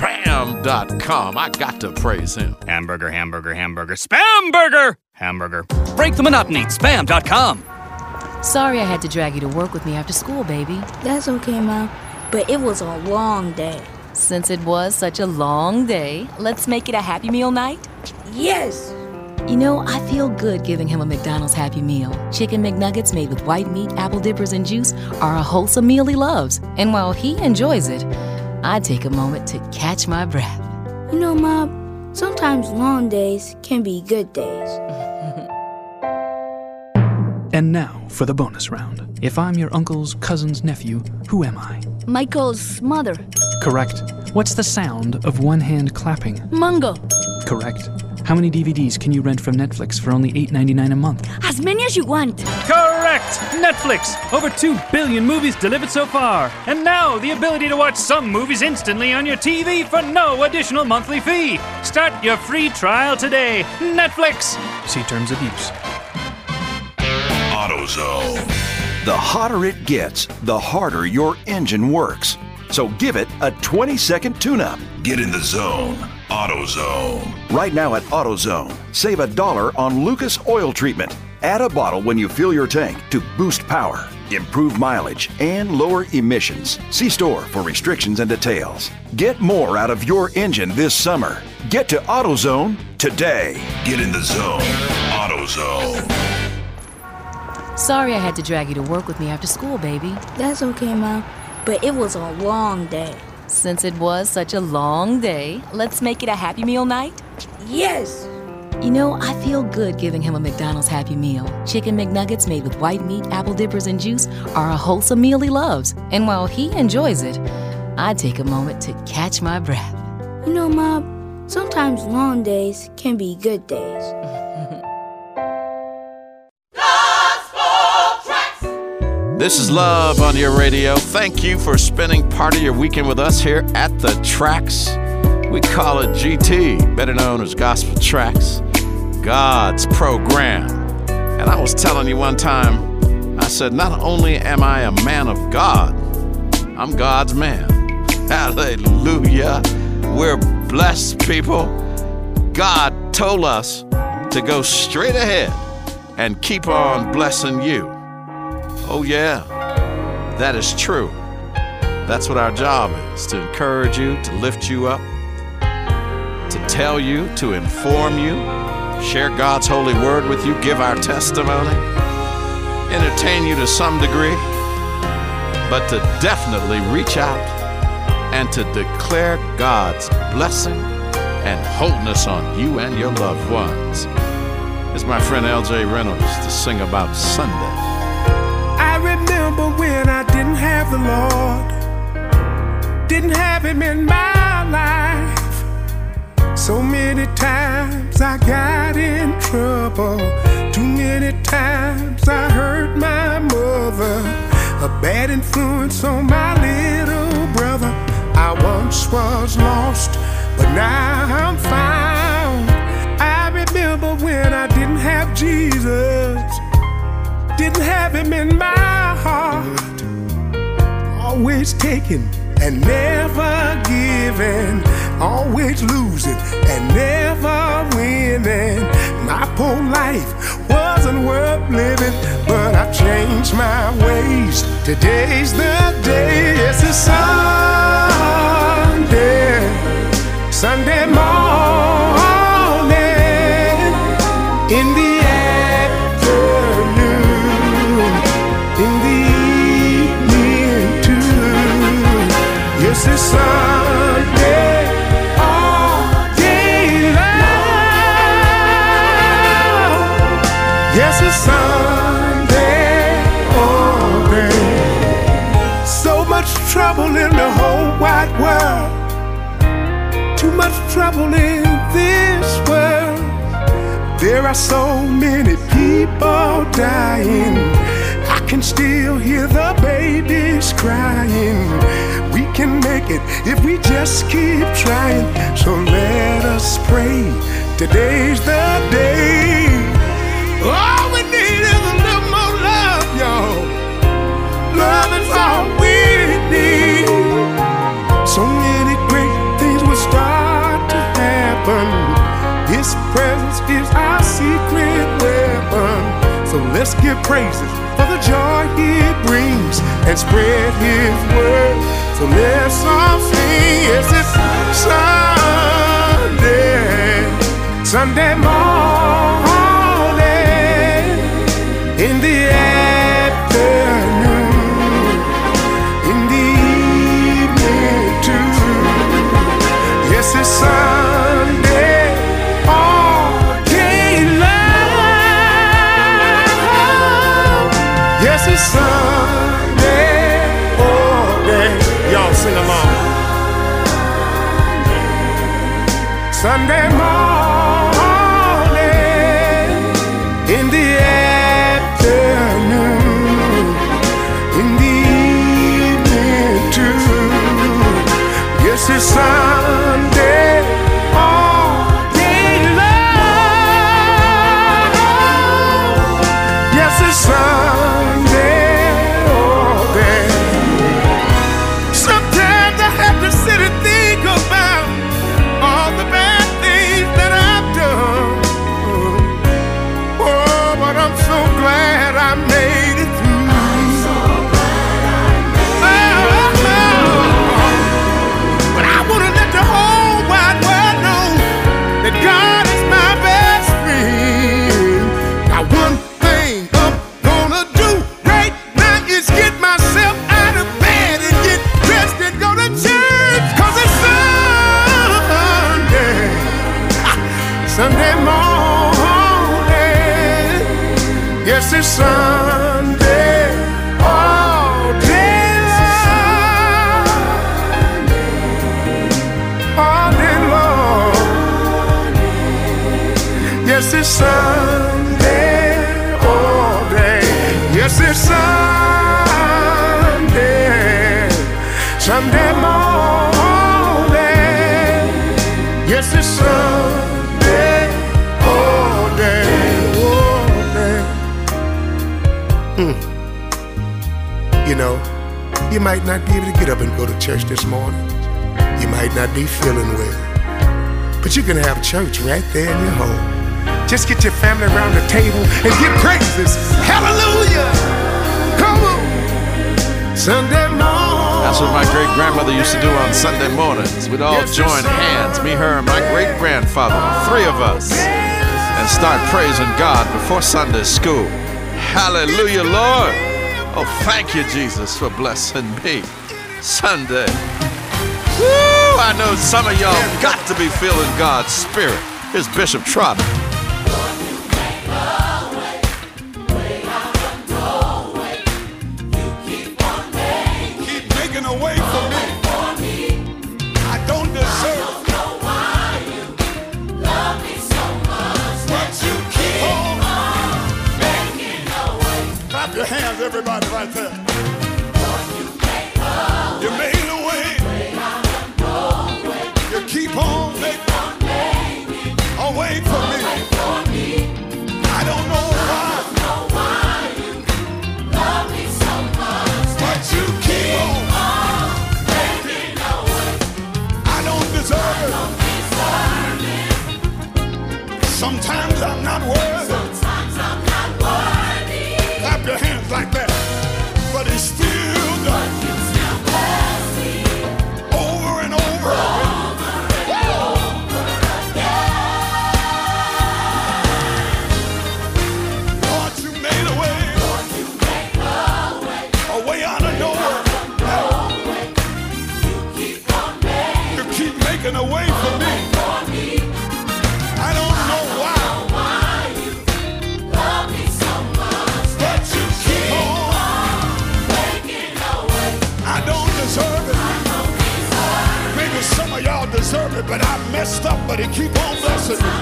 spam.com. I got to praise Him. Hamburger, hamburger, hamburger, spam burger! Hamburger. Break the monotony, spam.com. Sorry I had to drag you to work with me after school, baby. That's okay, Mom. But it was a long day. Since it was such a long day, let's make it a Happy Meal night? Yes! You know, I feel good giving him a McDonald's Happy Meal. Chicken McNuggets made with white meat, apple dippers, and juice are a wholesome meal he loves. And while he enjoys it, I take a moment to catch my breath. You know, Mom, sometimes long days can be good days. And now for the bonus round. If I'm your uncle's cousin's nephew, who am I? Michael's mother. Correct. What's the sound of one hand clapping? Mungo. Correct. How many DVDs can you rent from Netflix for only $8.99 a month? As many as you want. Correct! Netflix! Over 2 billion movies delivered so far. And now, the ability to watch some movies instantly on your TV for no additional monthly fee. Start your free trial today. Netflix! See terms of use. AutoZone. The hotter it gets, the harder your engine works. So give it a 20-second tune-up. Get in the zone. AutoZone. Right now at AutoZone, save $1 on Lucas Oil Treatment. Add a bottle when you fill your tank to boost power, improve mileage, and lower emissions. See store for restrictions and details. Get more out of your engine this summer. Get to AutoZone today. Get in the zone. AutoZone. Sorry I had to drag you to work with me after school, baby. That's okay, Mom. But it was a long day. Since it was such a long day, let's make it a Happy Meal night? Yes! You know, I feel good giving him a McDonald's Happy Meal. Chicken McNuggets made with white meat, apple dippers, and juice are a wholesome meal he loves. And while he enjoys it, I take a moment to catch my breath. You know, Mom, sometimes long days can be good days. This is Love on your radio. Thank you for spending part of your weekend with us here at the Tracks. We call it GT, better known as Gospel Tracks, God's program. And I was telling you one time, I said, not only am I a man of God, I'm God's man. Hallelujah. We're blessed people. God told us to go straight ahead and keep on blessing you. Oh yeah, that is true. That's what our job is, to encourage you, to lift you up, to tell you, to inform you, share God's holy word with you, give our testimony, entertain you to some degree, but to definitely reach out and to declare God's blessing and wholeness on you and your loved ones. It's my friend L.J. Reynolds to sing about Sunday. I remember when I didn't have the Lord, didn't have Him in my life. So many times I got in trouble, too many times I hurt my mother, a bad influence on my little brother. I once was lost, but now I'm found. I remember when I didn't have Jesus, didn't have Him in my heart, always taking and never giving, always losing and never winning. My poor life wasn't worth living, but I changed my ways. Today's the day. It's a Sunday, Sunday morning, in the afternoon, in the evening too. Yes, it's Sunday all day long. Yes, it's Sunday all day. So much trouble in the whole wide world, too much trouble in this world. There are so many people dying, I can still hear the babies crying. We can make it if we just keep trying. So let us pray, today's the day. All we need is a little more love, y'all. Love is all we need. So many great things will start to happen. His presence is our secret weapon. So let's give praises for the joy He brings and spread His word. So let's all sing. Yes, it's Sunday, Sunday morning, in the afternoon, in the evening too. Yes, it's Sunday all day long. Yes, it's Sunday all day. Y'all sing along. Sunday morning, in the afternoon, in the evening too. Yes, it's Sunday all day long. Yes, it's Sunday all day. Sometimes I have to sit and think about all the bad things that I've done. Oh, but I'm so glad I made it through. I'm so glad I made it through. But I want to let the whole wide world know that God is my best friend. Now one thing I'm gonna do right now is get myself out of bed and get dressed and go to church. 'Cause it's Sunday, Sunday morning. Yes, it's Sunday all day long, all day long. Yes, it's Sunday all day. Yes, it's Sunday, Sunday morning. Yes, it's Sunday all day, all day. You know, you might not be able to get up and go to church this morning. You might not be feeling well, but you can have church right there in your home. Just get your family around the table and give praises. Hallelujah! Come on! Sunday morning. That's what my great-grandmother used to do on Sunday mornings. We'd all join hands, me, her, and my great-grandfather, three of us, and start praising God before Sunday school. Hallelujah, Lord. Oh, thank you, Jesus, for blessing me. Sunday. Woo! I know some of y'all got to be feeling God's Spirit. Here's Bishop Trotter. everybody right there. You made a way. You keep on making a way for me. I don't know why you love me so much, but you keep on making a way. I don't deserve it. Sometimes I'm not worthy. Clap your hands like that. But it's still done. Over and over again. Lord, you made a way. A way out of nowhere. You keep making a way for me. I don't know why. But you keep on making a way. I don't deserve it. Maybe some of y'all deserve it, but I messed up, but he keep on blessing me.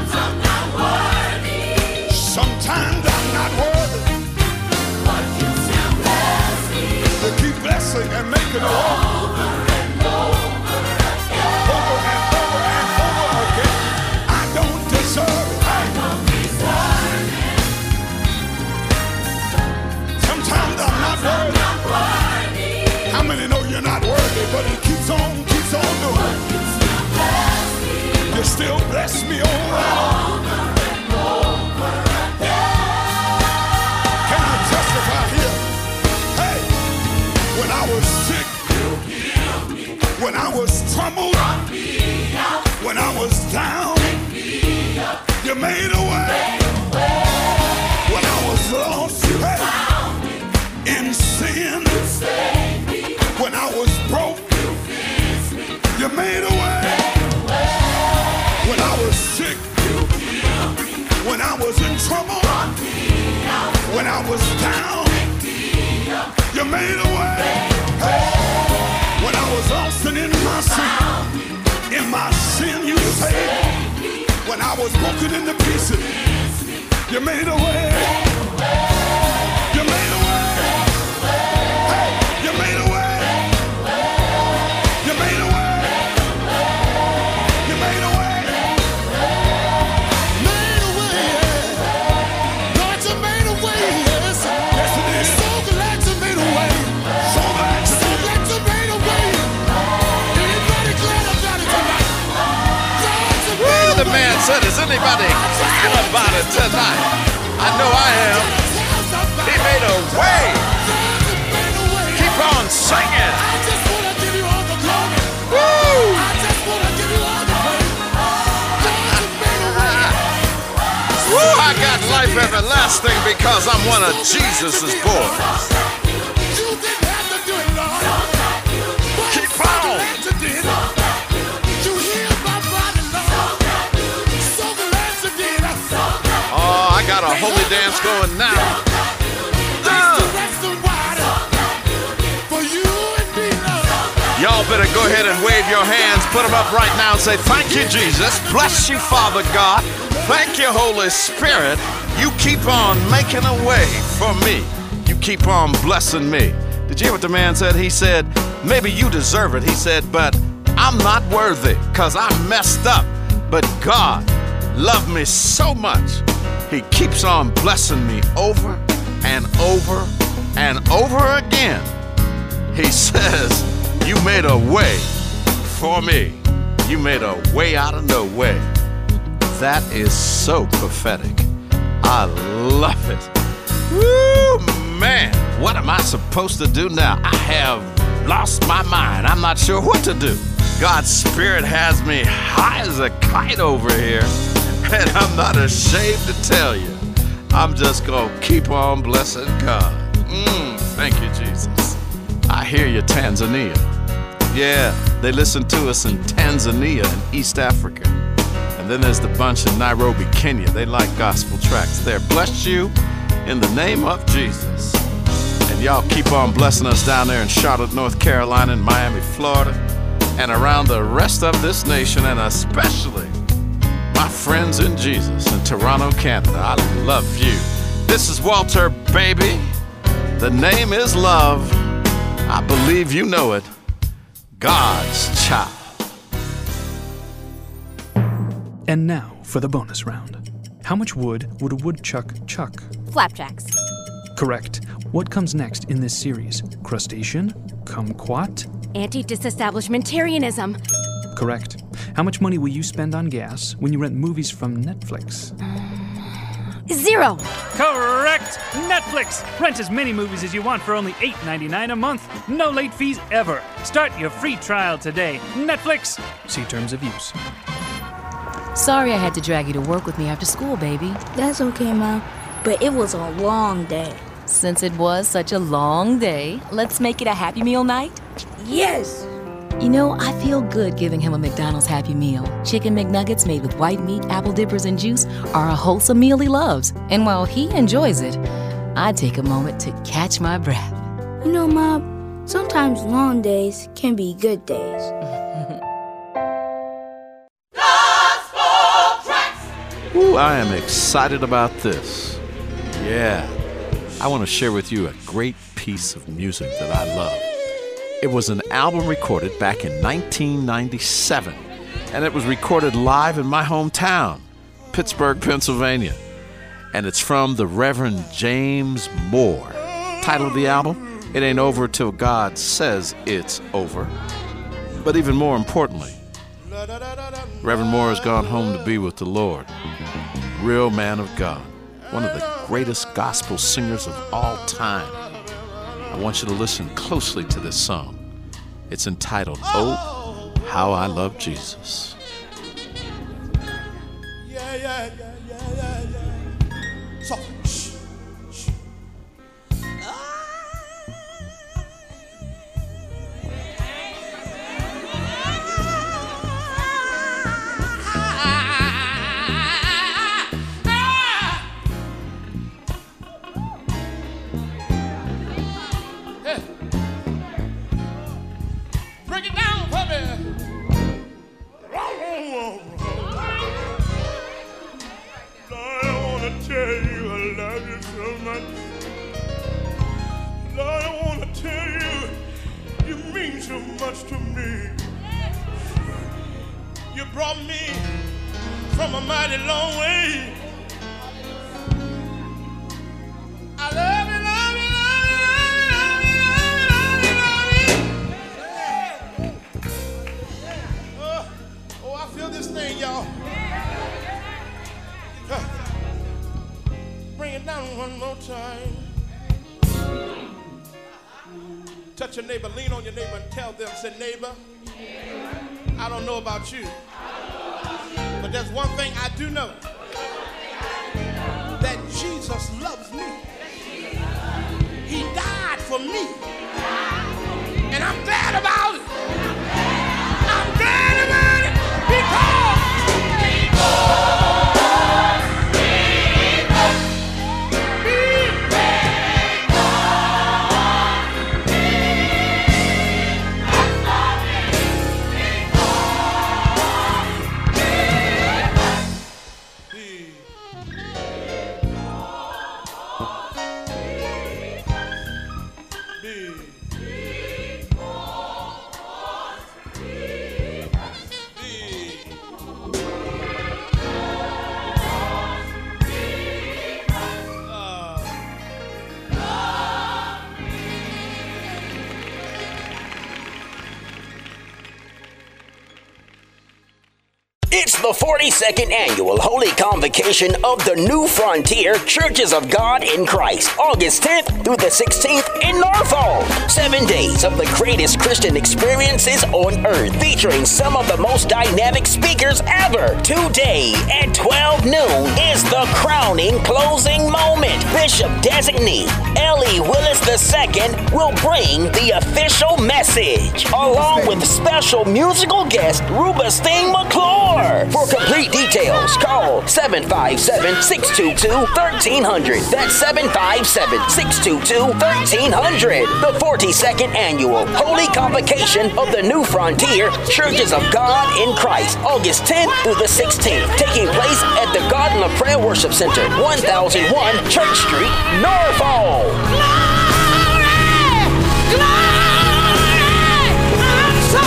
Sometimes I'm not worthy. But you still bless me. You keep blessing and making a way. Over and over and over again. I don't deserve it. Sometimes I'm not worthy. How many know you're not worthy? But he keeps on doing it. You still bless me over and over again. Can I testify here? Hey, when I was sick, when I was troubled, when I was down, you made a way. When I was lost, hey, in sin, when I was broke, you made a way. When I was sick, when I was in trouble, when I was down, you made a way. Hey, when I was lost and in my sin, you saved me. When I was broken into pieces, you made a way. You made a way. Hey, you made a way. You made a way. You made a way. Made a way. Lord, you made a way. Yes, yes it is. So glad you made a way. So glad you made a way. Anybody glad about it tonight? Woo, the man said, is anybody glad about it tonight? I know I am. He made a way. Keep on singing. Woo! Woo, I got life everlasting because I'm one of Jesus' boys. Keep on. Oh, I got a holy dance going now. Y'all better go ahead and wave your hands, put them up right now and say, thank you, Jesus. Bless you, Father God. Thank you, Holy Spirit. You keep on making a way for me. You keep on blessing me. Did you hear what the man said? He said, maybe you deserve it. He said, but I'm not worthy because I messed up. But God loved me so much. He keeps on blessing me over and over and over again. He says, you made a way for me. You made a way out of no way. That is so prophetic. I love it. Woo, man. What am I supposed to do now? I have lost my mind. I'm not sure what to do. God's Spirit has me high as a kite over here. And I'm not ashamed to tell you. I'm just going to keep on blessing God. Thank you, Jesus. I hear you, Tanzania. Yeah, they listen to us in Tanzania and East Africa. And then there's the bunch in Nairobi, Kenya. They like gospel tracks there. Bless you in the name of Jesus. And y'all keep on blessing us down there in Charlotte, North Carolina, and Miami, Florida, and around the rest of this nation, and especially my friends in Jesus in Toronto, Canada. I love you. This is Walter, baby. The name is Love. I believe you know it. God's Child. And now for the bonus round. How much wood would a woodchuck chuck? Flapjacks. Correct. What comes next in this series? Crustacean? Kumquat? Anti-disestablishmentarianism. Correct. How much money will you spend on gas when you rent movies from Netflix? 0. Correct! Netflix! Rent as many movies as you want for only $8.99 a month. No late fees ever. Start your free trial today. Netflix! See terms of use. Sorry I had to drag you to work with me after school, baby. That's okay, Mom. But it was a long day. Since it was such a long day, let's make it a Happy Meal night? Yes! You know, I feel good giving him a McDonald's Happy Meal. Chicken McNuggets made with white meat, apple dippers, and juice are a wholesome meal he loves. And while he enjoys it, I take a moment to catch my breath. You know, Mom, sometimes long days can be good days. Ooh, I am excited about this. Yeah, I want to share with you a great piece of music that I love. It was an album recorded back in 1997, and it was recorded live in my hometown, Pittsburgh, Pennsylvania. And it's from the Reverend James Moore. Title of the album, It Ain't Over Till God Says It's Over. But even more importantly, Reverend Moore has gone home to be with the Lord. Real man of God, one of the greatest gospel singers of all time. I want you to listen closely to this song. It's entitled, Oh, How I Love Jesus. Yeah. So, shh. Break it down for me. Lord, I want to tell you I love you so much. Lord, I want to tell you you mean so much to me. You brought me from a mighty long way. I love you, love you, love you, love you, love you, love you. Oh, I feel this thing, y'all. Bring it down one more time. Touch your neighbor, lean on your neighbor and tell them, say, neighbor, I don't know about you, but there's one thing I do know, that Jesus loves me. He died for me, and I'm glad about it. I'm glad about it because It's the 42nd annual Holy Convocation of the New Frontier Churches of God in Christ, August 10th through the 16th in Norfolk. 7 days of the greatest Christian experiences on earth, featuring some of the most dynamic speakers ever. Today at 12 noon is the crowning closing moment. Bishop Designee Ellie Willis II will bring the official message, along with special musical guest Rubinstein McClure. For complete details, call 757-622-1300. That's 757-622-1300. The 42nd Annual Holy Convocation of the New Frontier Churches of God in Christ, August 10th through the 16th, taking place at the Garden of Prayer Worship Center, 1001 Church Street, Norfolk. Glory! I'm so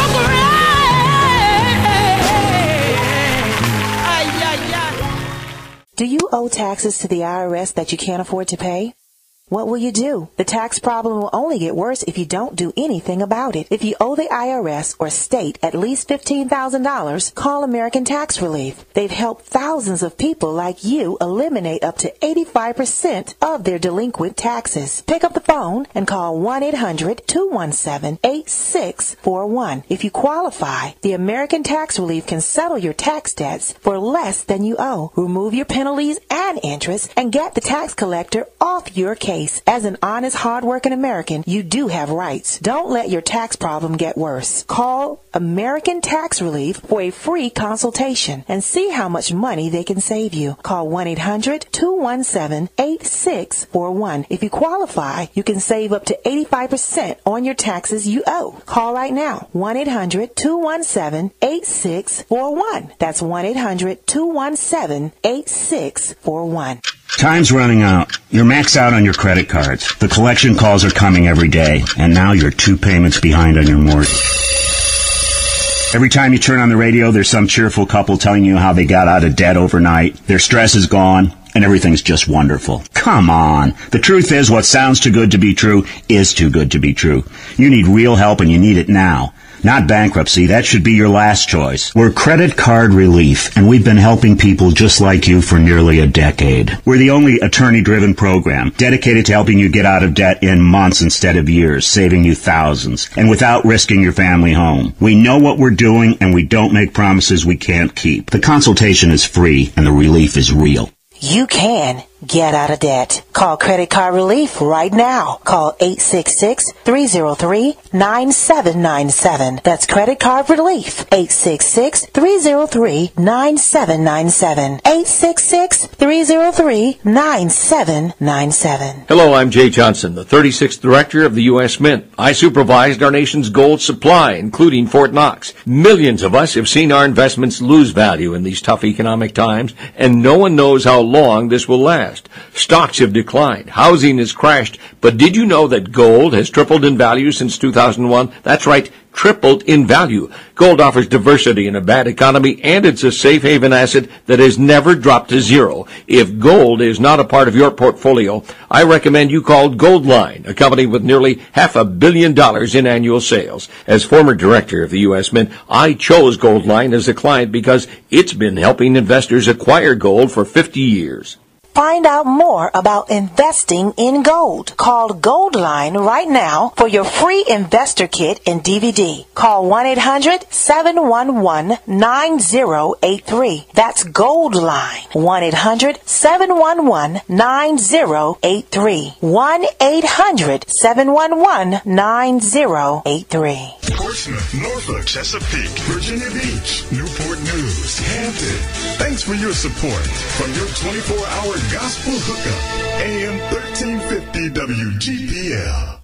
great. Do you owe taxes to the IRS that you can't afford to pay? What will you do? The tax problem will only get worse if you don't do anything about it. If you owe the IRS or state at least $15,000, call American Tax Relief. They've helped thousands of people like you eliminate up to 85% of their delinquent taxes. Pick up the phone and call 1-800-217-8641. If you qualify, the American Tax Relief can settle your tax debts for less than you owe, remove your penalties and interest, and get the tax collector off your case. As an honest, hard-working American, you do have rights. Don't let your tax problem get worse. Call American Tax Relief for a free consultation and see how much money they can save you. Call 1-800-217-8641. If you qualify, you can save up to 85% on your taxes you owe. Call right now. 1-800-217-8641. That's 1-800-217-8641. Time's running out. You're maxed out on your credit cards. The collection calls are coming every day, and now you're 2 payments behind on your mortgage. Every time you turn on the radio, there's some cheerful couple telling you how they got out of debt overnight. Their stress is gone, and everything's just wonderful. Come on. The truth is, what sounds too good to be true is too good to be true. You need real help, and you need it now. Not bankruptcy. That should be your last choice. We're Credit Card Relief, and we've been helping people just like you for nearly a decade. We're the only attorney-driven program dedicated to helping you get out of debt in months instead of years, saving you thousands, and without risking your family home. We know what we're doing, and we don't make promises we can't keep. The consultation is free, and the relief is real. You can get out of debt. Call Credit Card Relief right now. Call 866-303-9797. That's Credit Card Relief. 866-303-9797. 866-303-9797. Hello, I'm Jay Johnson, the 36th Director of the U.S. Mint. I supervised our nation's gold supply, including Fort Knox. Millions of us have seen our investments lose value in these tough economic times, and no one knows how long this will last. Stocks have declined. Housing has crashed. But did you know that gold has tripled in value since 2001? That's right, tripled in value. Gold offers diversity in a bad economy, and it's a safe haven asset that has never dropped to zero. If gold is not a part of your portfolio, I recommend you call Goldline, a company with nearly $500 million in annual sales. As former director of the U.S. Mint, I chose Goldline as a client because it's been helping investors acquire gold for 50 years. Find out more about investing in gold. Call Goldline right now for your free investor kit and DVD. Call 1-800-711-9083. That's Goldline. 1-800-711-9083. 1-800-711-9083. Portsmouth, Norfolk, Chesapeake, Virginia Beach, Newport News, Hampton. Thanks for your support from your 24-hour gospel hookup, AM 1350 WGPL.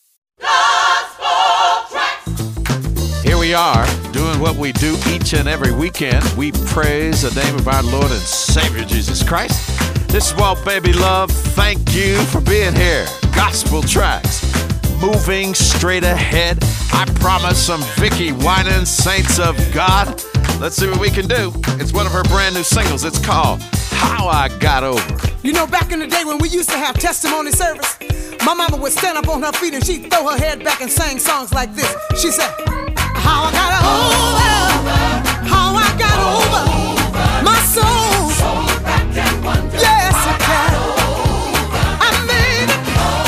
Here we are, doing what we do each and every weekend. We praise the name of our Lord and Savior Jesus Christ. This is Walt Baby Love. Thank you for being here. Gospel Tracks, moving straight ahead. I promise some Vicky Winans, Saints of God. Let's see what we can do. It's one of her brand new singles. It's called How I Got Over. You know, back in the day when we used to have testimony service, my mama would stand up on her feet and she'd throw her head back and sing songs like this. She said, how I got over, how I got over, my soul, yes it can. I made it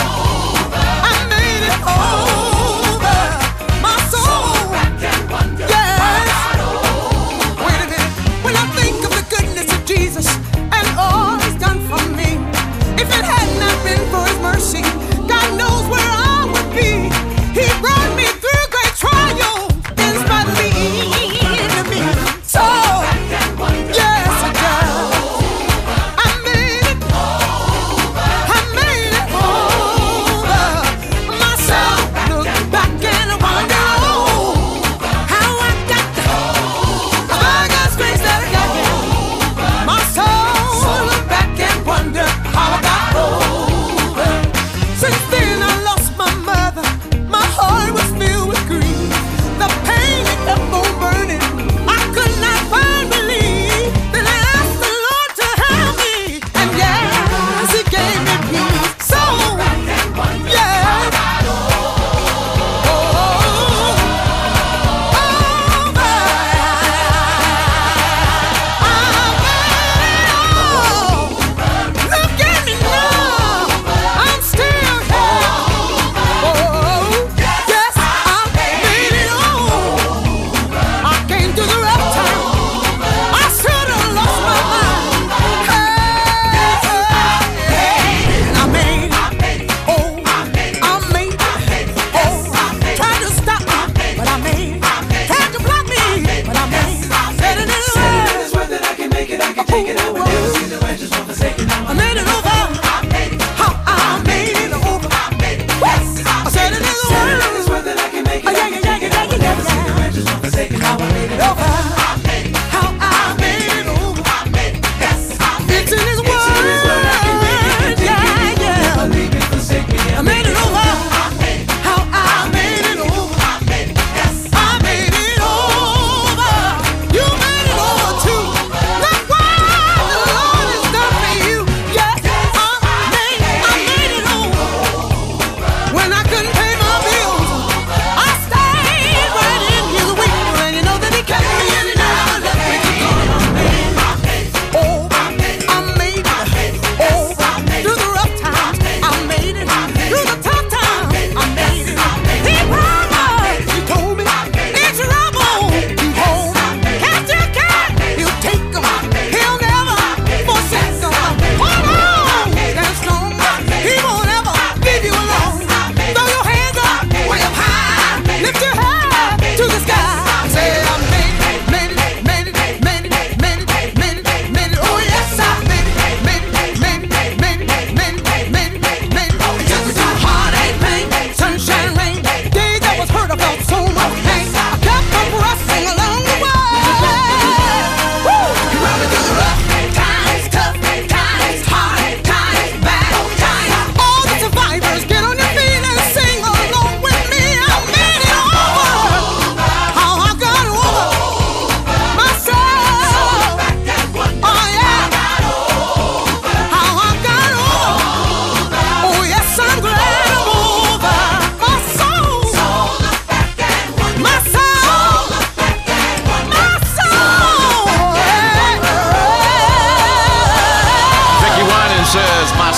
over, my soul, yes. Wait a minute, when I think of the goodness of Jesus and all he's done for me, if it had not been for his mercy, God knows where I would be. He brought me through great trial in spite of the enemy. So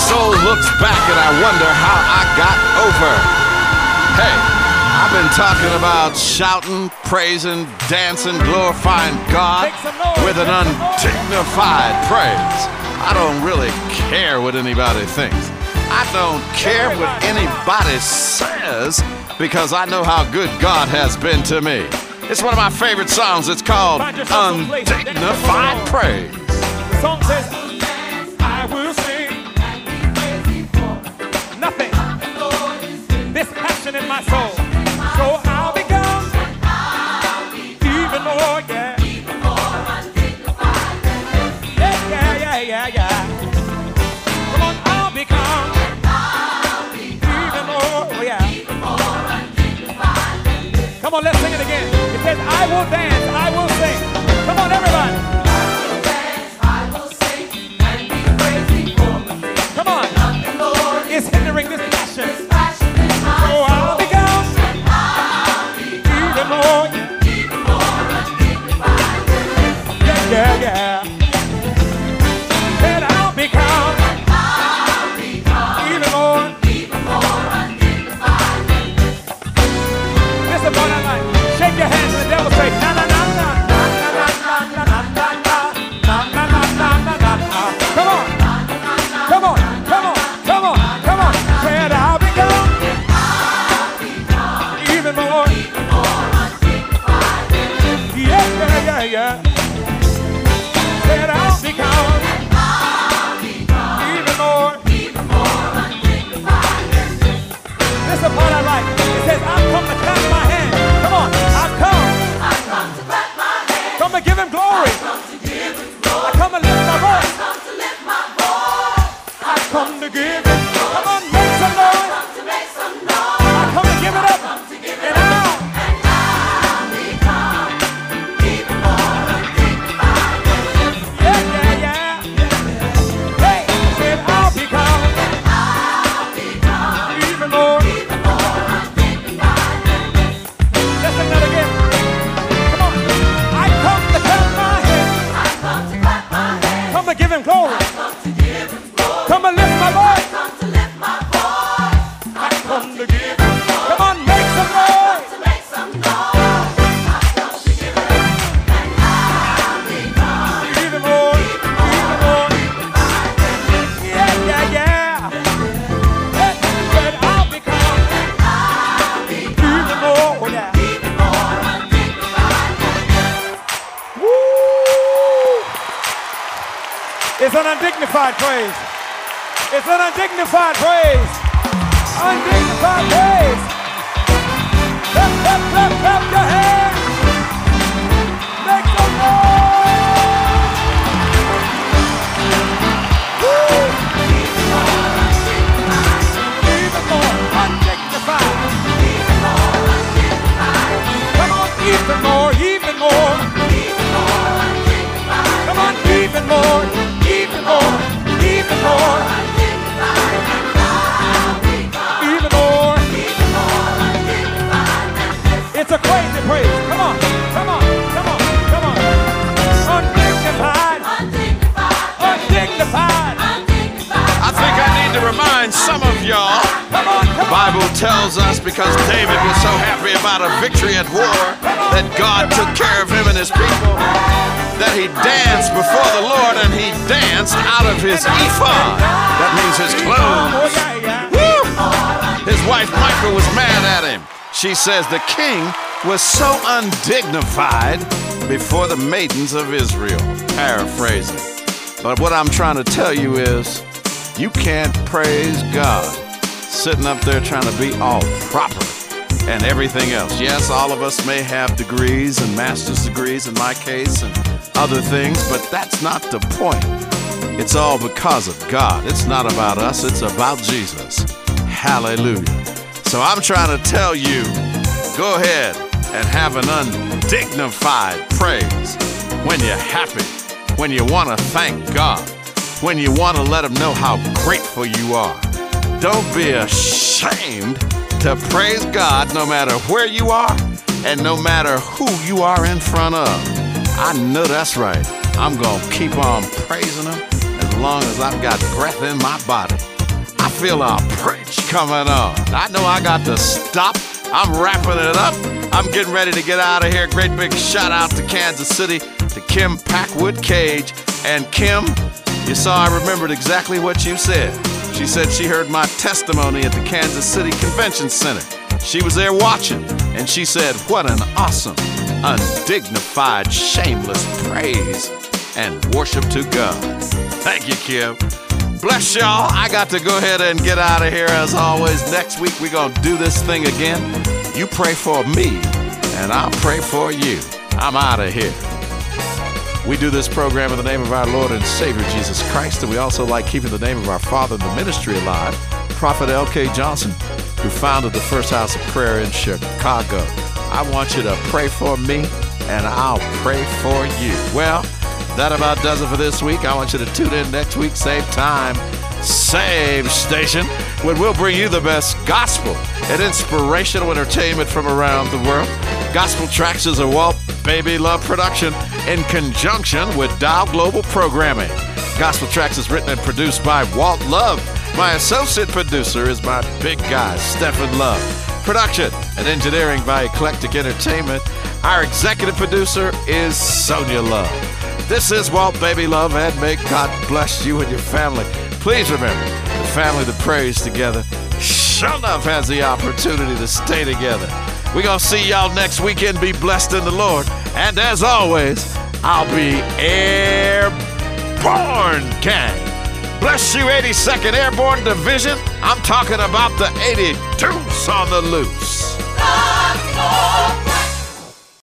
soul looks back and I wonder how I got over. Hey, I've been talking about shouting, praising, dancing, glorifying God with an undignified praise. I don't really care what anybody thinks. I don't care what anybody says because I know how good God has been to me. It's one of my favorite songs. It's called Undignified Praise. The song says, I will sing nothing, this passion in my soul. So I'll become even more, yeah. Yeah. Come on, I'll become even more, yeah. Come on, let's sing it again. It says, I will dance, I will sing. Come on, everybody. I will sing and be crazy for me. Come on. It's hindering this passion. So I'll become even more. Yeah. And I'll become even more. Listen, what I like. Shake your hands and the devil say, na na na na na na na na na na na na na. Come on. Said I'll become even more. Yeah. Said I'll become even more. This is the part I like. It says I've come to clap my hands. Come on, I've come to clap my hands. Come to give him glory. I come to lift my voice. I come to give him. Come on, make some noise. I come to give it up. And I'll become even more. Yeah. Hey, said I'll become even more. Let's sing that again. Come on. I come to clap my hands. Come to give him glory. Come to lift my voice. I come to give him. Come on, make some noise. Even more. Yeah. But I'll become even more. Yeah. Woo! It's an undignified praise. It's an undignified praise. Undignified praise. Clap your hands. Make some noise. Woo! Even more undignified. Come on, even more. Come on, even more. It's a crazy praise. Come on. Undignified. I think I need to remind some of y'all. The Bible tells us because David was so happy about a victory at war that God took care of him and his people, that he danced before the Lord and he danced out of his ephod. That means his clothes. Woo! His wife Michal was mad at him. She says the king was so undignified before the maidens of Israel. Paraphrasing. But what I'm trying to tell you is, you can't praise God sitting up there trying to be all proper and everything else. Yes, all of us may have degrees and master's degrees in my case and other things, but that's not the point. It's all because of God. It's not about us. It's about Jesus. Hallelujah. So I'm trying to tell you, go ahead and have an undignified praise when you're happy, when you want to thank God, when you want to let him know how grateful you are. Don't be ashamed to praise God no matter where you are and no matter who you are in front of. I know that's right. I'm going to keep on praising him as long as I've got breath in my body. feel a preach coming on. I know I got to stop. I'm wrapping it up. I'm getting ready to get out of here. Great big shout out to Kansas City, to Kim Packwood Cage. And Kim, you saw I remembered exactly what you said. She said she heard my testimony at the Kansas City Convention Center. She was there watching, and she said, what an awesome, undignified, shameless praise and worship to God. Thank you, Kim. Bless y'all. I got to go ahead and get out of here as always. Next week, we're going to do this thing again. You pray for me, and I'll pray for you. I'm out of here. We do this program in the name of our Lord and Savior, Jesus Christ, and we also like keeping the name of our Father in the ministry alive, Prophet L.K. Johnson, who founded the First House of Prayer in Chicago. I want you to pray for me, and I'll pray for you. Well, that about does it for this week. I want you to tune in next week, same time, same station, when we'll bring you the best gospel and inspirational entertainment from around the world. Gospel Tracks is a Walt Baby Love production in conjunction with Dow Global Programming. Gospel Tracks is written and produced by Walt Love. My associate producer is my big guy, Stephen Love. Production and engineering by Eclectic Entertainment. Our executive producer is Sonia Love. This is Walt Baby Love, and may God bless you and your family. Please remember, the family that prays together sure enough has the opportunity to stay together. We're going to see y'all next weekend. Be blessed in the Lord. And as always, I'll be airborne, gang. Bless you, 82nd Airborne Division. I'm talking about the 82s on the loose.